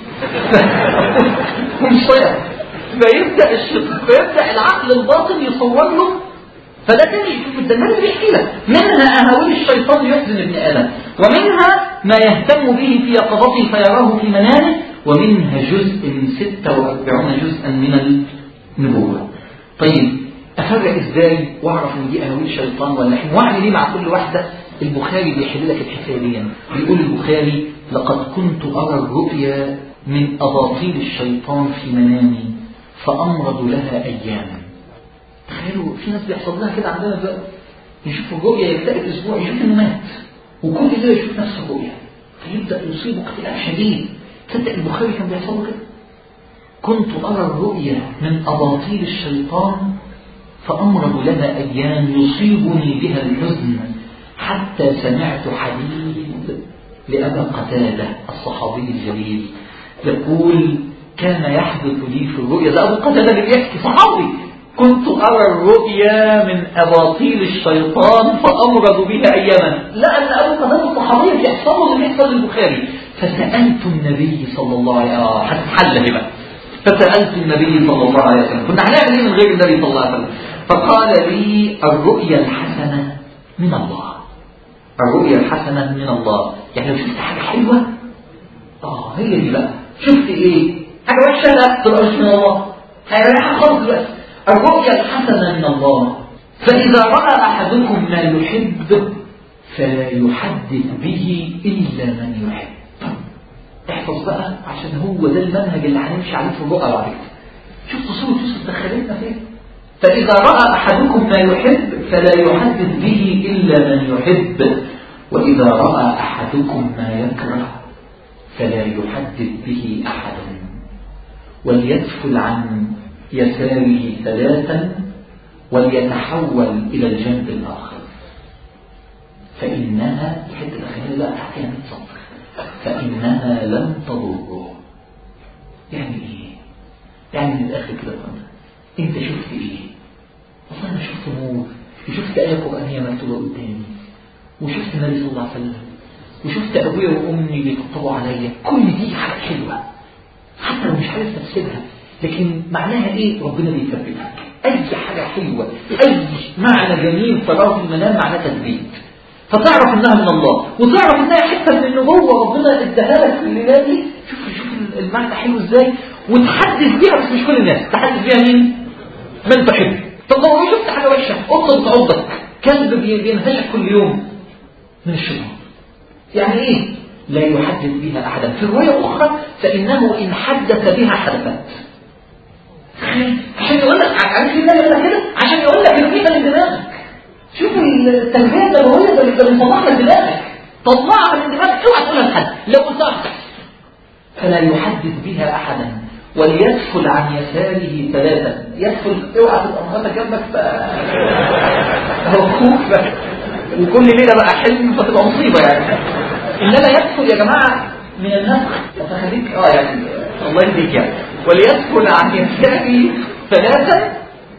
Speaker 1: مش صيام، فيبدا الشيطان فيبدا العقل الباطن يصور له. فده تاني شوف ده النبي بيحكي لك، منها اهاويل الشيطان يحزن ابن ادم، ومنها ما يهتم به في يقظته فيراه في منامه، ومنها جزء ستة وأربعين جزءا من النبوة. طيب افرق ازاي واعرف ان دي اهاويل الشيطان ولا حلم؟ واعمل ايه مع كل واحده؟ البخاري بيحل لك الحكايه دي. بيقول البخاري لقد كنت ارى الرؤيا من اباطيل الشيطان في منامي فامرض لها اياما. تخيلوا في ناس بيحصل لها كده عندنا دلوقتي، يشوف الرؤيا يكتئب اسبوع يشوف انه مات، وكل ده يشوف نفس الرؤيا فيبدا يصيبه اكتئاب شديد. تصدق البخاري كان بيحصل له كده؟ كنت ارى الرؤيا من اباطيل الشيطان فأمرض لها أيام يصيبني بها الحزن حتى سمعت حديث لأبا قتادة الصحابي الجليل يقول كان يحدث لي في الرؤيا، ده أبو قتادة اللي بيحكي صحابي، كنت أرى الرؤيا من أباطيل الشيطان فأمرض بها أياما. لأن أبو قتادة الصحابي بيحصله اللي بيحصل البخاري. فسألت النبي صلى الله عليه وسلم، هتتحل هنا، فسألت النبي صلى الله عليه وسلم، كنا هنعمل ايه من غير النبي صلى الله عليه وسلم؟ فقال لي الرؤيا الحسنة من الله. الرؤيا الحسنة من الله، يعني لو شفت حاجة حلوة اه هي دي بقى. شفت ايه حاجة وحشة لا تبقى مش من الله، هيريحها خالص دلوقتي. الرؤيا الحسنة من الله. فإذا رأى أحدكم ما يحب فلا يحدث به إلا من يحب. احفظ بقى عشان هو ده المنهج اللي هنمشي عليه في الرؤى بعد كده. شفت صورة يوسف دخلتنا فين؟ فإذا رأى أحدكم ما يحب فلا يحدث به إلا من يحب، وإذا رأى أحدكم ما يكره فلا يحدث به أحدا، وليدخل عن يساره ثلاثا وليتحول إلى الجنب الآخر فإنها الحتة الأخيرة بقى تحتها مئة سطر، فإنها لن تضره. يعني إيه؟ يعني من الآخر كده بقى أنت شفت إيه؟ والله أنا شفت نور، وشفت آية قرآنية مكتوبة قدامي، وشفت النبي صلى الله عليه وسلم، وشفت أبويا وأمي بيطبطبوا عليا. كل دي حاجة حلوة حتى لو مش عارف تفسيرها، لكن معناها إيه؟ ربنا بيثبتك. أي حاجة حلوة، أي معنى جميل تراه في المنام معناه تثبيت، فتعرف إنها من الله، وتعرف إنها حتة من النبوة ربنا اداها لك في الليلة دي. شوف شوف المعنى حلو إزاي، وتحدث بيها بس مش كل الناس، تحدث بيها مين؟ من تحب. طب لو شفت حاجة وحشة قطة بتعضك، كلب بينهشك كل يوم، من الشيطان. يعني إيه؟ لا يحدث بها أحدا. في رواية أخرى فإنه إن حدث بها حدثت. عشان يقول لك عارف ليه يقول لك كده؟ عشان يقول لك ارميها من دماغك. شوف التنبيه النبوية ده اللي بيطلع لك دماغك، طلعها من دماغك، اوعى تقولها لحد. لو قلتها فلا يحدث بها أحدا، وليدخل عن يساره ثلاثا. يدخل اوعى تبقى مراتك جنبك اخوك وكل ليله بقى حلم فتبقى مصيبه يعني. انما يدخل يا جماعه من النفخ فتخليك اه يعني الله يهديك يعني. وليدخل عن يساره ثلاثا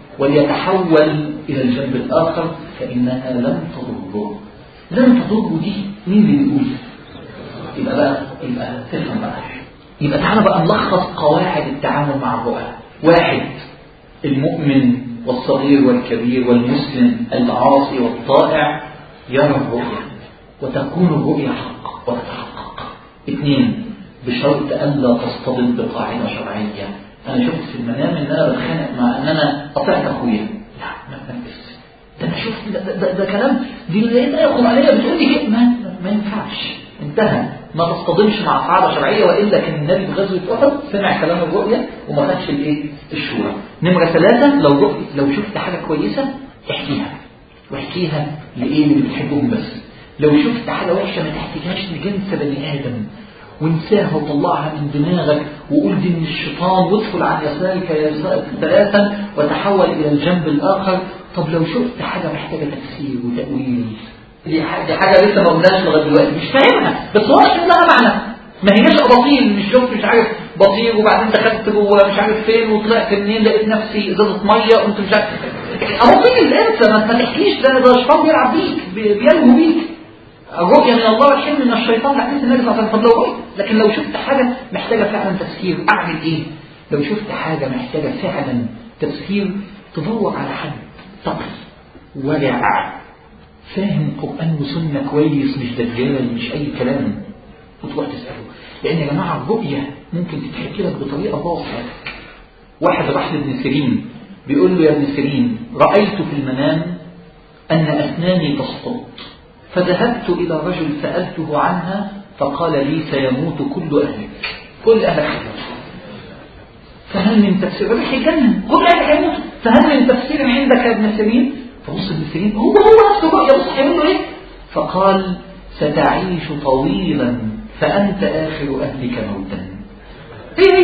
Speaker 1: وليتحول الى الجنب الاخر فانها لن تضره. لن تضره دي مين اللي بيقول؟ يبقى بقى يبقى تفهم بقى. يبقى تعالى بقى نلخص قواعد التعامل مع الرؤى. واحد، المؤمن والصغير والكبير والمسلم العاصي والطائع يرى الرؤيا وتكون الرؤيا حق وتتحقق. اثنين، بشرط ألا تصطدم بقاعدة شرعية. أنا شفت في المنام إن أنا بتخانق مع إن أنا قطعت أخويا، لا ما تنفذش. ده أنا شفت ده, ده, ده كلام دي لقيت آية قرآنية بتقول لي كده، ما, ما ينفعش، انتهى. ما تصطدمش مع قاعدة شرعية، وإلا كان النبي في غزوة أحد سمع كلام الرؤيا وما خدش الإيه الشورى. نمرة ثلاثة، لو رؤية لو شفت حاجة كويسة احكيها، واحكيها لإيه اللي بتحبهم بس. لو شفت حاجة وحشة ما تحكيهاش لجنس بني آدم، وانساها وطلعها من دماغك وقول دي من الشيطان، وادخل عن يسارك ثلاثا وتحول إلى الجنب الآخر. طب لو شفت حاجة محتاجة تفسير وتأويل، دي حاجة, حاجة لسه ما قلناش لغاية دلوقتي مش فاهمها، بس هو عشان لها معنى، ما هياش أباطيل. مش شفت مش عارف بطير وبعدين دخلت جوه مش عارف فين وطلعت منين لقيت نفسي ازازة مية وانت مش عارف أباطيل. انت ما تحكيش، ده ده الشيطان بيلعب بيك بيلهو بيك. الرؤيا من الله والحلم من الشيطان ده حديث النبي صلى الله عليه وسلم. لو لكن لو شفت حاجة محتاجة فعلا تفسير أعمل إيه؟ لو شفت حاجة محتاجة فعلا تفسير تدور على حد تقي ورع فاهم قرآن وسنة كويس، مش دجال مش أي كلام، وتروح تسأله. لأن يا جماعة الرؤية ممكن تتحكي لك بطريقة ضوء حياتك. واحد راح لابن سيرين بيقول له يا ابن سيرين رأيت في المنام أن أسناني تسقط، فذهبت إلى رجل سألته عنها فقال لي سيموت كل أهلك، كل أهلك حيموت، فهل من تفسير ربح الجنة كل أهلك حيموت، فهل من تفسير عندك يا ابن سيرين؟ فبص ابن سيرين هو هو نفسه بقى يبص هيقول له إيه؟ فقال ستعيش طويلا فأنت آخر أهلك موتا. إيه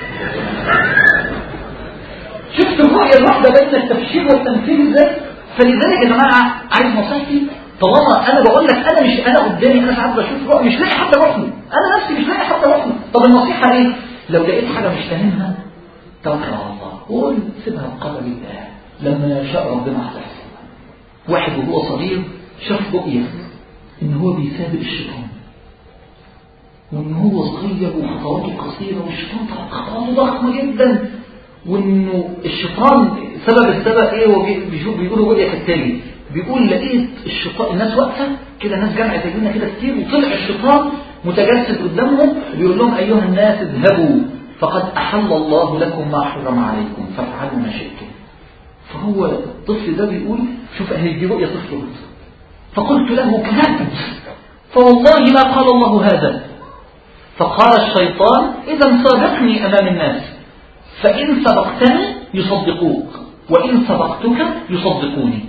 Speaker 1: شفت الرؤية الواحدة بين التفسير والتمثيل إزاي؟ فلذلك يا جماعة عايز نصيحتي، طالما انا بقول لك انا مش انا قدامي انا ساعات بشوف رؤى مش لاقي حد اروح له، انا نفسي مش لاقي حد اروح له. طب النصيحه ايه؟ لو لقيت حاجه مش فاهمها توكل على الله وقول سيبها بقدر الله، لما يشاء ربنا هتحصل. واحد وهو صغير شاف رؤيه ان هو بيسابق الشيطان، وان هو صغير وخطواته قصيره والشيطان خطواته ضخمه جدا، وانه الشيطان سبب السبب ايه؟ هو بيقولوا رؤية كالتالي، بيقول لقيت الشيطان الناس واقفة كده، ناس جمعت بينا كده كتير، وطلع الشيطان متجسد قدامهم وبيقول لهم أيها الناس اذهبوا فقد أحل الله لكم ما حرم عليكم فافعلوا ما شئتم. فهو الطفل ده بيقول شوف اهي دي رؤية طفل، فقلت له كذبت فوالله ما قال الله هذا. فقال الشيطان إذا سابقني أمام الناس، فإن سبقتني يصدقوك وإن سبقتك يصدقوني.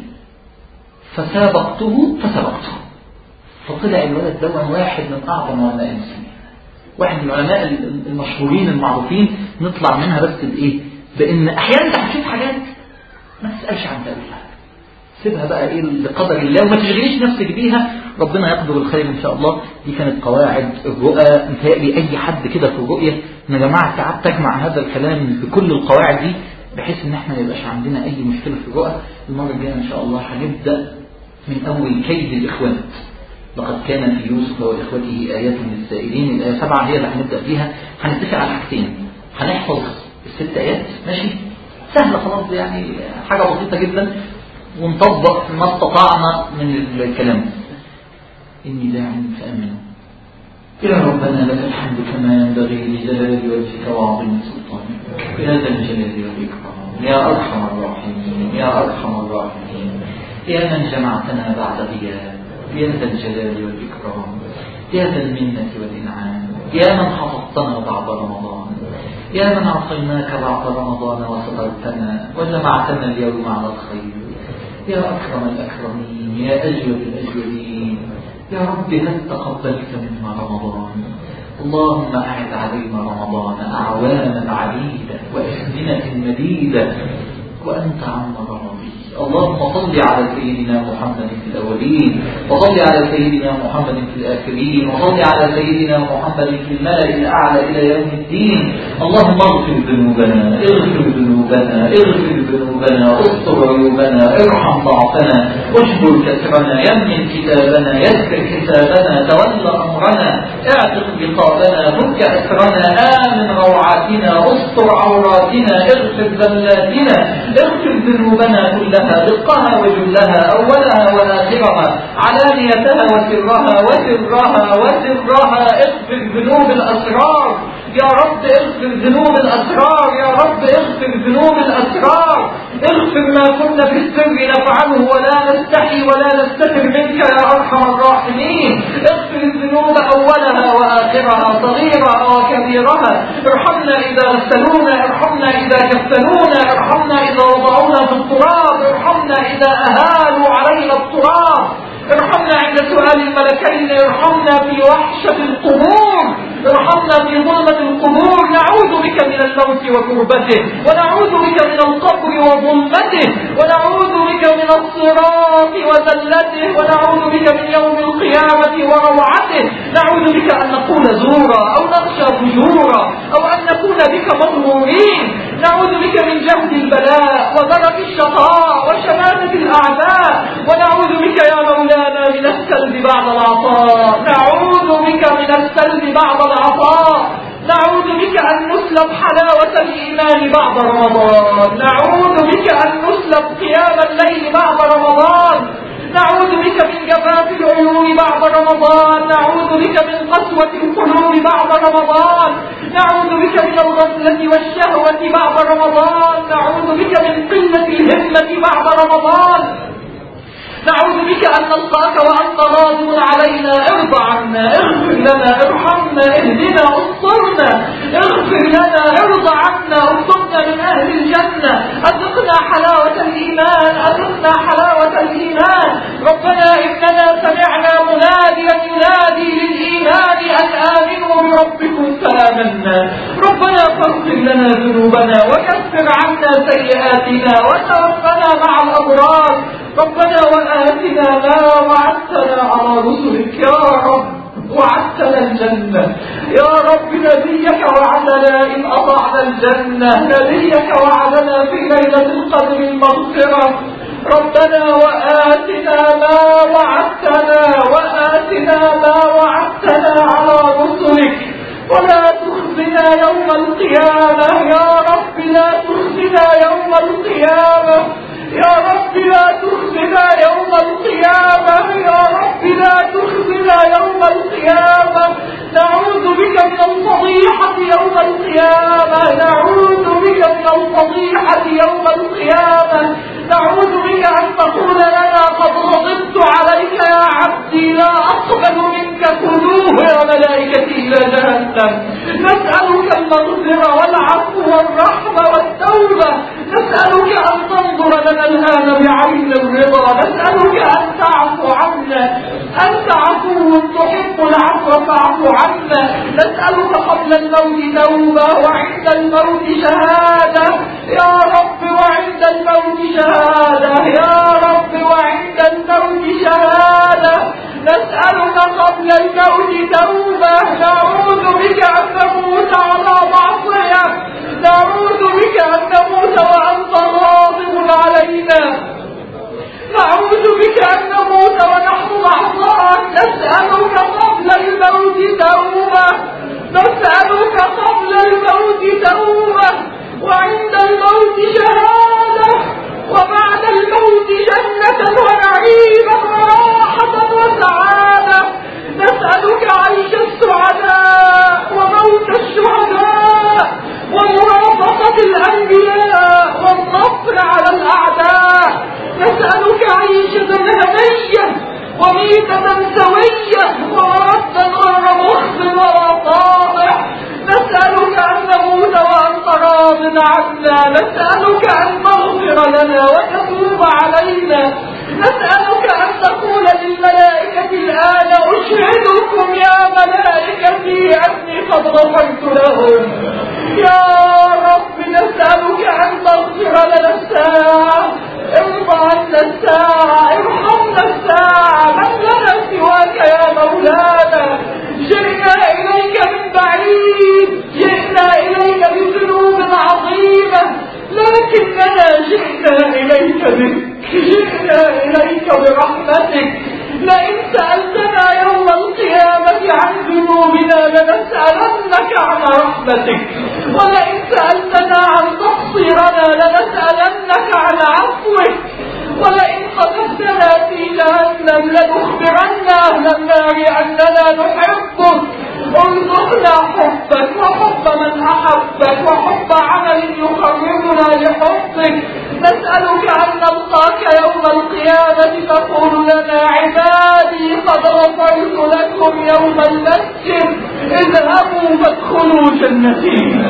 Speaker 1: فسابقته فسبقته، فطلع الولد ده واحد من أعظم علماء المسلمين، واحد من العلماء المشهورين المعروفين. نطلع منها بس بإيه؟ بإن أحيانا أنت هتشوف حاجات ما تسألش عن تأويلها، سيبها بقى إيه لقدر الله وما تشغليش نفسك بيها، ربنا يقدر الخير إن شاء الله. دي كانت قواعد الرؤى. متهيألي أي حد كده في الرؤية يا جماعة ساعات تجمع هذا الكلام بكل القواعد دي بحيث إن احنا ما يبقاش عندنا أي مشكلة في الرؤى. المرة الجاية إن شاء الله هنبدأ من أول كيد الإخوات. لقد كان في يوسف وإخوته آيات للسائلين. الآية سبعة هي اللي هنبدأ فيها. هنتفق على حاجتين، هنحفظ الست آيات ماشي سهلة خلاص، يعني حاجة بسيطة جدا، ونطبق ما استطعنا من الكلام. إني داع فأمنوا. يا ربنا لك الحمد كما ينبغي لجلال وجهك وعظيم سلطانك، يا ذا الجلال والإكرام، يا أرحم الراحمين، يا أرحم الراحمين، يا من جمعتنا بعد غياب، يا ذا الجلال والإكرام، يا ذا المنة والإنعام، يا من حفظتنا بعد رمضان، يا من عصيناك بعد رمضان وسترتنا وجمعتنا اليوم على الخير، يا أكرم الأكرمين، يا أجود الأجودين، يا رب هل تقبلت منا رمضان؟ اللهم أعد علينا رمضان أعواما عديدة وأزمنة مديدة وأنت عنا راضي. اللهم صل على سيدنا محمد في الأولين، وصل على سيدنا محمد في الآخرين، وصل على سيدنا محمد في الملأ الأعلى إلى يوم الدين. اللهم اغفر ذنوبنا، اغفر ذنوبنا، اغفر ذنوبنا، استر عيوبنا، ارحم ضعفنا، اجبر كسرنا، يمن كتابنا، يسر حسابنا، تول أمرنا، اعتق رقابنا، فك أسرنا، آمن روعاتنا، استر عوراتنا، اغفر ذلاتنا، اغفر ذنوبنا كلها، دقها وجلها، أولها وآخرها، علانيتها وسرها وسرها وسرها، اغفر ذنوب الأسرار يا رب، اغفر ذنوب الأسرار يا رب، اغفر ذنوب الأسرار، اغفر ما كنا في السر نفعله ولا نستحي ولا نستتر منك يا أرحم الراحمين، اغفر الذنوب أولها وآخرها، صغيرها وكبيرها، ارحمنا إذا غسلونا، ارحمنا إذا كفلونا، ارحمنا إذا وضعونا في التراب، ارحمنا إذا أهالوا علينا التراب، ارحمنا عند سؤال الملكين، ارحمنا في وحشة القبور، ارحمنا في ظلمة القبور، نعوذ بك من الموت وكربته، ونعوذ بك من القبر وظلمته، ونعوذ بك من الصراط وذلته، ونعوذ بك من يوم القيامة وروعته، نعوذ بك أن نقول زورا أو نخشى فجورا أو أن نكون بك مغرورين، نعوذ بك من جهد البلاء وغرق الشقاء وشماتة الأعداء، ونعوذ بك يا مولانا من السلب بعد العطاء، نعوذ بك من السلب بعد العطاء، نعوذ بك أن نسلب حلاوة الإيمان بعد رمضان، نعوذ بك أن نسلب قيام الليل بعد رمضان، نعوذ بك من جفاف العيون بعد رمضان، نعوذ بك من قسوة القلوب بعد رمضان، نعوذ بك من الغفلة والشهوة بعد رمضان، نعوذ بك من قلة الهمة بعد رمضان، نعوذ بك أن نلقاك وأنت راض علينا، ارضى عنا، اغفر لنا، ارحمنا، اهدنا، انصرنا، اغفر لنا، ارضى عنا، ارزقنا من أهل الجنة، أذقنا حلاوة الإيمان، أذقنا حلاوة الإيمان. ربنا إننا سمعنا مناديا ينادي للإيمان أن آمنوا بربكم فآمنا، ربنا فاغفر لنا ذنوبنا وكفر عنا سيئاتنا وتوفنا مع الأبرار، ربنا وآتنا ما وعدتنا على رسلك يا رب، وعدتنا الجنة يا رب، نبيك وعدنا إن أطعنا الجنة، نبيك وعدنا في ليلة القدر المغفرة، ربنا وآتنا ما وعدتنا، وآتنا ما وعدتنا على رسلك، ولا تخزنا يوم القيامة يا رب، لا تخزنا
Speaker 2: تخزنا يوم القيامة، يا رب لا تخزنا يوم القيامة، يا رب لا تخزنا يوم القيامة. نعوذ بك من الفضيحة يوم القيامة، نعوذ بك من الفضيحة يوم القيامة، نعوذ بك أن تقول لنا قد غضبت عليك يا عبدي لا أقبل منك خذوه يا ملائكتي إلى جهنم. نسألك المغفرة والعفو والرحمة والتوبة، نسألك أن تنظر لنا الآن بعين الرضا، نسألك أن تعفو عنا، أنت عفو تحب العفو فاعف عنا. نسألك قبل الموت توبة وعند الموت شهادة يا رب، وعند الموت شهادة يا رب، وعند الموت شهادة. نسألك قبل الموت توبة، نعوذ بك أن نموت على معصية، نعوذ بك أن نموت وأنت غاضب علينا، نعوذ بك أن نموت ونحن معصاك. نسألك قبل الموت توبة، نسألك قبل الموت توبة وعند الموت شهادة وبعد الموت جنة ونعيما وراحة وسعادة. نسألك عيش السعداء وموت الشهداء ومرافقة الأنبياء والنصر على الأعداء. نسألك عيشة هنية وميتة سوية ومردا غير مخزٍ ولا طامع. نسألك أن نموت وأنت راض عنا، نسألك أن تغفر لنا وتتوب علينا، نسألك أن تقول للملائكة الآن أشهدكم يا ملائكتي أني قد غفرت لهم. يا رب نسألك أن تغفر لنا الساعة، ارضى عنا الساعة، ارحمنا الساعة، من لنا سواك يا مولانا. جئنا إليك من بعيد، جئنا إليك بذنوب عظيمة، لكننا جئنا إليك بك، جئنا إليك برحمتك. لئن سألتنا يوم القيامة عن ذنوبنا لنسألنك عن رحمتك، ولئن سألتنا عن تقصيرنا لنسألنك عن عفوك، ولئن قذفتنا في جهنم لنخبرن أهل النار أننا نحبك. ارزقنا حبك وحب من أحبك وحب عمل يقربنا لحبك. نسألك أن نلقاك يوم القيامة تقول لنا عبادي قد غفرت لكم يوم المسجد، اذهبوا فادخلوا جنتي.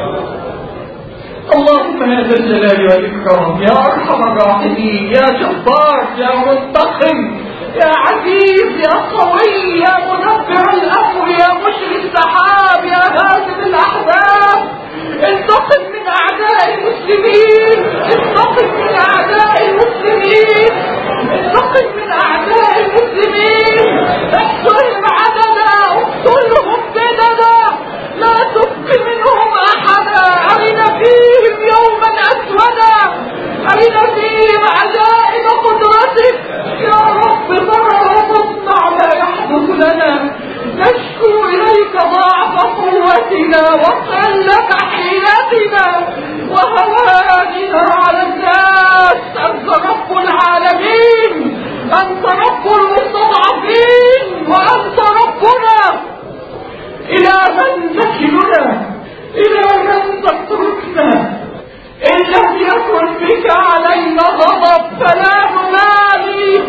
Speaker 2: اللهم يا ذا الجلال والإكرام يا أرحم الراحمين، يا جبار يا منتقم يا عزيز يا قوي يا مدبر الأمر يا مجري السحاب يا هازم الأحزاب، انتقم من أعداء المسلمين، انتقم من أعداء المسلمين، انتقم من أعداء المسلمين. احصرهم عددا، اقتلهم بددا، لا تبق منهم أحدا. أرنا فيهم يوما أسودا، أرنا فيهم عجائب قدرتك يا رب. ضرر وتصنع ما يحدث لنا، نشكو إليك ضعف قوتنا وقلة حيلتنا وهواننا على الناس. أنت رب العالمين، أنت رب المستضعفين، وأنت ربنا. إلى من تكلنا؟ إلى من تتركنا؟ إن لم يكن بك علينا غضب فلا نبالي.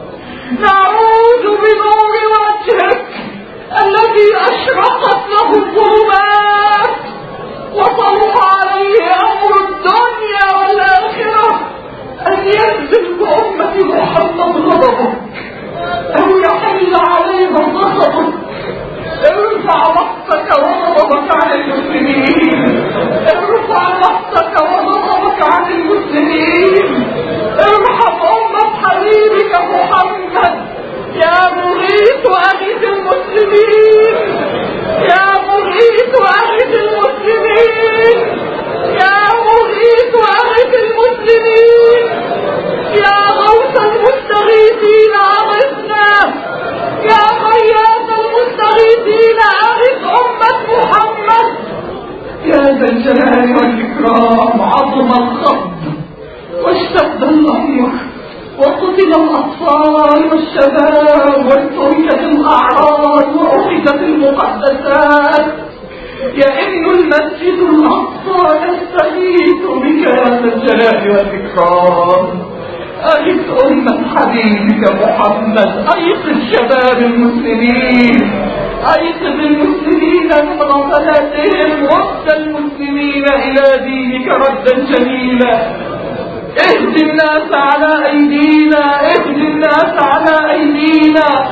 Speaker 2: نعوذ بنور وجهك الذي أشرقت له الظلمات وطلع عليه أمر الدنيا والآخرة أن ينزل بأمة محمد غضبك أو يحل عليهم غضبك. ارفع وقتك وغضبك عن المسلمين، ارفع وقتك وغضبك عن المسلمين. ارحم أمة حبيبك محمد يا مغيث أغث المسلمين، يا مغيث أغث المسلمين، يا مغيث أغث المسلمين، يا غوث المستغيثين أغثنا، يا غياث المستغيثين أغث أمة محمد. يا ذا الجلال والإكرام وعظم الخض واشتد الأمر وقتل الأطفال والشباب وانتهكت الأعراض وأخذت المقدسات. يئن المسجد الأقصى يستغيث بك يا ذا الجلال والإكرام. أغث أمة حبيبك محمد، أيقظ شباب المسلمين، أيقظ المسلمين من غفلاتهم، رد المسلمين إلى دينك ردا جميلا. اهد الناس على أيدينا، اهد الناس على أيدينا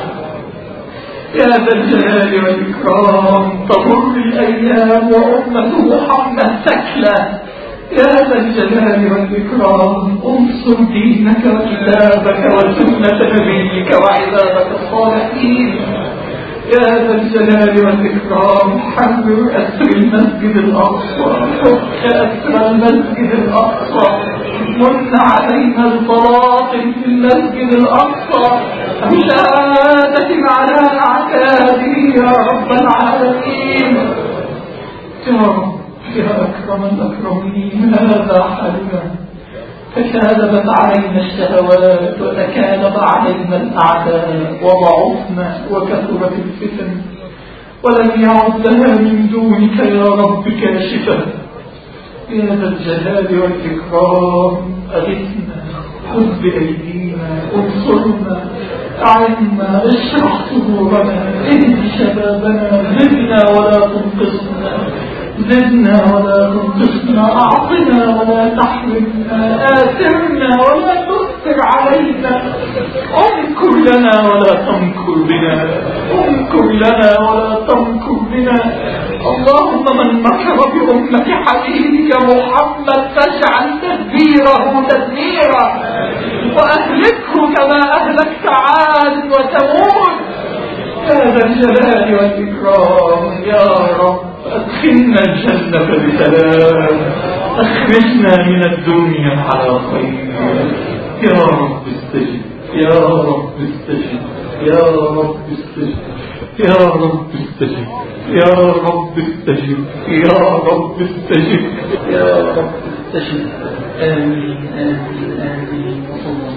Speaker 2: يا ذا الجلال والإكرام. تمر الأيام وأمة محمد تكلى يا ذا الجلال والإكرام. انصر دينك وكتابك وسنة نبيك وعبادك الصالحين يا ذا الجلال والإكرام. حرر أسر المسجد الأقصى، فك أسر المسجد الأقصى، من علينا الباطل في المسجد الأقصى بشهادة على أعتابه يا رب العالمين. يا رب يا أكرم الأكرمين، هذا حالنا. تكالبت علينا الشهوات وتكالب علينا الأعداء وضعفنا وكثرت الفتن ولم يعد لها من دونك يا رب كاشفة يا ذا الجلال والإكرام. أغثنا، خذ بأيدينا، انصرنا، أعنا، اشرح صدورنا، اهد شبابنا، زدنا ولا تنقصنا، زدنا ولا تنقصنا، أعطنا ولا تحرمنا، آثرنا ولا تؤثر علينا، امكر لنا ولا تمكر بنا، امكر لنا ولا تمكر بنا. اللهم من مكر بأمة حبيبك محمد فاجعل تدبيره تدميرا وأهلكه كما أهلكت عاد وثمود يا ذا الجلال والإكرام. يا رب أدخلنا الجنة بسلام، أخرجنا من الدنيا على خير. يا رب استجب، يا رب استجب، يا رب استجب، يا رب استجب، يا رب استجب، يا رب استجب، يا رب استجب. آمين آمين آمين.